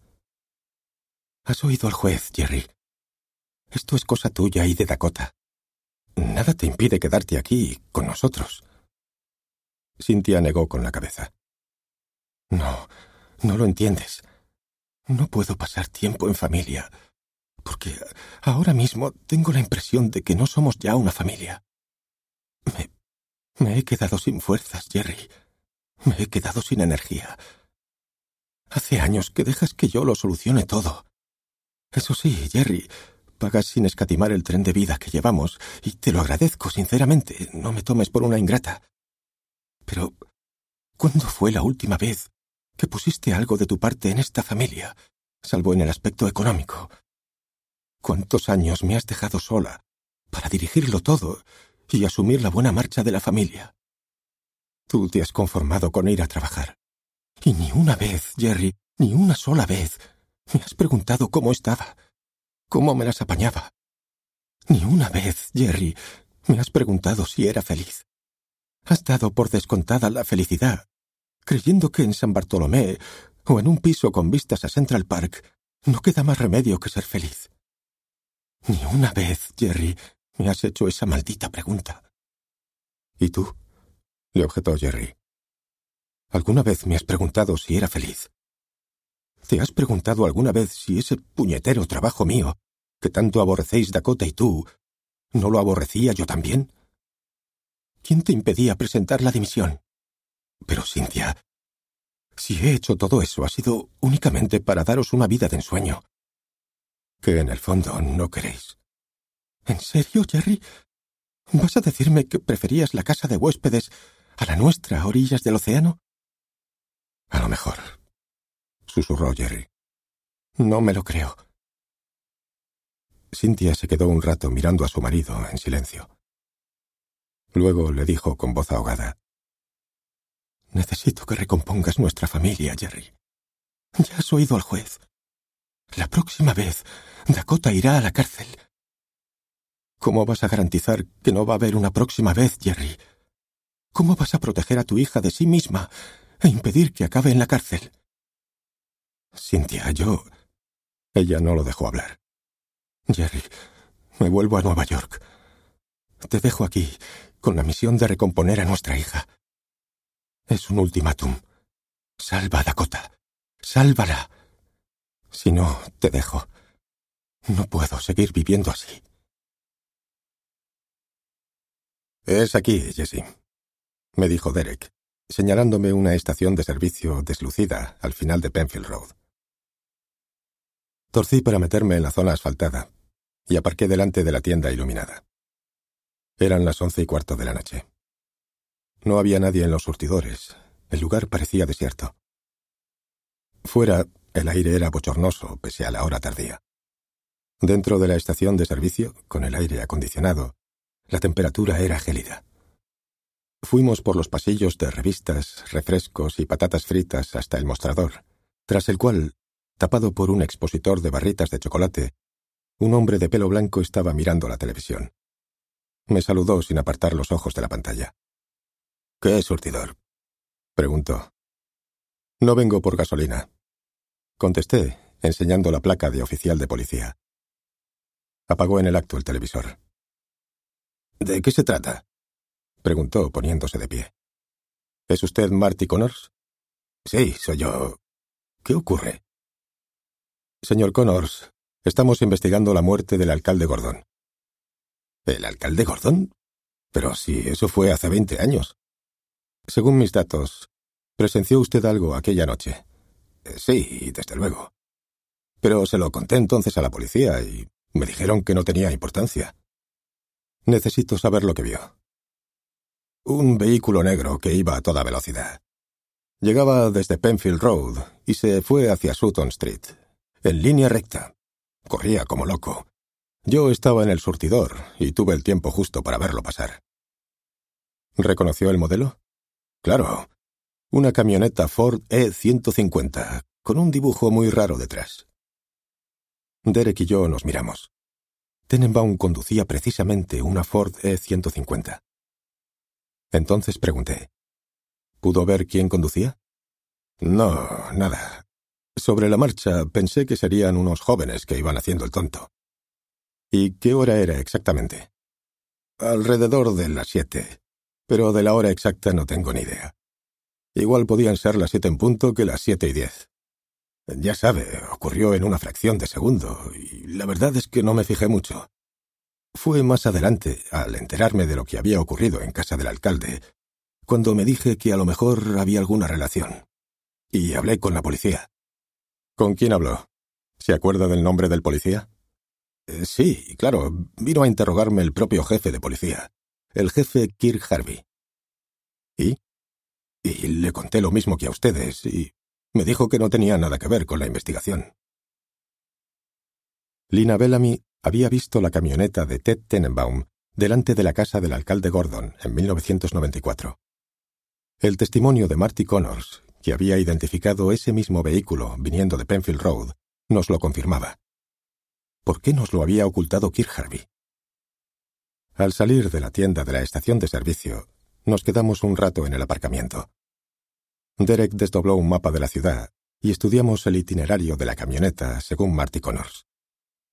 «Has oído al juez, Jerry. Esto es cosa tuya y de Dakota. Nada te impide quedarte aquí con nosotros». Cynthia negó con la cabeza. «No, no lo entiendes. No puedo pasar tiempo en familia, porque ahora mismo tengo la impresión de que no somos ya una familia. Me, me he quedado sin fuerzas, Jerry. Me he quedado sin energía. Hace años que dejas que yo lo solucione todo. Eso sí, Jerry, pagas sin escatimar el tren de vida que llevamos, y te lo agradezco sinceramente, no me tomes por una ingrata. Pero, ¿cuándo fue la última vez que pusiste algo de tu parte en esta familia, salvo en el aspecto económico? ¿Cuántos años me has dejado sola para dirigirlo todo y asumir la buena marcha de la familia? Tú te has conformado con ir a trabajar. Y ni una vez, Jerry, ni una sola vez, me has preguntado cómo estaba, cómo me las apañaba. Ni una vez, Jerry, me has preguntado si era feliz. Has dado por descontada la felicidad, creyendo que en San Bartolomé o en un piso con vistas a Central Park no queda más remedio que ser feliz. Ni una vez, Jerry, me has hecho esa maldita pregunta. ¿Y tú? Le objetó Jerry. ¿Alguna vez me has preguntado si era feliz? ¿Te has preguntado alguna vez si ese puñetero trabajo mío, que tanto aborrecéis Dakota y tú, no lo aborrecía yo también? ¿Quién te impedía presentar la dimisión? Pero, Cynthia, si he hecho todo eso ha sido únicamente para daros una vida de ensueño, que en el fondo no queréis. ¿En serio, Jerry? ¿Vas a decirme que preferías la casa de huéspedes a la nuestra a orillas del océano? A lo mejor, susurró Jerry. No me lo creo. Cynthia se quedó un rato mirando a su marido en silencio. Luego le dijo con voz ahogada: Necesito que recompongas nuestra familia, Jerry. Ya has oído al juez. La próxima vez, Dakota irá a la cárcel. ¿Cómo vas a garantizar que no va a haber una próxima vez, Jerry? ¿Cómo vas a proteger a tu hija de sí misma e impedir que acabe en la cárcel? Cynthia, yo... Ella no lo dejó hablar. Jerry, me vuelvo a Nueva York. Te dejo aquí con la misión de recomponer a nuestra hija. Es un ultimátum. Salva a Dakota. Sálvala. Si no, te dejo. No puedo seguir viviendo así. Es aquí, Jessie, me dijo Derek, señalándome una estación de servicio deslucida al final de Penfield Road. Torcí para meterme en la zona asfaltada y aparqué delante de la tienda iluminada. Eran las once y cuarto de la noche. No había nadie en los surtidores. El lugar parecía desierto. Fuera, el aire era bochornoso, pese a la hora tardía. Dentro de la estación de servicio, con el aire acondicionado, la temperatura era gélida. Fuimos por los pasillos de revistas, refrescos y patatas fritas hasta el mostrador, tras el cual, tapado por un expositor de barritas de chocolate, un hombre de pelo blanco estaba mirando la televisión. Me saludó sin apartar los ojos de la pantalla. «¿Qué surtidor?», preguntó. «No vengo por gasolina», contesté, enseñando la placa de oficial de policía. Apagó en el acto el televisor. «¿De qué se trata?», preguntó, poniéndose de pie. «¿Es usted Marty Connors?». «Sí, soy yo. ¿Qué ocurre?». «Señor Connors, estamos investigando la muerte del alcalde Gordon». «¿El alcalde Gordon? Pero si eso fue hace veinte años». «Según mis datos, ¿presenció usted algo aquella noche?». «Sí, desde luego. Pero se lo conté entonces a la policía y me dijeron que no tenía importancia». «Necesito saber lo que vio». «Un vehículo negro que iba a toda velocidad. Llegaba desde Penfield Road y se fue hacia Sutton Street, en línea recta. Corría como loco. Yo estaba en el surtidor y tuve el tiempo justo para verlo pasar». «¿Reconoció el modelo?». «Claro. Una camioneta Ford E ciento cincuenta, con un dibujo muy raro detrás». Derek y yo nos miramos. Tenenbaum conducía precisamente una Ford E ciento cincuenta. Entonces pregunté: ¿pudo ver quién conducía? «No, nada. Sobre la marcha pensé que serían unos jóvenes que iban haciendo el tonto». «¿Y qué hora era exactamente?». «Alrededor de las siete, pero de la hora exacta no tengo ni idea. Igual podían ser las siete en punto que las siete y diez. Ya sabe, ocurrió en una fracción de segundo, y la verdad es que no me fijé mucho. Fue más adelante, al enterarme de lo que había ocurrido en casa del alcalde, cuando me dije que a lo mejor había alguna relación. Y hablé con la policía». «¿Con quién habló? ¿Se acuerda del nombre del policía?». Eh, «Sí, claro, vino a interrogarme el propio jefe de policía, el jefe Kirk Harvey». «¿Y?» «Y le conté lo mismo que a ustedes, y me dijo que no tenía nada que ver con la investigación». Lina Bellamy había visto la camioneta de Ted Tenenbaum delante de la casa del alcalde Gordon en mil novecientos noventa y cuatro. El testimonio de Marty Connors, que había identificado ese mismo vehículo viniendo de Penfield Road, nos lo confirmaba. ¿Por qué nos lo había ocultado Kirk Harvey? Al salir de la tienda de la estación de servicio, nos quedamos un rato en el aparcamiento. Derek desdobló un mapa de la ciudad y estudiamos el itinerario de la camioneta según Marty Connors.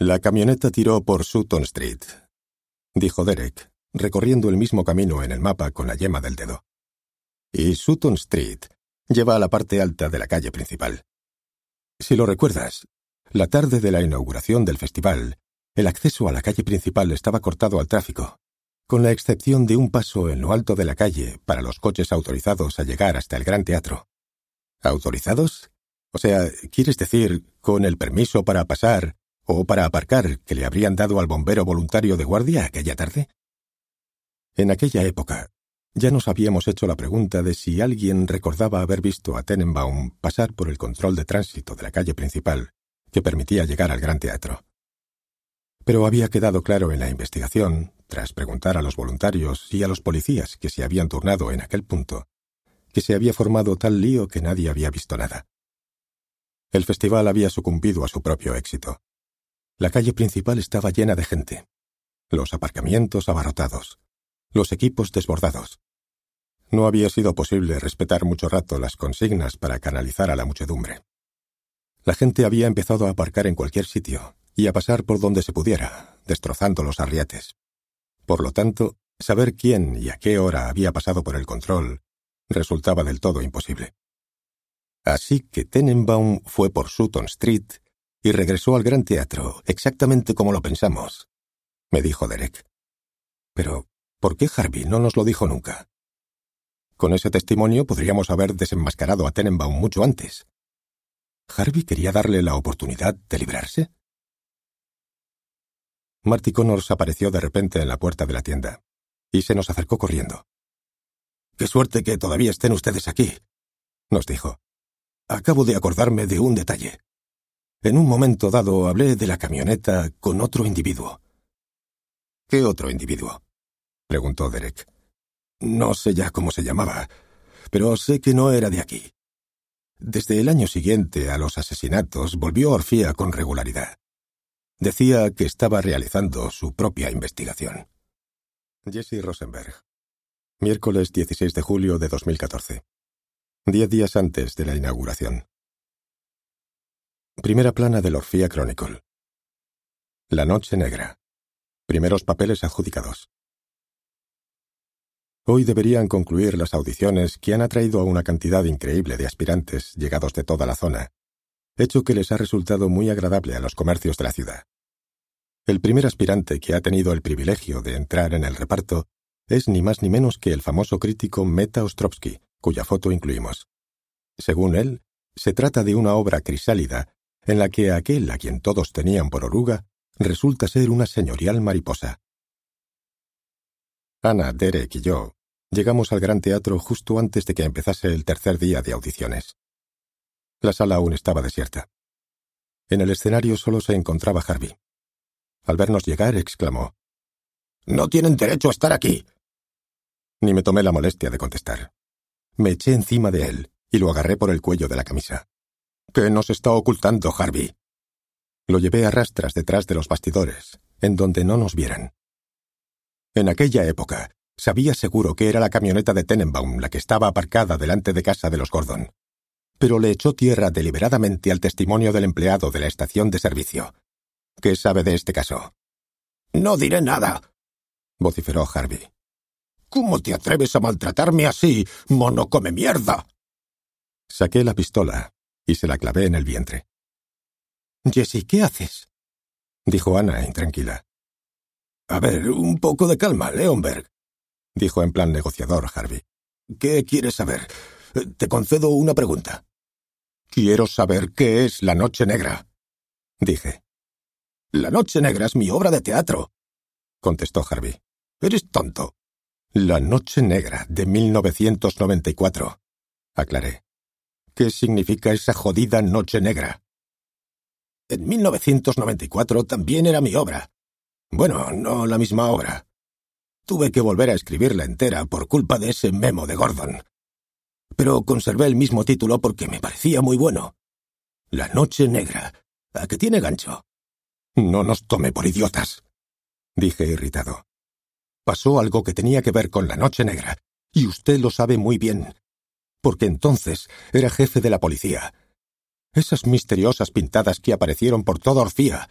La camioneta tiró por Sutton Street, dijo Derek, recorriendo el mismo camino en el mapa con la yema del dedo. Y Sutton Street lleva a la parte alta de la calle principal. Si lo recuerdas, la tarde de la inauguración del festival, el acceso a la calle principal estaba cortado al tráfico, con la excepción de un paso en lo alto de la calle para los coches autorizados a llegar hasta el Gran Teatro. ¿Autorizados? O sea, ¿quieres decir con el permiso para pasar o para aparcar que le habrían dado al bombero voluntario de guardia aquella tarde? En aquella época, ya nos habíamos hecho la pregunta de si alguien recordaba haber visto a Tenenbaum pasar por el control de tránsito de la calle principal que permitía llegar al Gran Teatro. Pero había quedado claro en la investigación, tras preguntar a los voluntarios y a los policías que se habían turnado en aquel punto, que se había formado tal lío que nadie había visto nada. El festival había sucumbido a su propio éxito. La calle principal estaba llena de gente, los aparcamientos abarrotados, los equipos desbordados. No había sido posible respetar mucho rato las consignas para canalizar a la muchedumbre. La gente había empezado a aparcar en cualquier sitio y a pasar por donde se pudiera, destrozando los arriates. Por lo tanto, saber quién y a qué hora había pasado por el control resultaba del todo imposible. Así que Tenenbaum fue por Sutton Street y regresó al Gran Teatro, exactamente como lo pensamos, me dijo Derek. Pero, ¿por qué Harvey no nos lo dijo nunca? Con ese testimonio podríamos haber desenmascarado a Tenenbaum mucho antes. ¿Harvey quería darle la oportunidad de librarse? Marty Connors apareció de repente en la puerta de la tienda y se nos acercó corriendo. «Qué suerte que todavía estén ustedes aquí», nos dijo. «Acabo de acordarme de un detalle. En un momento dado hablé de la camioneta con otro individuo». «¿Qué otro individuo?», preguntó Derek. «No sé ya cómo se llamaba, pero sé que no era de aquí. Desde el año siguiente a los asesinatos volvió a Orfía con regularidad. Decía que estaba realizando su propia investigación». Jesse Rosenberg. Miércoles dieciséis de julio de dos mil catorce. Diez días antes de la inauguración. Primera plana del Orfía Chronicle. La noche negra. Primeros papeles adjudicados. Hoy deberían concluir las audiciones que han atraído a una cantidad increíble de aspirantes llegados de toda la zona, hecho que les ha resultado muy agradable a los comercios de la ciudad. El primer aspirante que ha tenido el privilegio de entrar en el reparto es ni más ni menos que el famoso crítico Meta Ostrovsky, cuya foto incluimos. Según él, se trata de una obra crisálida en la que aquel a quien todos tenían por oruga resulta ser una señorial mariposa. Ana, Derek y yo llegamos al Gran Teatro justo antes de que empezase el tercer día de audiciones. La sala aún estaba desierta. En el escenario solo se encontraba Harvey. Al vernos llegar, exclamó: «¡No tienen derecho a estar aquí!». Ni me tomé la molestia de contestar. Me eché encima de él y lo agarré por el cuello de la camisa. «¿Qué nos está ocultando, Harvey?». Lo llevé a rastras detrás de los bastidores, en donde no nos vieran. En aquella época, sabía seguro que era la camioneta de Tenenbaum la que estaba aparcada delante de casa de los Gordon, pero le echó tierra deliberadamente al testimonio del empleado de la estación de servicio. ¿Qué sabe de este caso? «No diré nada», vociferó Harvey. «¿Cómo te atreves a maltratarme así, mono come mierda?». Saqué la pistola y se la clavé en el vientre. «Jesse, ¿qué haces?», dijo Ana, intranquila. «A ver, un poco de calma, Leonberg», dijo en plan negociador Harvey. «¿Qué quieres saber? Te concedo una pregunta». «Quiero saber qué es La Noche Negra», dije. «La Noche Negra es mi obra de teatro», contestó Harvey. «Eres tonto». «La Noche Negra de mil novecientos noventa y cuatro», aclaré. «¿Qué significa esa jodida Noche Negra?» «En mil novecientos noventa y cuatro también era mi obra. Bueno, no la misma obra. Tuve que volver a escribirla entera por culpa de ese memo de Gordon. Pero conservé el mismo título porque me parecía muy bueno. La Noche Negra. ¿A qué tiene gancho?» «No nos tome por idiotas», dije irritado. «Pasó algo que tenía que ver con la Noche Negra, y usted lo sabe muy bien, porque entonces era jefe de la policía. Esas misteriosas pintadas que aparecieron por toda Orfía,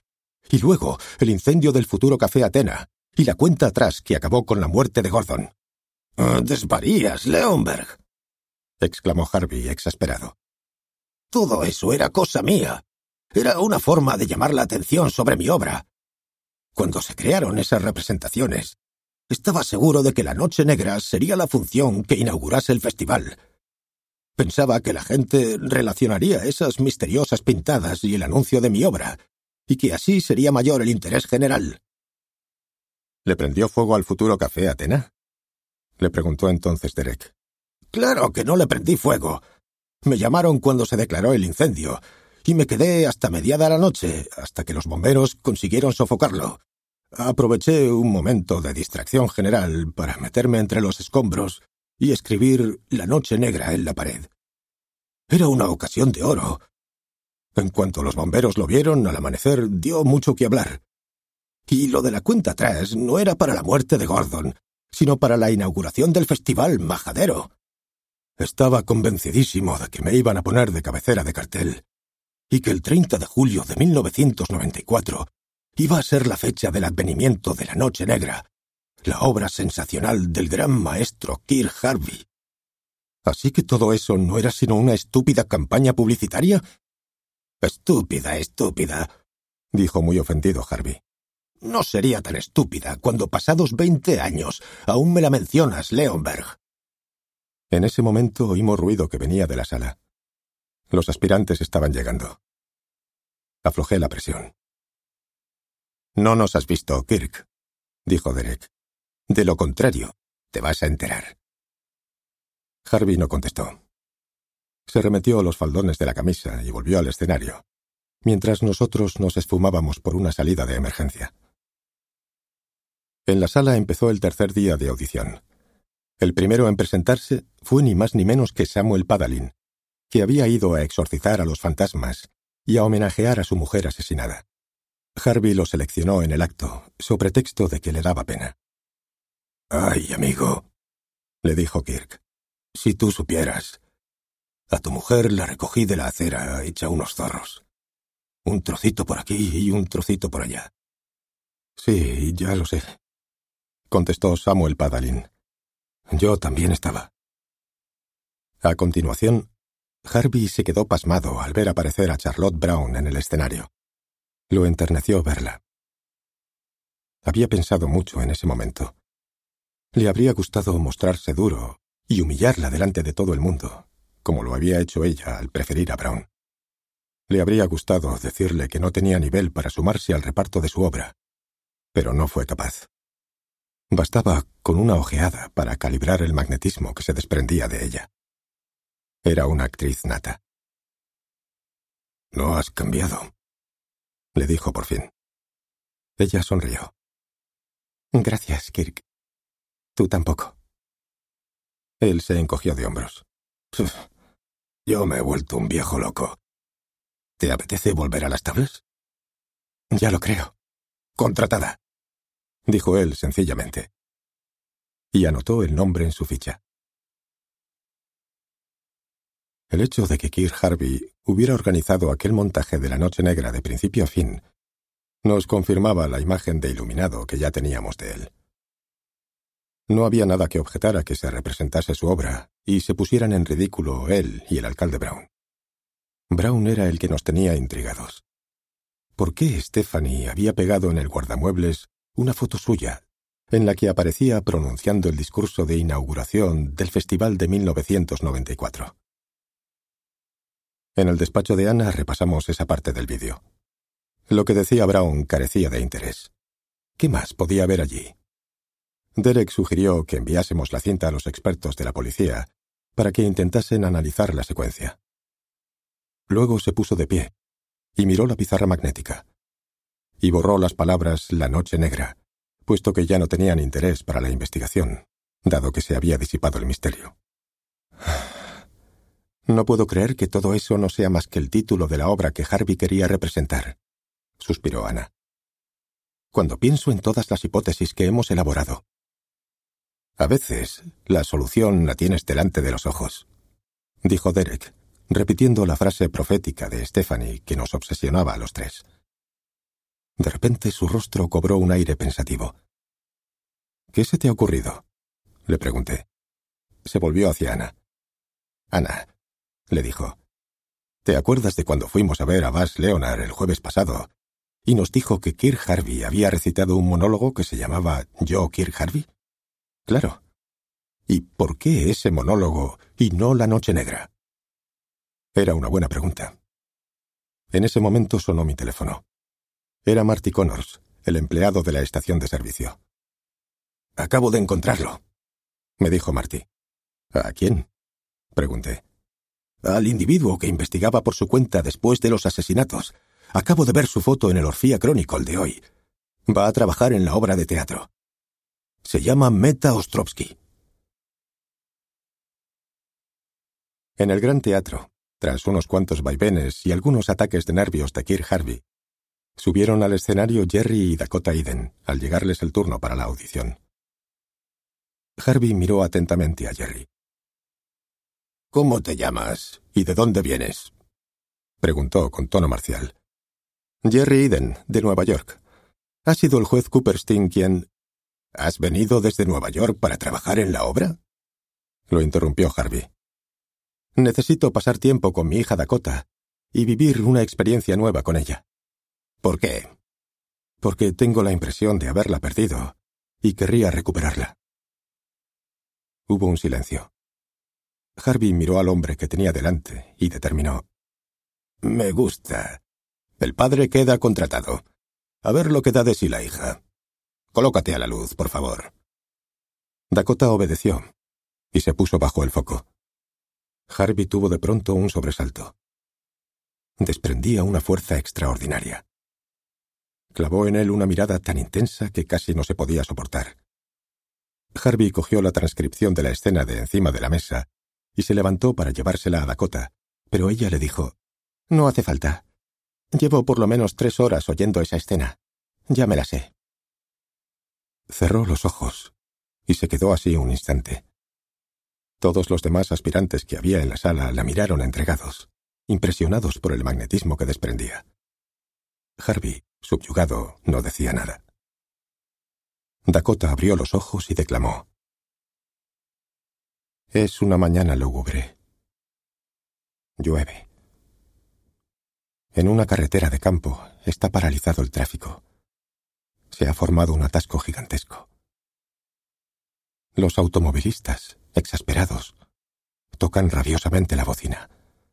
Y luego el incendio del futuro Café Athena y la cuenta atrás que acabó con la muerte de Gordon. Oh, «Desvarías, Leonberg», exclamó Harvey exasperado. «Todo eso era cosa mía. Era una forma de llamar la atención sobre mi obra. Cuando se crearon esas representaciones, estaba seguro de que la Noche Negra sería la función que inaugurase el festival. Pensaba que la gente relacionaría esas misteriosas pintadas y el anuncio de mi obra, y que así sería mayor el interés general». ¿Le prendió fuego al futuro Café Athena?, le preguntó entonces Derek. «Claro que no le prendí fuego. Me llamaron cuando se declaró el incendio, y me quedé hasta mediada la noche, hasta que los bomberos consiguieron sofocarlo. Aproveché un momento de distracción general para meterme entre los escombros y escribir La Noche Negra en la pared. Era una ocasión de oro. En cuanto los bomberos lo vieron, al amanecer dio mucho que hablar. Y lo de la cuenta atrás no era para la muerte de Gordon, sino para la inauguración del festival Majadero. Estaba convencidísimo de que me iban a poner de cabecera de cartel, y que el treinta de julio de mil novecientos noventa y cuatro iba a ser la fecha del advenimiento de la Noche Negra, la obra sensacional del gran maestro Kirk Harvey. ¿Así que todo eso no era sino una estúpida campaña publicitaria? «Estúpida, estúpida», dijo muy ofendido Harvey. «No sería tan estúpida cuando pasados veinte años aún me la mencionas, Leonberg». En ese momento oímos ruido que venía de la sala. Los aspirantes estaban llegando. Aflojé la presión. «No nos has visto, Kirk», dijo Derek. «De lo contrario, te vas a enterar». Harvey no contestó. Se remetió los faldones de la camisa y volvió al escenario, mientras nosotros nos esfumábamos por una salida de emergencia. En la sala empezó el tercer día de audición. El primero en presentarse fue ni más ni menos que Samuel Padalin, que había ido a exorcizar a los fantasmas y a homenajear a su mujer asesinada. Harvey lo seleccionó en el acto, so pretexto de que le daba pena. «Ay, amigo», le dijo Kirk, «si tú supieras. A tu mujer la recogí de la acera hecha unos zorros. Un trocito por aquí y un trocito por allá». «Sí, ya lo sé», contestó Samuel Padalin. «Yo también estaba». A continuación, Harvey se quedó pasmado al ver aparecer a Charlotte Brown en el escenario. Lo enterneció verla. Había pensado mucho en ese momento. Le habría gustado mostrarse duro y humillarla delante de todo el mundo, como lo había hecho ella al preferir a Brown. Le habría gustado decirle que no tenía nivel para sumarse al reparto de su obra, pero no fue capaz. Bastaba con una ojeada para calibrar el magnetismo que se desprendía de ella. Era una actriz nata. «No has cambiado», le dijo por fin. Ella sonrió. «Gracias, Kirk. Tú tampoco». Él se encogió de hombros. «Yo me he vuelto un viejo loco. ¿Te apetece volver a las tablas?» «Ya lo creo. Contratada», dijo él sencillamente. Y anotó el nombre en su ficha. El hecho de que Kirk Harvey hubiera organizado aquel montaje de la Noche Negra de principio a fin nos confirmaba la imagen de iluminado que ya teníamos de él. No había nada que objetar a que se representase su obra y se pusieran en ridículo él y el alcalde Brown. Brown era el que nos tenía intrigados. ¿Por qué Stephanie había pegado en el guardamuebles una foto suya en la que aparecía pronunciando el discurso de inauguración del Festival de mil novecientos noventa y cuatro? En el despacho de Ana repasamos esa parte del vídeo. Lo que decía Brown carecía de interés. ¿Qué más podía haber allí? Derek sugirió que enviásemos la cinta a los expertos de la policía para que intentasen analizar la secuencia. Luego se puso de pie y miró la pizarra magnética y borró las palabras «La Noche Negra», puesto que ya no tenían interés para la investigación, dado que se había disipado el misterio. «No puedo creer que todo eso no sea más que el título de la obra que Harvey quería representar», suspiró Ana. «Cuando pienso en todas las hipótesis que hemos elaborado». «A veces la solución la tienes delante de los ojos», dijo Derek, repitiendo la frase profética de Stephanie que nos obsesionaba a los tres. De repente su rostro cobró un aire pensativo. «¿Qué se te ha ocurrido?», le pregunté. Se volvió hacia Ana. «Ana», le dijo, «¿te acuerdas de cuando fuimos a ver a Baz Leonard el jueves pasado y nos dijo que Kirk Harvey había recitado un monólogo que se llamaba Yo, Kirk Harvey? Claro. ¿Y por qué ese monólogo y no La Noche Negra?». Era una buena pregunta. En ese momento sonó mi teléfono. Era Marty Connors, el empleado de la estación de servicio. «Acabo de encontrarlo», me dijo Marty. «¿A quién?», pregunté. «Al individuo que investigaba por su cuenta después de los asesinatos. Acabo de ver su foto en el Orphea Chronicle de hoy. Va a trabajar en la obra de teatro. Se llama Meta Ostrovsky». En el Gran Teatro, tras unos cuantos vaivenes y algunos ataques de nervios de Kirk Harvey, subieron al escenario Jerry y Dakota Eden al llegarles el turno para la audición. Harvey miró atentamente a Jerry. «¿Cómo te llamas y de dónde vienes?», preguntó con tono marcial. «Jerry Eden, de Nueva York. Ha sido el juez Cooperstein quien...» «¿Has venido desde Nueva York para trabajar en la obra?», lo interrumpió Harvey. «Necesito pasar tiempo con mi hija Dakota y vivir una experiencia nueva con ella». «¿Por qué?». «Porque tengo la impresión de haberla perdido y querría recuperarla». Hubo un silencio. Harvey miró al hombre que tenía delante y determinó. «Me gusta. El padre queda contratado. A ver lo que da de sí la hija. Colócate a la luz, por favor». Dakota obedeció y se puso bajo el foco. Harvey tuvo de pronto un sobresalto. Desprendía una fuerza extraordinaria. Clavó en él una mirada tan intensa que casi no se podía soportar. Harvey cogió la transcripción de la escena de encima de la mesa y se levantó para llevársela a Dakota, pero ella le dijo: «No hace falta. Llevo por lo menos tres horas oyendo esa escena. Ya me la sé». Cerró los ojos y se quedó así un instante. Todos los demás aspirantes que había en la sala la miraron entregados, impresionados por el magnetismo que desprendía. Harvey, subyugado, no decía nada. Dakota abrió los ojos y declamó: «Es una mañana lúgubre. Llueve. En una carretera de campo está paralizado el tráfico. Se ha formado un atasco gigantesco. Los automovilistas, exasperados, tocan rabiosamente la bocina.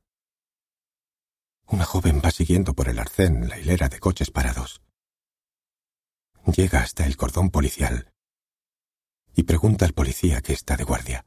Una joven va siguiendo por el arcén la hilera de coches parados. Llega hasta el cordón policial y pregunta al policía que está de guardia.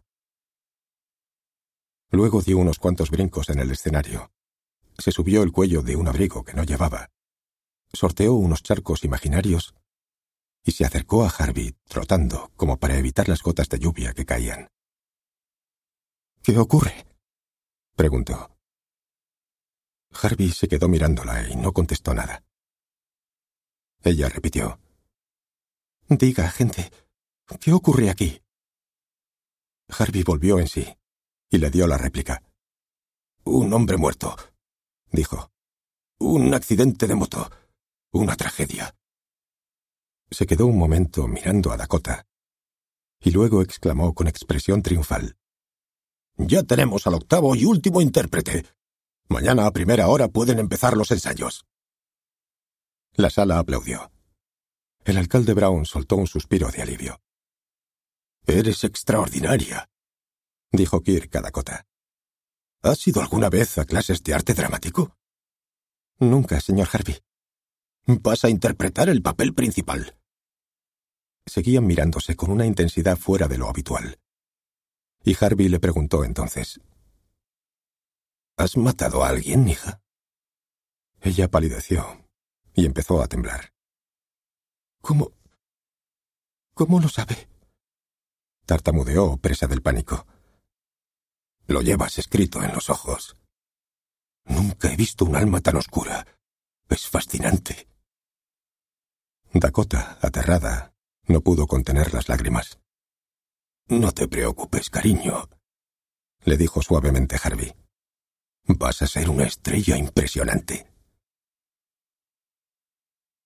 Luego dio unos cuantos brincos en el escenario. Se subió el cuello de un abrigo que no llevaba. Sorteó unos charcos imaginarios y se acercó a Harvey trotando como para evitar las gotas de lluvia que caían. «¿Qué ocurre?», preguntó. Harvey se quedó mirándola y no contestó nada. Ella repitió: «Diga, agente, ¿qué ocurre aquí?». Harvey volvió en sí y le dio la réplica. «Un hombre muerto», dijo. «Un accidente de moto. Una tragedia». Se quedó un momento mirando a Dakota y luego exclamó con expresión triunfal: «Ya tenemos al octavo y último intérprete. Mañana a primera hora pueden empezar los ensayos». La sala aplaudió. El alcalde Brown soltó un suspiro de alivio. «Eres extraordinaria», dijo Kirk a Dakota. «¿Has ido alguna vez a clases de arte dramático?» «Nunca, señor Harvey». «Vas a interpretar el papel principal». Seguían mirándose con una intensidad fuera de lo habitual. Y Harvey le preguntó entonces: «¿Has matado a alguien, hija?». Ella palideció y empezó a temblar. «¿Cómo? ¿Cómo lo sabe?», tartamudeó, presa del pánico. «Lo llevas escrito en los ojos. Nunca he visto un alma tan oscura. Es fascinante». Dakota, aterrada, no pudo contener las lágrimas. «No te preocupes, cariño», le dijo suavemente Harvey. «Vas a ser una estrella impresionante».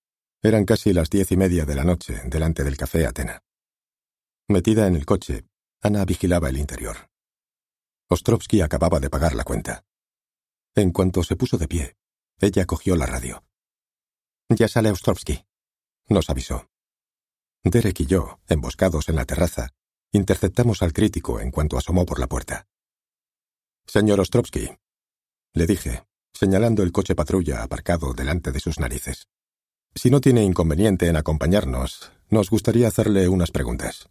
Eran casi las diez y media de la noche, delante del café Atena. Metida en el coche, Ana vigilaba el interior. Ostrovsky acababa de pagar la cuenta. En cuanto se puso de pie, ella cogió la radio. «Ya sale Ostrovsky», nos avisó. Derek y yo, emboscados en la terraza, interceptamos al crítico en cuanto asomó por la puerta. «Señor Ostrovsky», le dije, señalando el coche patrulla aparcado delante de sus narices. «Si no tiene inconveniente en acompañarnos, nos gustaría hacerle unas preguntas».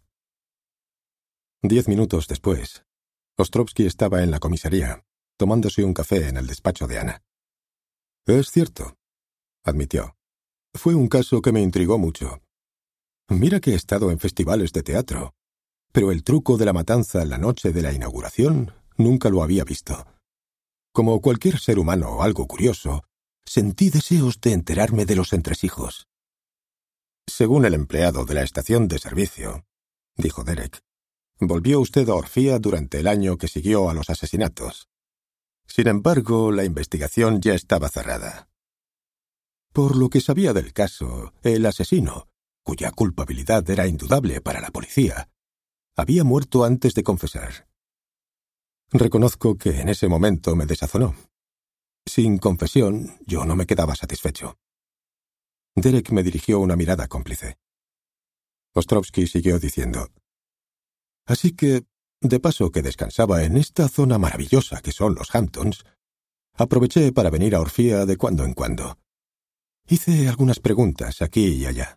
Diez minutos después, Ostrovsky estaba en la comisaría, tomándose un café en el despacho de Ana. «Es cierto», admitió. «Fue un caso que me intrigó mucho. Mira que he estado en festivales de teatro, pero el truco de la matanza la noche de la inauguración nunca lo había visto. Como cualquier ser humano algo curioso, sentí deseos de enterarme de los entresijos». «Según el empleado de la estación de servicio», dijo Derek, «volvió usted a Orfía durante el año que siguió a los asesinatos. Sin embargo, la investigación ya estaba cerrada. Por lo que sabía del caso, el asesino, cuya culpabilidad era indudable para la policía, había muerto antes de confesar. Reconozco que en ese momento me desazonó. Sin confesión, yo no me quedaba satisfecho». Derek me dirigió una mirada cómplice. Ostrovsky siguió diciendo: «Así que, de paso que descansaba en esta zona maravillosa que son los Hamptons, aproveché para venir a Orfía de cuando en cuando. Hice algunas preguntas aquí y allá».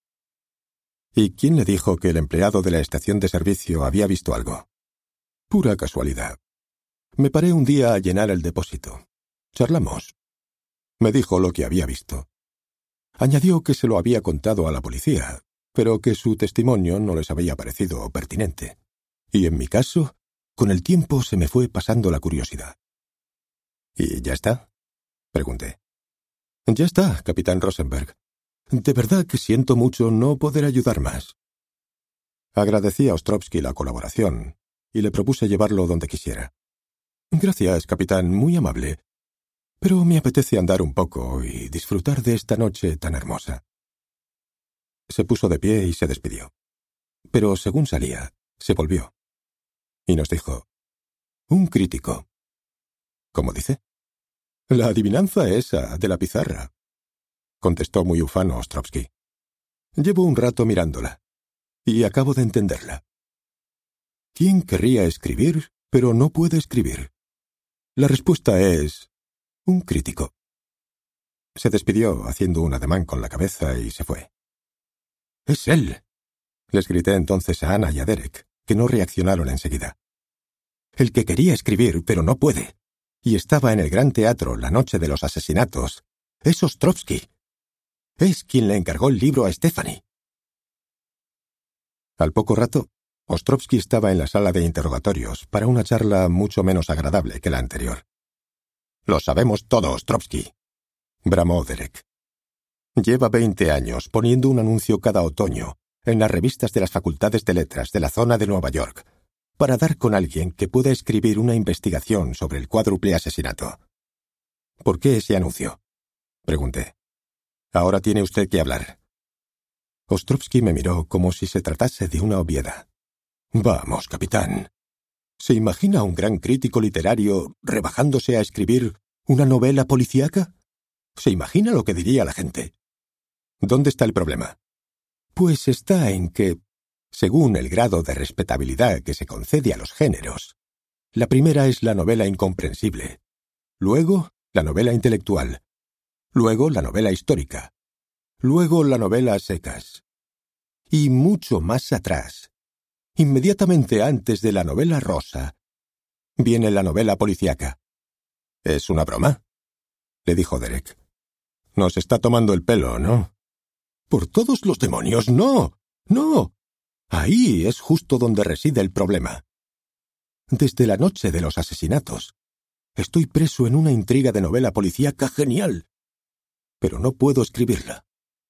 «¿Y quién le dijo que el empleado de la estación de servicio había visto algo?» «Pura casualidad. Me paré un día a llenar el depósito. Charlamos. Me dijo lo que había visto. Añadió que se lo había contado a la policía, pero que su testimonio no les había parecido pertinente. Y en mi caso, con el tiempo se me fue pasando la curiosidad». «¿Y ya está?», pregunté. «Ya está, capitán Rosenberg. De verdad que siento mucho no poder ayudar más». Agradecí a Ostrovsky la colaboración y le propuse llevarlo donde quisiera. «Gracias, capitán, muy amable. Pero me apetece andar un poco y disfrutar de esta noche tan hermosa». Se puso de pie y se despidió. Pero según salía, se volvió. Y nos dijo: «Un crítico». «¿Cómo dice?» «La adivinanza esa, de la pizarra», contestó muy ufano Ostrovsky. «Llevo un rato mirándola, y acabo de entenderla. ¿Quién querría escribir, pero no puede escribir? La respuesta es: un crítico». Se despidió haciendo un ademán con la cabeza y se fue. «¡Es él!», les grité entonces a Ana y a Derek, que no reaccionaron enseguida. «El que quería escribir, pero no puede, y estaba en el Gran Teatro la noche de los asesinatos, es Ostrovsky. Es quien le encargó el libro a Stephanie». Al poco rato, Ostrovsky estaba en la sala de interrogatorios para una charla mucho menos agradable que la anterior. «Lo sabemos todo, Ostrovsky», bramó Derek. «Lleva veinte años poniendo un anuncio cada otoño en las revistas de las facultades de letras de la zona de Nueva York para dar con alguien que pueda escribir una investigación sobre el cuádruple asesinato». «¿Por qué ese anuncio?», pregunté. «Ahora tiene usted que hablar». Ostrovsky me miró como si se tratase de una obviedad. «Vamos, capitán. ¿Se imagina un gran crítico literario rebajándose a escribir una novela policíaca? ¿Se imagina lo que diría la gente? ¿Dónde está el problema? Pues está en que, según el grado de respetabilidad que se concede a los géneros, la primera es la novela incomprensible, luego la novela intelectual, luego la novela histórica, luego la novela a secas, y mucho más atrás, inmediatamente antes de la novela rosa, viene la novela policíaca». «¿Es una broma?», le dijo Derek. «Nos está tomando el pelo, ¿no?» «Por todos los demonios, no, no. Ahí es justo donde reside el problema. Desde la noche de los asesinatos, estoy preso en una intriga de novela policíaca genial, pero no puedo escribirla».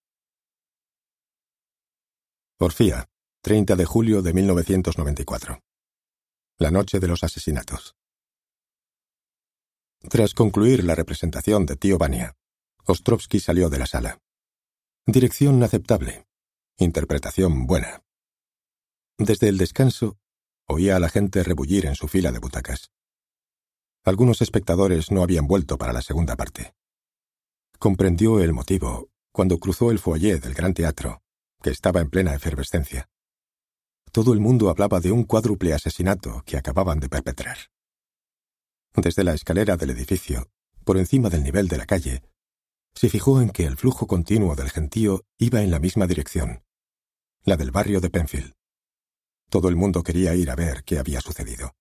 Orfía, treinta de julio de mil novecientos noventa y cuatro. La noche de los asesinatos. Tras concluir la representación de Tío Vania, Ostrovsky salió de la sala. Dirección aceptable. Interpretación buena. Desde el descanso, oía a la gente rebullir en su fila de butacas. Algunos espectadores no habían vuelto para la segunda parte. Comprendió el motivo cuando cruzó el foyer del Gran Teatro, que estaba en plena efervescencia. Todo el mundo hablaba de un cuádruple asesinato que acababan de perpetrar. Desde la escalera del edificio, por encima del nivel de la calle, se fijó en que el flujo continuo del gentío iba en la misma dirección, la del barrio de Penfield. Todo el mundo quería ir a ver qué había sucedido.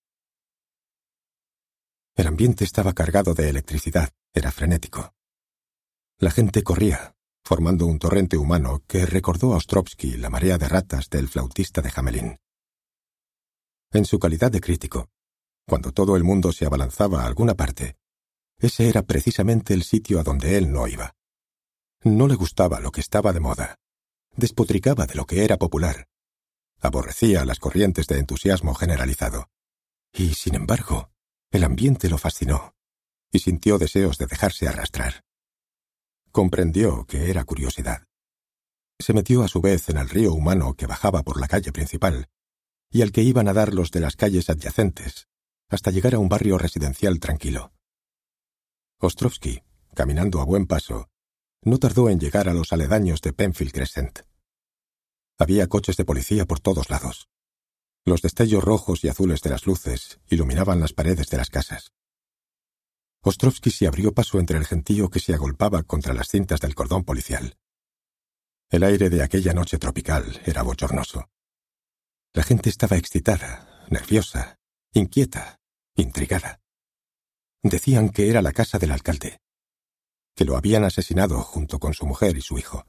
El ambiente estaba cargado de electricidad, era frenético. La gente corría, formando un torrente humano que recordó a Ostrovsky la marea de ratas del flautista de Hamelin. En su calidad de crítico, cuando todo el mundo se abalanzaba a alguna parte, ese era precisamente el sitio a donde él no iba. No le gustaba lo que estaba de moda, despotricaba de lo que era popular, aborrecía las corrientes de entusiasmo generalizado. Y, sin embargo, el ambiente lo fascinó, y sintió deseos de dejarse arrastrar. Comprendió que era curiosidad. Se metió a su vez en el río humano que bajaba por la calle principal, y al que iban a dar los de las calles adyacentes, hasta llegar a un barrio residencial tranquilo. Ostrovsky, caminando a buen paso, no tardó en llegar a los aledaños de Penfield Crescent. Había coches de policía por todos lados. Los destellos rojos y azules de las luces iluminaban las paredes de las casas. Ostrovsky se abrió paso entre el gentío que se agolpaba contra las cintas del cordón policial. El aire de aquella noche tropical era bochornoso. La gente estaba excitada, nerviosa, inquieta, intrigada. Decían que era la casa del alcalde, que lo habían asesinado junto con su mujer y su hijo.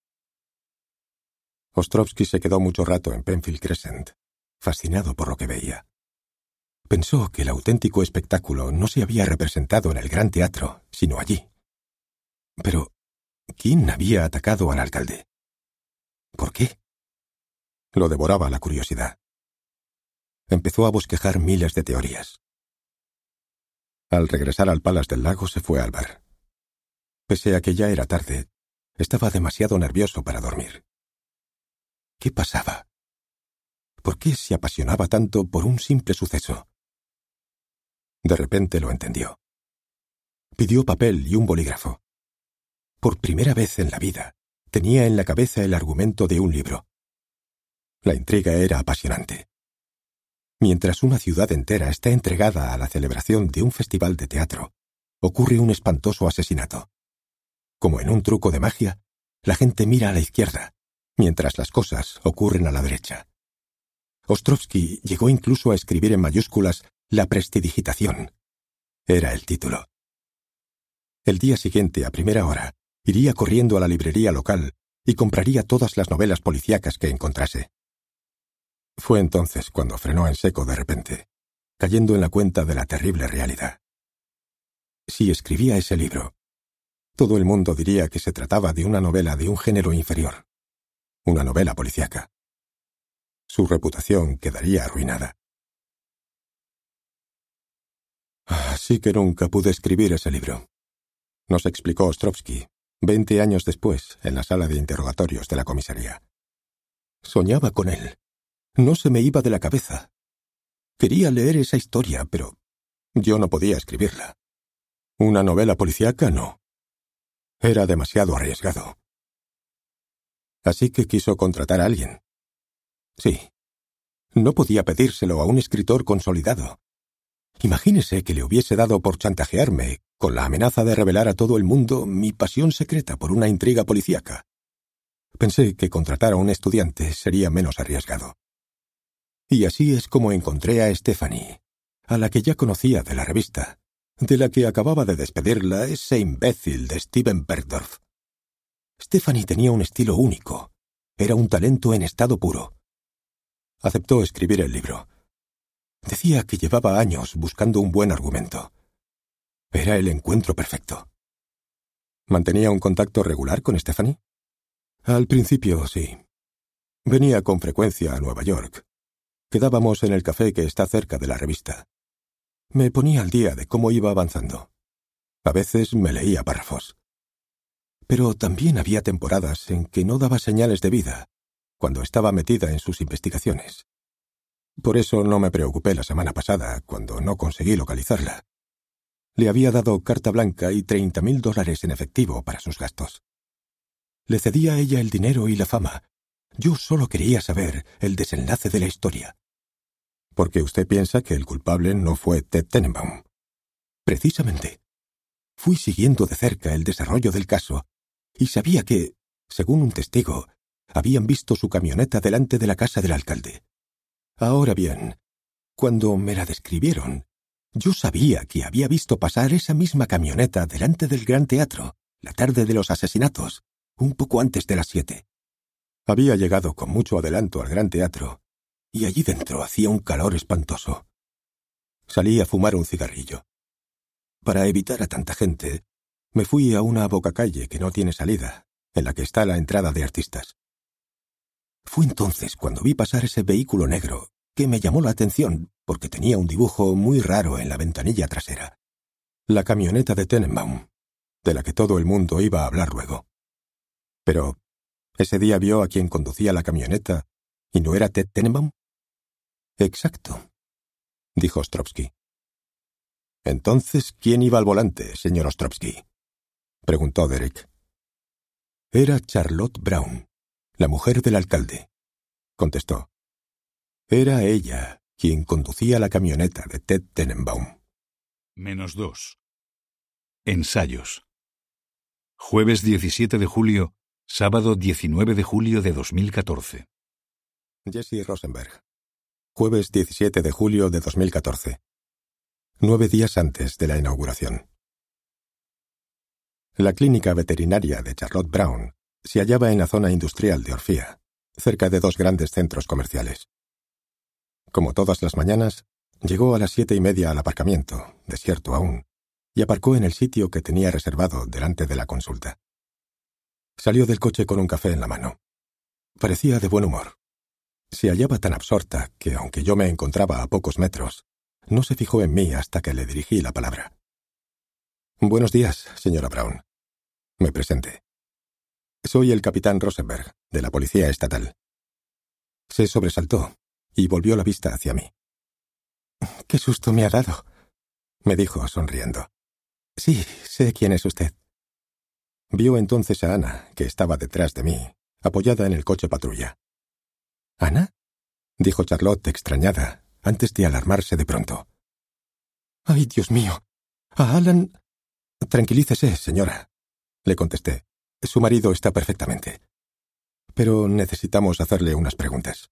Ostrovsky se quedó mucho rato en Penfield Crescent, fascinado por lo que veía. Pensó que el auténtico espectáculo no se había representado en el Gran Teatro, sino allí. Pero, ¿quién había atacado al alcalde? ¿Por qué? Lo devoraba la curiosidad. Empezó a bosquejar miles de teorías. Al regresar al Palace del Lago se fue al bar. Pese a que ya era tarde, estaba demasiado nervioso para dormir. ¿Qué pasaba? ¿Por qué se apasionaba tanto por un simple suceso? De repente lo entendió. Pidió papel y un bolígrafo. Por primera vez en la vida, tenía en la cabeza el argumento de un libro. La intriga era apasionante. Mientras una ciudad entera está entregada a la celebración de un festival de teatro, ocurre un espantoso asesinato. Como en un truco de magia, la gente mira a la izquierda, mientras las cosas ocurren a la derecha. Ostrovsky llegó incluso a escribir en mayúsculas «La prestidigitación». Era el título. El día siguiente, a primera hora, iría corriendo a la librería local y compraría todas las novelas policíacas que encontrase. Fue entonces cuando frenó en seco de repente, cayendo en la cuenta de la terrible realidad. Si escribía ese libro, todo el mundo diría que se trataba de una novela de un género inferior, una novela policíaca. Su reputación quedaría arruinada. Así que nunca pude escribir ese libro, nos explicó Ostrovsky, veinte años después, en la sala de interrogatorios de la comisaría. Soñaba con él. No se me iba de la cabeza. Quería leer esa historia, pero yo no podía escribirla. Una novela policíaca, no. Era demasiado arriesgado. Así que quiso contratar a alguien. Sí. No podía pedírselo a un escritor consolidado. Imagínese que le hubiese dado por chantajearme, con la amenaza de revelar a todo el mundo mi pasión secreta por una intriga policíaca. Pensé que contratar a un estudiante sería menos arriesgado. Y así es como encontré a Stephanie, a la que ya conocía de la revista, de la que acababa de despedirla ese imbécil de Steven Bergdorf. Stephanie tenía un estilo único, era un talento en estado puro. Aceptó escribir el libro. Decía que llevaba años buscando un buen argumento. Era el encuentro perfecto. ¿Mantenía un contacto regular con Stephanie? Al principio, sí. Venía con frecuencia a Nueva York. Quedábamos en el café que está cerca de la revista. Me ponía al día de cómo iba avanzando. A veces me leía párrafos. Pero también había temporadas en que no daba señales de vida, cuando estaba metida en sus investigaciones. Por eso no me preocupé la semana pasada, cuando no conseguí localizarla. Le había dado carta blanca y treinta mil dólares en efectivo para sus gastos. Le cedía a ella el dinero y la fama. Yo solo quería saber el desenlace de la historia. Porque usted piensa que el culpable no fue Ted Tenenbaum. Precisamente. Fui siguiendo de cerca el desarrollo del caso y sabía que, según un testigo, habían visto su camioneta delante de la casa del alcalde. Ahora bien, cuando me la describieron, yo sabía que había visto pasar esa misma camioneta delante del Gran Teatro, la tarde de los asesinatos, un poco antes de las siete. Había llegado con mucho adelanto al Gran Teatro, y allí dentro hacía un calor espantoso. Salí a fumar un cigarrillo. Para evitar a tanta gente, me fui a una bocacalle que no tiene salida, en la que está la entrada de artistas. Fue entonces cuando vi pasar ese vehículo negro, que me llamó la atención porque tenía un dibujo muy raro en la ventanilla trasera. La camioneta de Tenenbaum, de la que todo el mundo iba a hablar luego. Pero, ¿ese día vio a quien conducía la camioneta y no era Ted Tenenbaum? Exacto, dijo Ostrovsky. Entonces, ¿quién iba al volante, señor Ostrovsky? Preguntó Derek. Era Charlotte Brown, la mujer del alcalde, contestó. Era ella quien conducía la camioneta de Ted Tenenbaum. Menos dos. Ensayos. Jueves diecisiete de julio, sábado diecinueve de julio de dos mil catorce. Jesse Rosenberg. Jueves diecisiete de julio de dos mil catorce. Nueve días antes de la inauguración. La clínica veterinaria de Charlotte Brown se hallaba en la zona industrial de Orfía, cerca de dos grandes centros comerciales. Como todas las mañanas, llegó a las siete y media al aparcamiento, desierto aún, y aparcó en el sitio que tenía reservado delante de la consulta. Salió del coche con un café en la mano. Parecía de buen humor. Se hallaba tan absorta que, aunque yo me encontraba a pocos metros, no se fijó en mí hasta que le dirigí la palabra. Buenos días, señora Brown. Me presenté. Soy el capitán Rosenberg, de la Policía Estatal. Se sobresaltó y volvió la vista hacia mí. «¡Qué susto me ha dado!», me dijo sonriendo. «Sí, sé quién es usted». Vio entonces a Ana, que estaba detrás de mí, apoyada en el coche patrulla. «¿Ana?», dijo Charlotte extrañada, antes de alarmarse de pronto. «¡Ay, Dios mío! ¡A Alan!». «Tranquilícese, señora», le contesté. «Su marido está perfectamente. Pero necesitamos hacerle unas preguntas».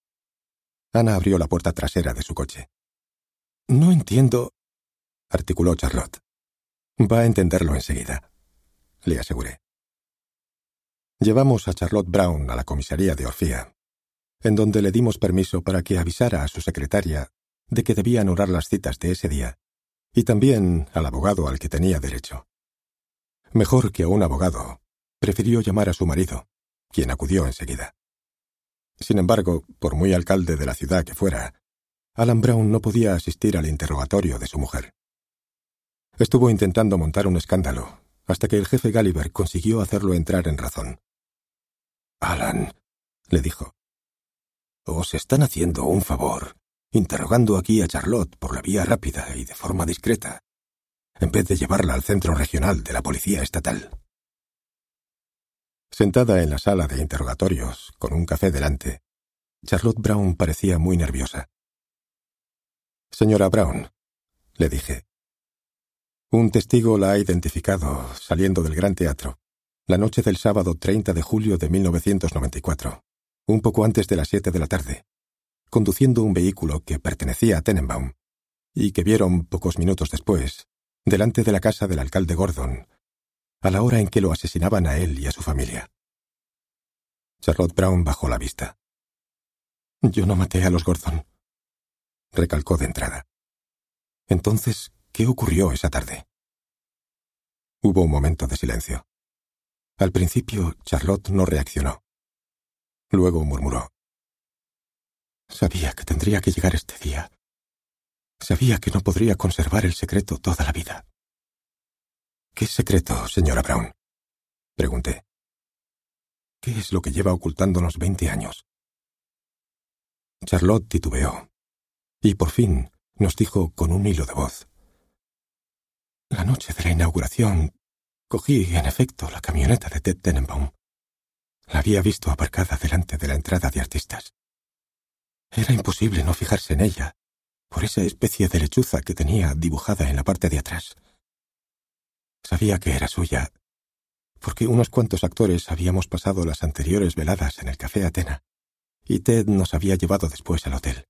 Ana abrió la puerta trasera de su coche. «No entiendo», articuló Charlotte. «Va a entenderlo enseguida», le aseguré. Llevamos a Charlotte Brown a la comisaría de Orfía, en donde le dimos permiso para que avisara a su secretaria de que debía anular las citas de ese día, y también al abogado al que tenía derecho. Mejor que a un abogado, prefirió llamar a su marido, quien acudió enseguida. Sin embargo, por muy alcalde de la ciudad que fuera, Alan Brown no podía asistir al interrogatorio de su mujer. Estuvo intentando montar un escándalo, hasta que el jefe Gulliver consiguió hacerlo entrar en razón. «Alan», le dijo, «os están haciendo un favor, interrogando aquí a Charlotte por la vía rápida y de forma discreta, en vez de llevarla al centro regional de la Policía Estatal». Sentada en la sala de interrogatorios, con un café delante, Charlotte Brown parecía muy nerviosa. «Señora Brown», le dije, «un testigo la ha identificado saliendo del Gran Teatro, la noche del sábado treinta de julio de mil novecientos noventa y cuatro, un poco antes de las siete de la tarde, conduciendo un vehículo que pertenecía a Tenenbaum, y que vieron pocos minutos después, delante de la casa del alcalde Gordon, a la hora en que lo asesinaban a él y a su familia». Charlotte Brown bajó la vista. «Yo no maté a los Gordon», recalcó de entrada. «Entonces, ¿qué ocurrió esa tarde?». Hubo un momento de silencio. Al principio, Charlotte no reaccionó. Luego murmuró. «Sabía que tendría que llegar este día. Sabía que no podría conservar el secreto toda la vida». «¿Qué secreto, señora Brown?». Pregunté. ¿Qué es lo que lleva ocultándonos veinte años? Charlotte titubeó, y por fin nos dijo con un hilo de voz. La noche de la inauguración cogí, en efecto, la camioneta de Ted Tenenbaum. La había visto aparcada delante de la entrada de artistas. Era imposible no fijarse en ella, por esa especie de lechuza que tenía dibujada en la parte de atrás. Sabía que era suya, porque unos cuantos actores habíamos pasado las anteriores veladas en el Café Atena, y Ted nos había llevado después al hotel.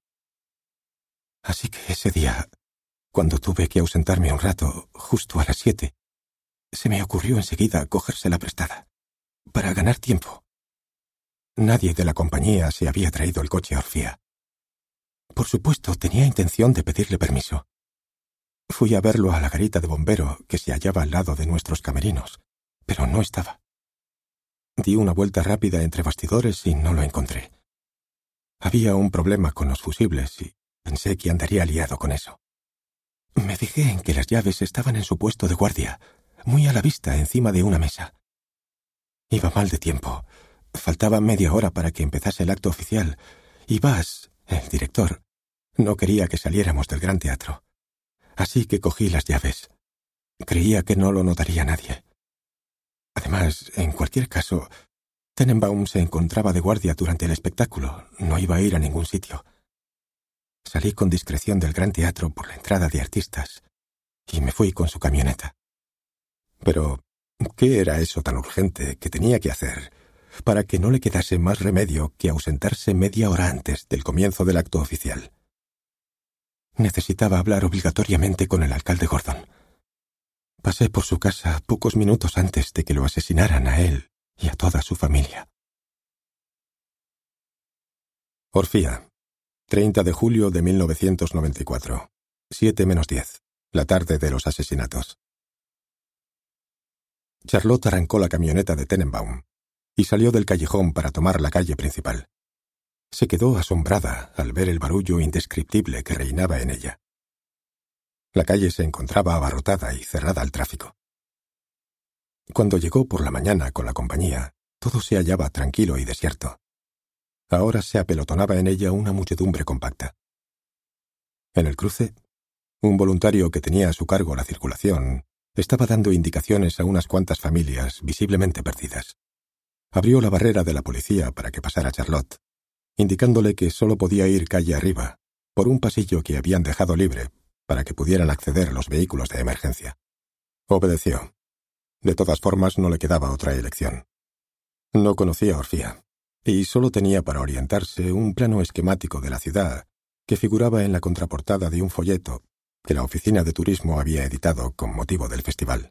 Así que ese día, cuando tuve que ausentarme un rato, justo a las siete, se me ocurrió enseguida cogérsela prestada, para ganar tiempo. Nadie de la compañía se había traído el coche a Orfía. Por supuesto, tenía intención de pedirle permiso. Fui a verlo a la garita de bombero que se hallaba al lado de nuestros camerinos, pero no estaba. Di una vuelta rápida entre bastidores y no lo encontré. Había un problema con los fusibles y pensé que andaría liado con eso. Me fijé en que las llaves estaban en su puesto de guardia, muy a la vista encima de una mesa. Iba mal de tiempo. Faltaba media hora para que empezase el acto oficial, y Bas, el director, no quería que saliéramos del Gran Teatro. Así que cogí las llaves. Creía que no lo notaría nadie. Además, en cualquier caso, Tenenbaum se encontraba de guardia durante el espectáculo, no iba a ir a ningún sitio. Salí con discreción del Gran Teatro por la entrada de artistas y me fui con su camioneta. Pero, ¿qué era eso tan urgente que tenía que hacer para que no le quedase más remedio que ausentarse media hora antes del comienzo del acto oficial? Necesitaba hablar obligatoriamente con el alcalde Gordon. Pasé por su casa pocos minutos antes de que lo asesinaran a él y a toda su familia. Orfía, treinta de julio de mil novecientos noventa y cuatro, siete menos diez, la tarde de los asesinatos. Charlotte arrancó la camioneta de Tenenbaum y salió del callejón para tomar la calle principal. Se quedó asombrada al ver el barullo indescriptible que reinaba en ella. La calle se encontraba abarrotada y cerrada al tráfico. Cuando llegó por la mañana con la compañía, todo se hallaba tranquilo y desierto. Ahora se apelotonaba en ella una muchedumbre compacta. En el cruce, un voluntario que tenía a su cargo la circulación estaba dando indicaciones a unas cuantas familias visiblemente perdidas. Abrió la barrera de la policía para que pasara Charlotte, indicándole que solo podía ir calle arriba, por un pasillo que habían dejado libre para que pudieran acceder los vehículos de emergencia. Obedeció. De todas formas, no le quedaba otra elección. No conocía Orfía, y solo tenía para orientarse un plano esquemático de la ciudad que figuraba en la contraportada de un folleto que la oficina de turismo había editado con motivo del festival.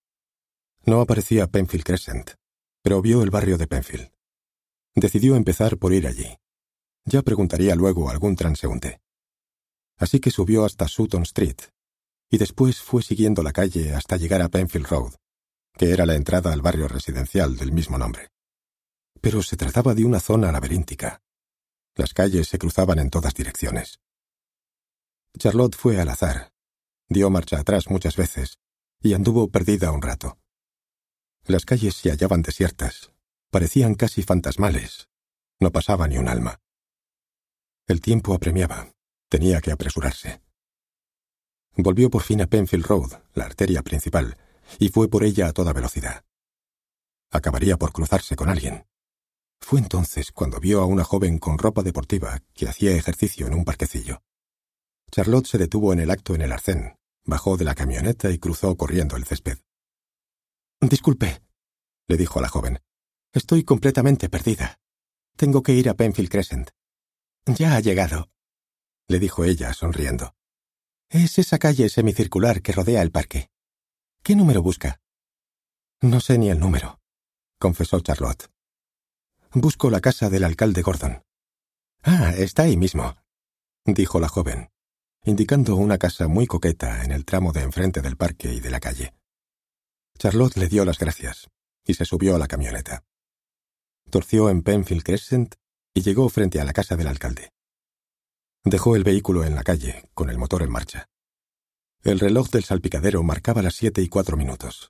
No aparecía Penfield Crescent, pero vio el barrio de Penfield. Decidió empezar por ir allí. Ya preguntaría luego a algún transeúnte. Así que subió hasta Sutton Street, y después fue siguiendo la calle hasta llegar a Penfield Road, que era la entrada al barrio residencial del mismo nombre. Pero se trataba de una zona laberíntica. Las calles se cruzaban en todas direcciones. Charlotte fue al azar, dio marcha atrás muchas veces, y anduvo perdida un rato. Las calles se hallaban desiertas, parecían casi fantasmales, no pasaba ni un alma. El tiempo apremiaba, tenía que apresurarse. Volvió por fin a Penfield Road, la arteria principal, y fue por ella a toda velocidad. Acabaría por cruzarse con alguien. Fue entonces cuando vio a una joven con ropa deportiva que hacía ejercicio en un parquecillo. Charlotte se detuvo en el acto en el arcén, bajó de la camioneta y cruzó corriendo el césped. «Disculpe», le dijo a la joven. «Estoy completamente perdida. Tengo que ir a Penfield Crescent». «Ya ha llegado», le dijo ella, sonriendo. «Es esa calle semicircular que rodea el parque. ¿Qué número busca?» «No sé ni el número», confesó Charlotte. «Busco la casa del alcalde Gordon». «Ah, está ahí mismo», dijo la joven, indicando una casa muy coqueta en el tramo de enfrente del parque y de la calle. Charlotte le dio las gracias y se subió a la camioneta. Torció en Penfield Crescent y llegó frente a la casa del alcalde. Dejó el vehículo en la calle, con el motor en marcha. El reloj del salpicadero marcaba las siete y cuatro minutos.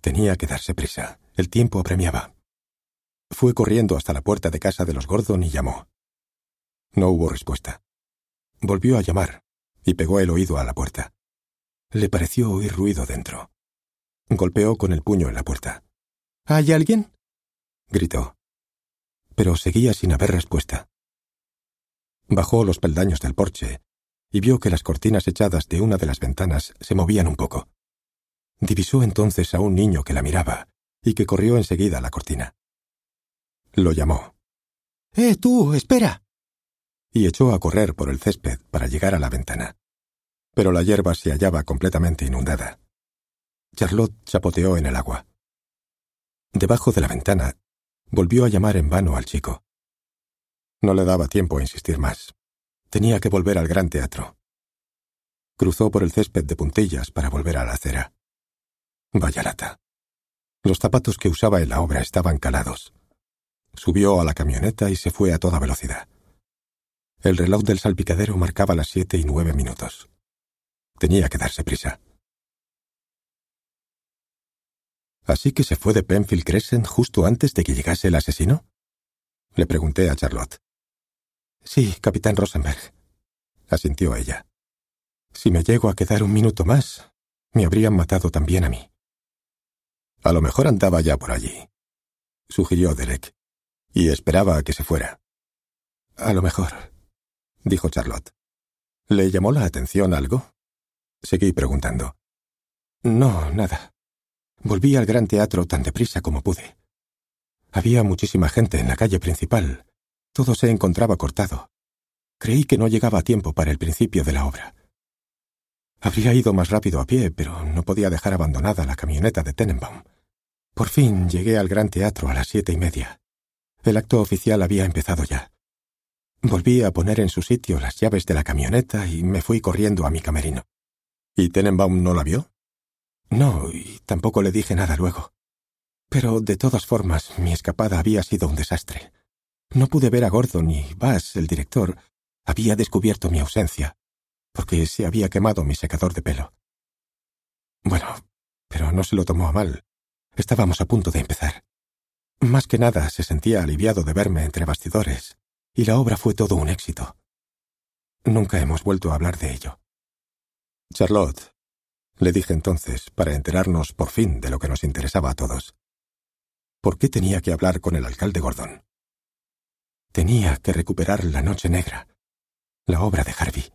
Tenía que darse prisa. El tiempo apremiaba. Fue corriendo hasta la puerta de casa de los Gordon y llamó. No hubo respuesta. Volvió a llamar y pegó el oído a la puerta. Le pareció oír ruido dentro. Golpeó con el puño en la puerta. ¿Hay alguien?, gritó. Pero seguía sin haber respuesta. Bajó los peldaños del porche y vio que las cortinas echadas de una de las ventanas se movían un poco. Divisó entonces a un niño que la miraba y que corrió enseguida a la cortina. Lo llamó. «¡Eh, tú, espera!» y echó a correr por el césped para llegar a la ventana. Pero la hierba se hallaba completamente inundada. Charlotte chapoteó en el agua. Debajo de la ventana, volvió a llamar en vano al chico. No le daba tiempo a insistir más. Tenía que volver al gran teatro. Cruzó por el césped de puntillas para volver a la acera. Vaya lata. Los zapatos que usaba en la obra estaban calados. Subió a la camioneta y se fue a toda velocidad. El reloj del salpicadero marcaba las siete y nueve minutos. Tenía que darse prisa. ¿Así que se fue de Penfield Crescent justo antes de que llegase el asesino?, le pregunté a Charlotte. Sí, capitán Rosenberg, asintió ella. Si me llego a quedar un minuto más, me habrían matado también a mí. A lo mejor andaba ya por allí, sugirió Derek, y esperaba a que se fuera. A lo mejor, dijo Charlotte. ¿Le llamó la atención algo? Seguí preguntando. No, nada. Volví al gran teatro tan deprisa como pude. Había muchísima gente en la calle principal. Todo se encontraba cortado. Creí que no llegaba a tiempo para el principio de la obra. Habría ido más rápido a pie, pero no podía dejar abandonada la camioneta de Tenenbaum. Por fin llegué al gran teatro a las siete y media. El acto oficial había empezado ya. Volví a poner en su sitio las llaves de la camioneta y me fui corriendo a mi camerino. ¿Y Tenenbaum no la vio? No, y tampoco le dije nada luego. Pero, de todas formas, mi escapada había sido un desastre. No pude ver a Gordon y Bass, el director, había descubierto mi ausencia, porque se había quemado mi secador de pelo. Bueno, pero no se lo tomó a mal. Estábamos a punto de empezar. Más que nada se sentía aliviado de verme entre bastidores, y la obra fue todo un éxito. Nunca hemos vuelto a hablar de ello. Charlotte, le dije entonces, para enterarnos por fin de lo que nos interesaba a todos. ¿Por qué tenía que hablar con el alcalde Gordon? Tenía que recuperar La Noche Negra, la obra de Harvey.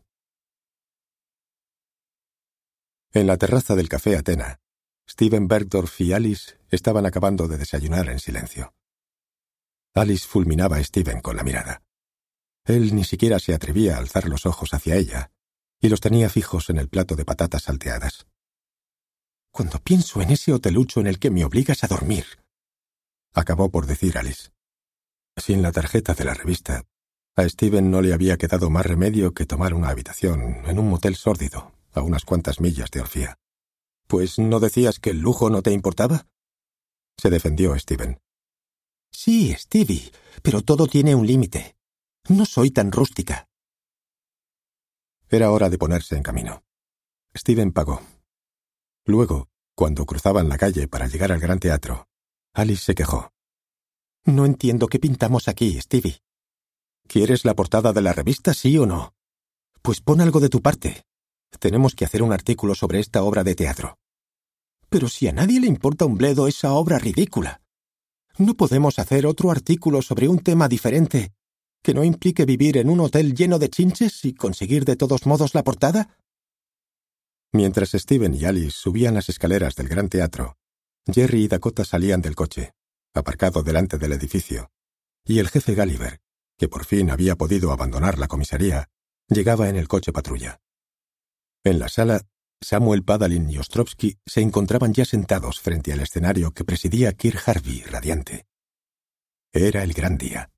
En la terraza del Café Atena, Steven Bergdorf y Alice estaban acabando de desayunar en silencio. Alice fulminaba a Steven con la mirada. Él ni siquiera se atrevía a alzar los ojos hacia ella, y los tenía fijos en el plato de patatas salteadas. «Cuando pienso en ese hotelucho en el que me obligas a dormir», acabó por decir Alice. Sin la tarjeta de la revista, a Steven no le había quedado más remedio que tomar una habitación en un motel sórdido, a unas cuantas millas de Orfía. «¿Pues no decías que el lujo no te importaba?», se defendió Steven. «Sí, Stevie, pero todo tiene un límite. No soy tan rústica». Era hora de ponerse en camino. Steven pagó. Luego, cuando cruzaban la calle para llegar al gran teatro, Alice se quejó. «No entiendo qué pintamos aquí, Stevie. ¿Quieres la portada de la revista, sí o no? Pues pon algo de tu parte. Tenemos que hacer un artículo sobre esta obra de teatro». «Pero si a nadie le importa un bledo esa obra ridícula. ¿No podemos hacer otro artículo sobre un tema diferente que no implique vivir en un hotel lleno de chinches y conseguir de todos modos la portada?» Mientras Steven y Alice subían las escaleras del gran teatro, Jerry y Dakota salían del coche, aparcado delante del edificio, y el jefe Gulliver, que por fin había podido abandonar la comisaría, llegaba en el coche patrulla. En la sala, Samuel Padalin y Ostrovsky se encontraban ya sentados frente al escenario que presidía Kirk Harvey radiante. Era el gran día.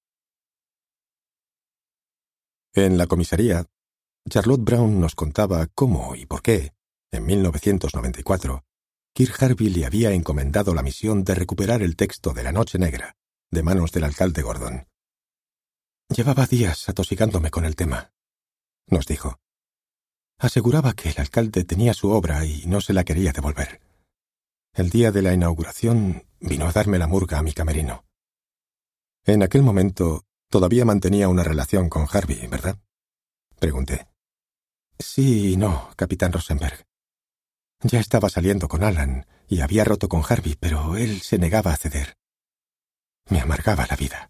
En la comisaría, Charlotte Brown nos contaba cómo y por qué, en mil novecientos noventa y cuatro, Kirk Harvey le había encomendado la misión de recuperar el texto de La Noche Negra, de manos del alcalde Gordon. «Llevaba días atosigándome con el tema», nos dijo. Aseguraba que el alcalde tenía su obra y no se la quería devolver. El día de la inauguración vino a darme la murga a mi camerino. En aquel momento todavía mantenía una relación con Harvey, ¿verdad? Pregunté. Sí y no, capitán Rosenberg. Ya estaba saliendo con Alan y había roto con Harvey, pero él se negaba a ceder. Me amargaba la vida.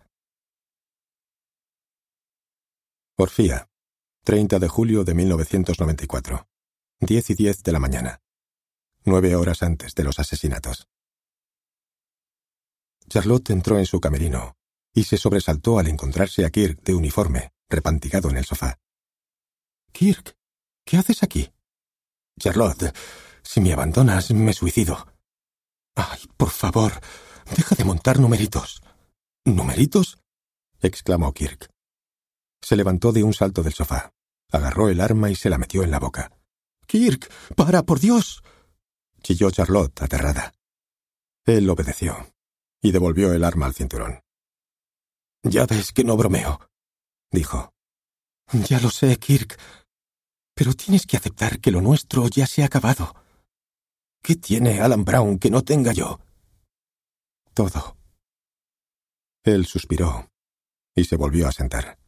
Orfía, treinta de julio de mil novecientos noventa y cuatro. Diez y diez de la mañana. Nueve horas antes de los asesinatos. Charlotte entró en su camerino y se sobresaltó al encontrarse a Kirk de uniforme, repantigado en el sofá. «Kirk, ¿qué haces aquí?» «Charlotte, si me abandonas, me suicido». «Ay, por favor, deja de montar numeritos». «¿Numeritos?», exclamó Kirk. Se levantó de un salto del sofá, agarró el arma y se la metió en la boca. «Kirk, para, por Dios», chilló Charlotte, aterrada. Él obedeció y devolvió el arma al cinturón. «Ya ves que no bromeo», dijo. «Ya lo sé, Kirk, pero tienes que aceptar que lo nuestro ya se ha acabado. ¿Qué tiene Alan Brown que no tenga yo?» «Todo». Él suspiró y se volvió a sentar.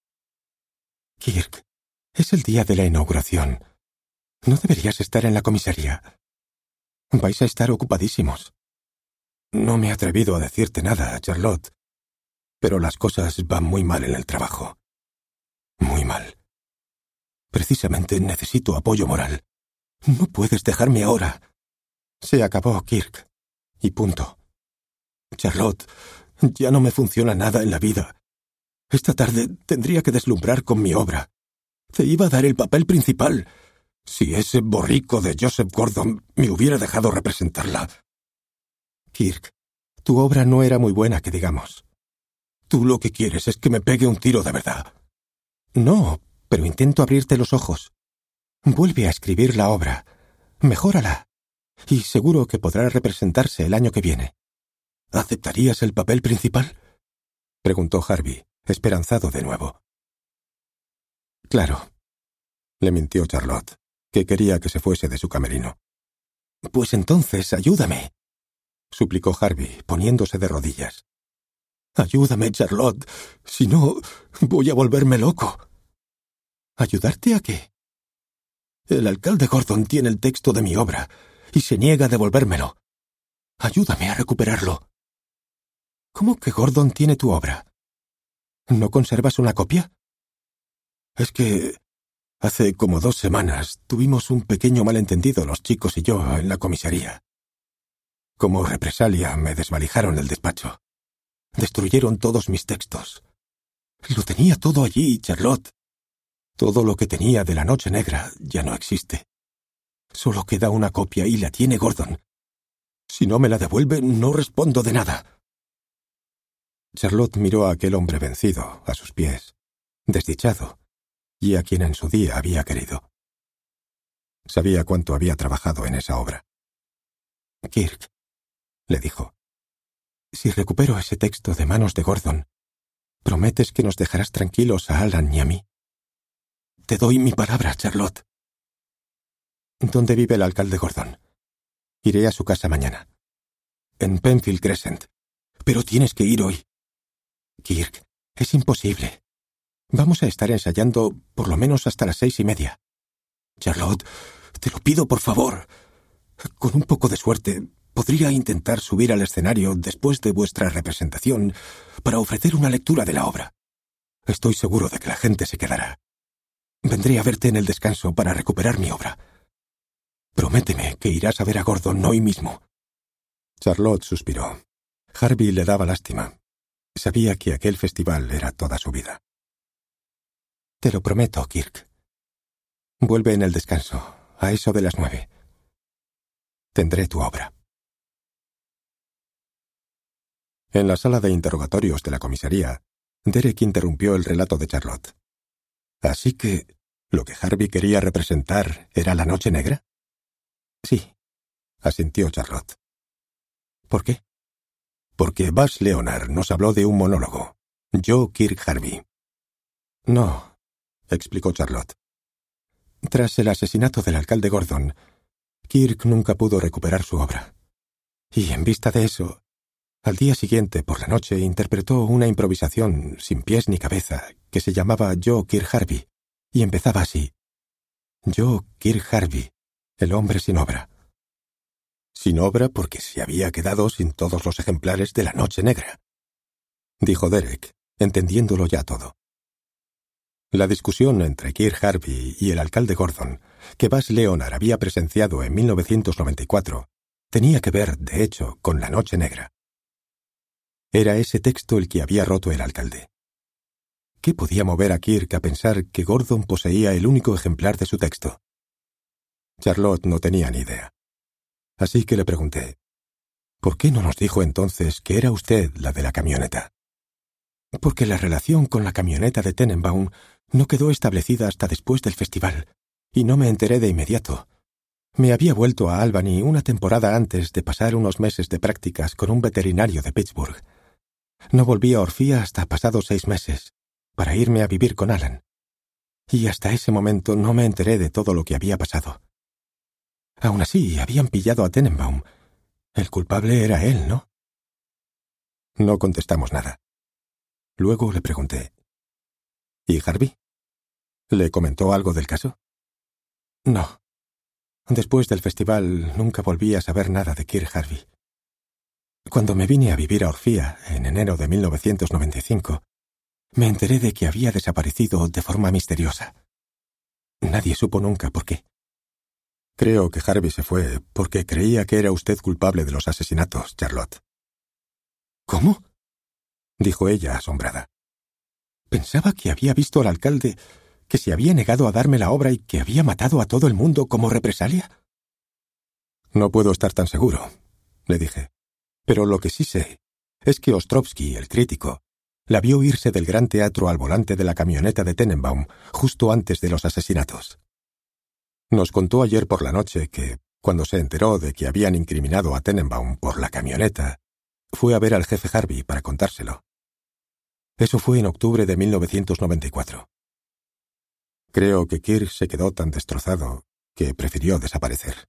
«Kirk, es el día de la inauguración. No deberías estar en la comisaría. Vais a estar ocupadísimos». «No me he atrevido a decirte nada, Charlotte, pero las cosas van muy mal en el trabajo. Muy mal. Precisamente necesito apoyo moral. No puedes dejarme ahora. Se acabó, Kirk. Y punto. Charlotte, ya no me funciona nada en la vida. Esta tarde tendría que deslumbrar con mi obra. Te iba a dar el papel principal. Si ese borrico de Joseph Gordon me hubiera dejado representarla». «Kirk, tu obra no era muy buena, que digamos. Tú lo que quieres es que me pegue un tiro de verdad». «No, pero intento abrirte los ojos. Vuelve a escribir la obra. Mejórala. Y seguro que podrá representarse el año que viene». «¿Aceptarías el papel principal?», preguntó Harvey, esperanzado de nuevo. «Claro», le mintió Charlotte, que quería que se fuese de su camerino. «Pues entonces ayúdame», suplicó Harvey, poniéndose de rodillas. «Ayúdame, Charlotte. Si no, voy a volverme loco». «¿Ayudarte a qué?» «El alcalde Gordon tiene el texto de mi obra y se niega a devolvérmelo. Ayúdame a recuperarlo». «¿Cómo que Gordon tiene tu obra? ¿No conservas una copia?» «Es que hace como dos semanas tuvimos un pequeño malentendido los chicos y yo en la comisaría. Como represalia me desvalijaron el despacho. Destruyeron todos mis textos. Lo tenía todo allí, Charlotte. Todo lo que tenía de la Noche Negra ya no existe. Solo queda una copia y la tiene Gordon. Si no me la devuelve, no respondo de nada». Charlotte miró a aquel hombre vencido, a sus pies, desdichado, y a quien en su día había querido. Sabía cuánto había trabajado en esa obra. «Kirk», le dijo, «si recupero ese texto de manos de Gordon, ¿prometes que nos dejarás tranquilos a Alan y a mí?» «Te doy mi palabra, Charlotte». «¿Dónde vive el alcalde Gordon?» «Iré a su casa mañana». «En Penfield Crescent. Pero tienes que ir hoy». «Kirk, es imposible. Vamos a estar ensayando por lo menos hasta las seis y media». «Charlotte, te lo pido por favor. Con un poco de suerte, podría intentar subir al escenario después de vuestra representación para ofrecer una lectura de la obra. Estoy seguro de que la gente se quedará. Vendré a verte en el descanso para recuperar mi obra. Prométeme que irás a ver a Gordon hoy mismo». Charlotte suspiró. Harvey le daba lástima. Sabía que aquel festival era toda su vida. «Te lo prometo, Kirk. Vuelve en el descanso, a eso de las nueve. Tendré tu obra». En la sala de interrogatorios de la comisaría, Derek interrumpió el relato de Charlotte. «¿Así que lo que Harvey quería representar era la Noche Negra?» «Sí», asintió Charlotte. «¿Por qué?» «Porque Buzz Leonard nos habló de un monólogo. Yo, Kirk Harvey». «No», explicó Charlotte. «Tras el asesinato del alcalde Gordon, Kirk nunca pudo recuperar su obra. Y en vista de eso, al día siguiente, por la noche, interpretó una improvisación sin pies ni cabeza que se llamaba Yo, Kirk Harvey, y empezaba así. Yo, Kirk Harvey, el hombre sin obra. Sin obra porque se había quedado sin todos los ejemplares de La Noche Negra, dijo Derek, entendiéndolo ya todo. La discusión entre Kirk Harvey y el alcalde Gordon, que Buzz Leonard había presenciado en mil novecientos noventa y cuatro, tenía que ver, de hecho, con La Noche Negra. Era ese texto el que había roto el alcalde. ¿Qué podía mover a Kirk a pensar que Gordon poseía el único ejemplar de su texto? Charlotte no tenía ni idea. Así que le pregunté, ¿por qué no nos dijo entonces que era usted la de la camioneta? Porque la relación con la camioneta de Tenenbaum no quedó establecida hasta después del festival, y no me enteré de inmediato. Me había vuelto a Albany una temporada antes de pasar unos meses de prácticas con un veterinario de Pittsburgh. No volví a Orfía hasta pasados seis meses, para irme a vivir con Alan. Y hasta ese momento no me enteré de todo lo que había pasado. Aún así, habían pillado a Tenenbaum. El culpable era él, ¿no? No contestamos nada. Luego le pregunté, ¿y Harvey? ¿Le comentó algo del caso? No. Después del festival nunca volví a saber nada de Kirk Harvey. Cuando me vine a vivir a Orfía, en enero de mil novecientos noventa y cinco, me enteré de que había desaparecido de forma misteriosa. Nadie supo nunca por qué. Creo que Harvey se fue porque creía que era usted culpable de los asesinatos, Charlotte. ¿Cómo? Dijo ella, asombrada. Pensaba que había visto al alcalde, que se había negado a darme la obra y que había matado a todo el mundo como represalia. No puedo estar tan seguro, le dije. Pero lo que sí sé es que Ostrovsky, el crítico, la vio irse del Gran Teatro al volante de la camioneta de Tenenbaum justo antes de los asesinatos. Nos contó ayer por la noche que, cuando se enteró de que habían incriminado a Tenenbaum por la camioneta, fue a ver al jefe Harvey para contárselo. Eso fue en octubre de mil novecientos noventa y cuatro. Creo que Kirk se quedó tan destrozado que prefirió desaparecer.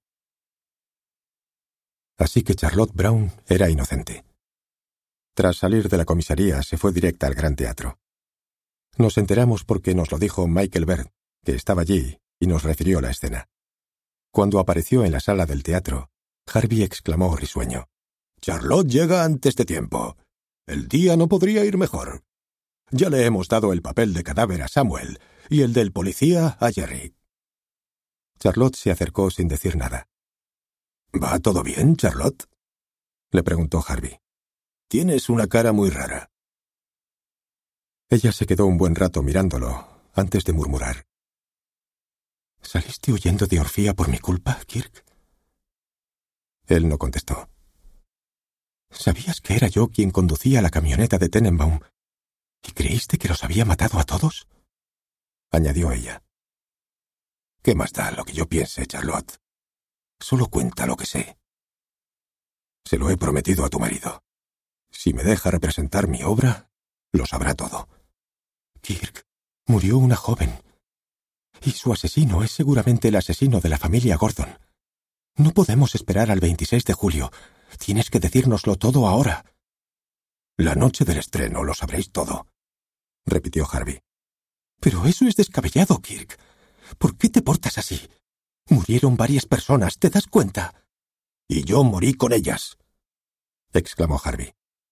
Así que Charlotte Brown era inocente. Tras salir de la comisaría se fue directa al Gran Teatro. Nos enteramos porque nos lo dijo Michael Baird, que estaba allí, y nos refirió la escena. Cuando apareció en la sala del teatro, Harvey exclamó risueño. «Charlotte llega antes de tiempo. El día no podría ir mejor. Ya le hemos dado el papel de cadáver a Samuel y el del policía a Jerry». Charlotte se acercó sin decir nada. «¿Va todo bien, Charlotte?», le preguntó Harvey. «Tienes una cara muy rara». Ella se quedó un buen rato mirándolo antes de murmurar. «¿Saliste huyendo de Orfía por mi culpa, Kirk?». Él no contestó. «¿Sabías que era yo quien conducía la camioneta de Tenenbaum y creíste que los había matado a todos?», añadió ella. «¿Qué más da lo que yo piense, Charlotte? Solo cuenta lo que sé. Se lo he prometido a tu marido. Si me deja representar mi obra, lo sabrá todo». «Kirk, murió una joven. Y su asesino es seguramente el asesino de la familia Gordon. No podemos esperar al veintiséis de julio. Tienes que decírnoslo todo ahora». «La noche del estreno lo sabréis todo», repitió Harvey. «Pero eso es descabellado, Kirk. ¿Por qué te portas así? Murieron varias personas, ¿te das cuenta?» «Y yo morí con ellas», exclamó Harvey.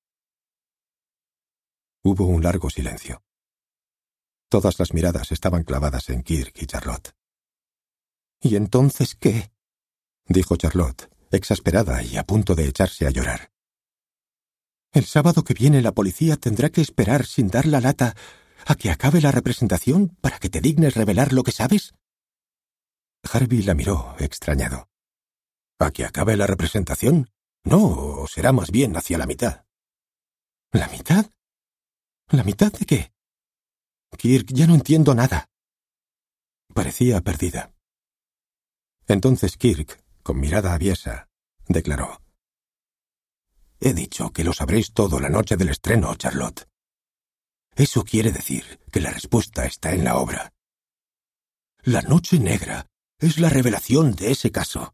Hubo un largo silencio. Todas las miradas estaban clavadas en Kirk y Charlotte. «¿Y entonces qué?», dijo Charlotte, exasperada y a punto de echarse a llorar. «El sábado que viene la policía tendrá que esperar sin dar la lata a que acabe la representación para que te dignes revelar lo que sabes». Harvey la miró, extrañado. «¿A que acabe la representación? No, será más bien hacia la mitad». «¿La mitad? ¿La mitad de qué? Kirk, ya no entiendo nada». Parecía perdida. Entonces Kirk, con mirada aviesa, declaró: «He dicho que lo sabréis todo la noche del estreno, Charlotte. Eso quiere decir que la respuesta está en la obra. La Noche Negra es la revelación de ese caso.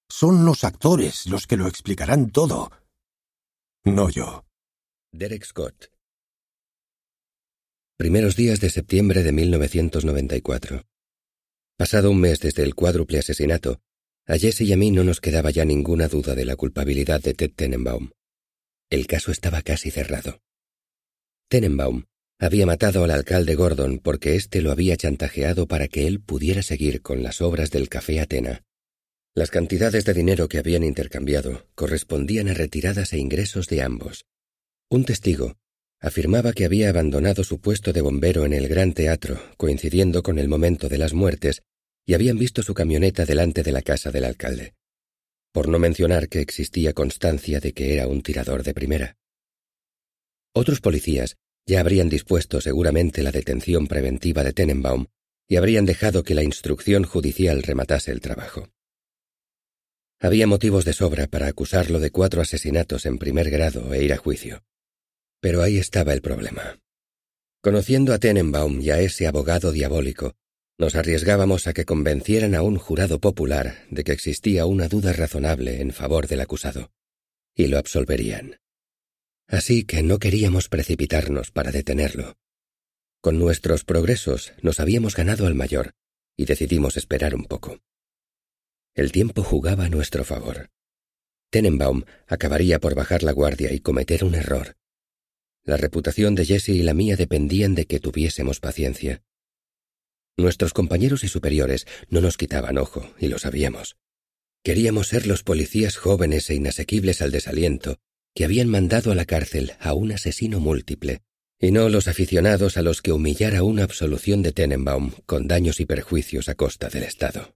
Son los actores los que lo explicarán todo. No yo. Derek Scott. Primeros días de septiembre de mil novecientos noventa y cuatro. Pasado un mes desde el cuádruple asesinato, a Jesse y a mí no nos quedaba ya ninguna duda de la culpabilidad de Ted Tenenbaum. El caso estaba casi cerrado. Tenenbaum había matado al alcalde Gordon porque éste lo había chantajeado para que él pudiera seguir con las obras del Café Atena. Las cantidades de dinero que habían intercambiado correspondían a retiradas e ingresos de ambos. Un testigo afirmaba que había abandonado su puesto de bombero en el Gran Teatro, coincidiendo con el momento de las muertes, y habían visto su camioneta delante de la casa del alcalde. Por no mencionar que existía constancia de que era un tirador de primera. Otros policías ya habrían dispuesto seguramente la detención preventiva de Tenenbaum y habrían dejado que la instrucción judicial rematase el trabajo. Había motivos de sobra para acusarlo de cuatro asesinatos en primer grado e ir a juicio. Pero ahí estaba el problema. Conociendo a Tenenbaum y a ese abogado diabólico, nos arriesgábamos a que convencieran a un jurado popular de que existía una duda razonable en favor del acusado, y lo absolverían. Así que no queríamos precipitarnos para detenerlo. Con nuestros progresos nos habíamos ganado al mayor, y decidimos esperar un poco. El tiempo jugaba a nuestro favor. Tenenbaum acabaría por bajar la guardia y cometer un error. La reputación de Jesse y la mía dependían de que tuviésemos paciencia. Nuestros compañeros y superiores no nos quitaban ojo, y lo sabíamos. Queríamos ser los policías jóvenes e inasequibles al desaliento que habían mandado a la cárcel a un asesino múltiple, y no los aficionados a los que humillara una absolución de Tenenbaum con daños y perjuicios a costa del Estado.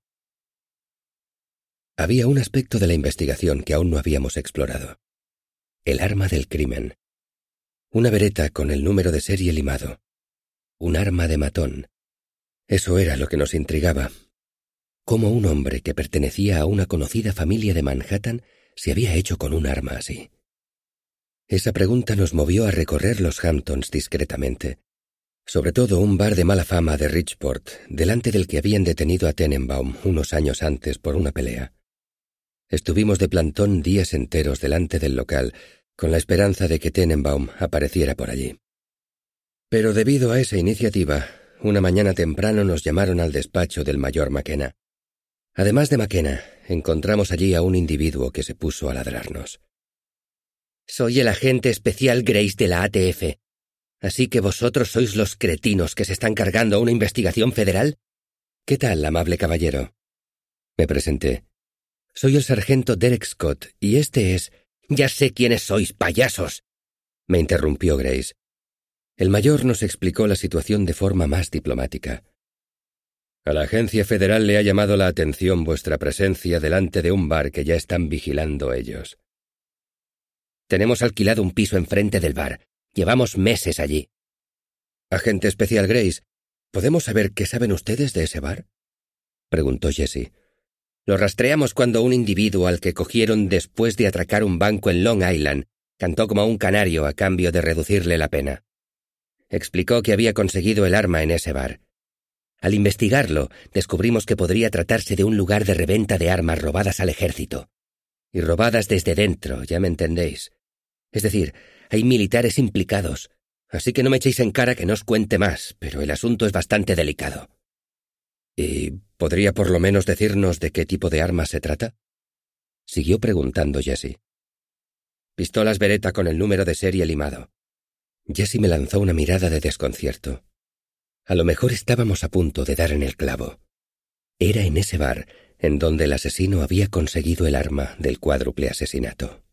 Había un aspecto de la investigación que aún no habíamos explorado. El arma del crimen. Una bereta con el número de serie limado. Un arma de matón. Eso era lo que nos intrigaba. ¿Cómo un hombre que pertenecía a una conocida familia de Manhattan se había hecho con un arma así? Esa pregunta nos movió a recorrer los Hamptons discretamente, sobre todo un bar de mala fama de Richport, delante del que habían detenido a Tenenbaum unos años antes por una pelea. Estuvimos de plantón días enteros delante del local, con la esperanza de que Tenenbaum apareciera por allí. Pero debido a esa iniciativa, una mañana temprano nos llamaron al despacho del mayor McKenna. Además de McKenna, encontramos allí a un individuo que se puso a ladrarnos. «Soy el agente especial Grace de la A T F. ¿Así que vosotros sois los cretinos que se están cargando una investigación federal?» «¿Qué tal, amable caballero?» Me presenté. «Soy el sargento Derek Scott, y este es...» «Ya sé quiénes sois, payasos», me interrumpió Grace. El mayor nos explicó la situación de forma más diplomática. «A la agencia federal le ha llamado la atención vuestra presencia delante de un bar que ya están vigilando ellos. Tenemos alquilado un piso enfrente del bar. Llevamos meses allí». «Agente especial Grace, ¿podemos saber qué saben ustedes de ese bar?», preguntó Jesse. «Lo rastreamos cuando un individuo al que cogieron después de atracar un banco en Long Island cantó como un canario a cambio de reducirle la pena. Explicó que había conseguido el arma en ese bar. Al investigarlo, descubrimos que podría tratarse de un lugar de reventa de armas robadas al ejército. Y robadas desde dentro, ya me entendéis. Es decir, hay militares implicados, así que no me echéis en cara que no os cuente más, pero el asunto es bastante delicado». «¿Y podría por lo menos decirnos de qué tipo de armas se trata?», siguió preguntando Jesse. «Pistolas Beretta con el número de serie limado». Jesse me lanzó una mirada de desconcierto. A lo mejor estábamos a punto de dar en el clavo. Era en ese bar en donde el asesino había conseguido el arma del cuádruple asesinato.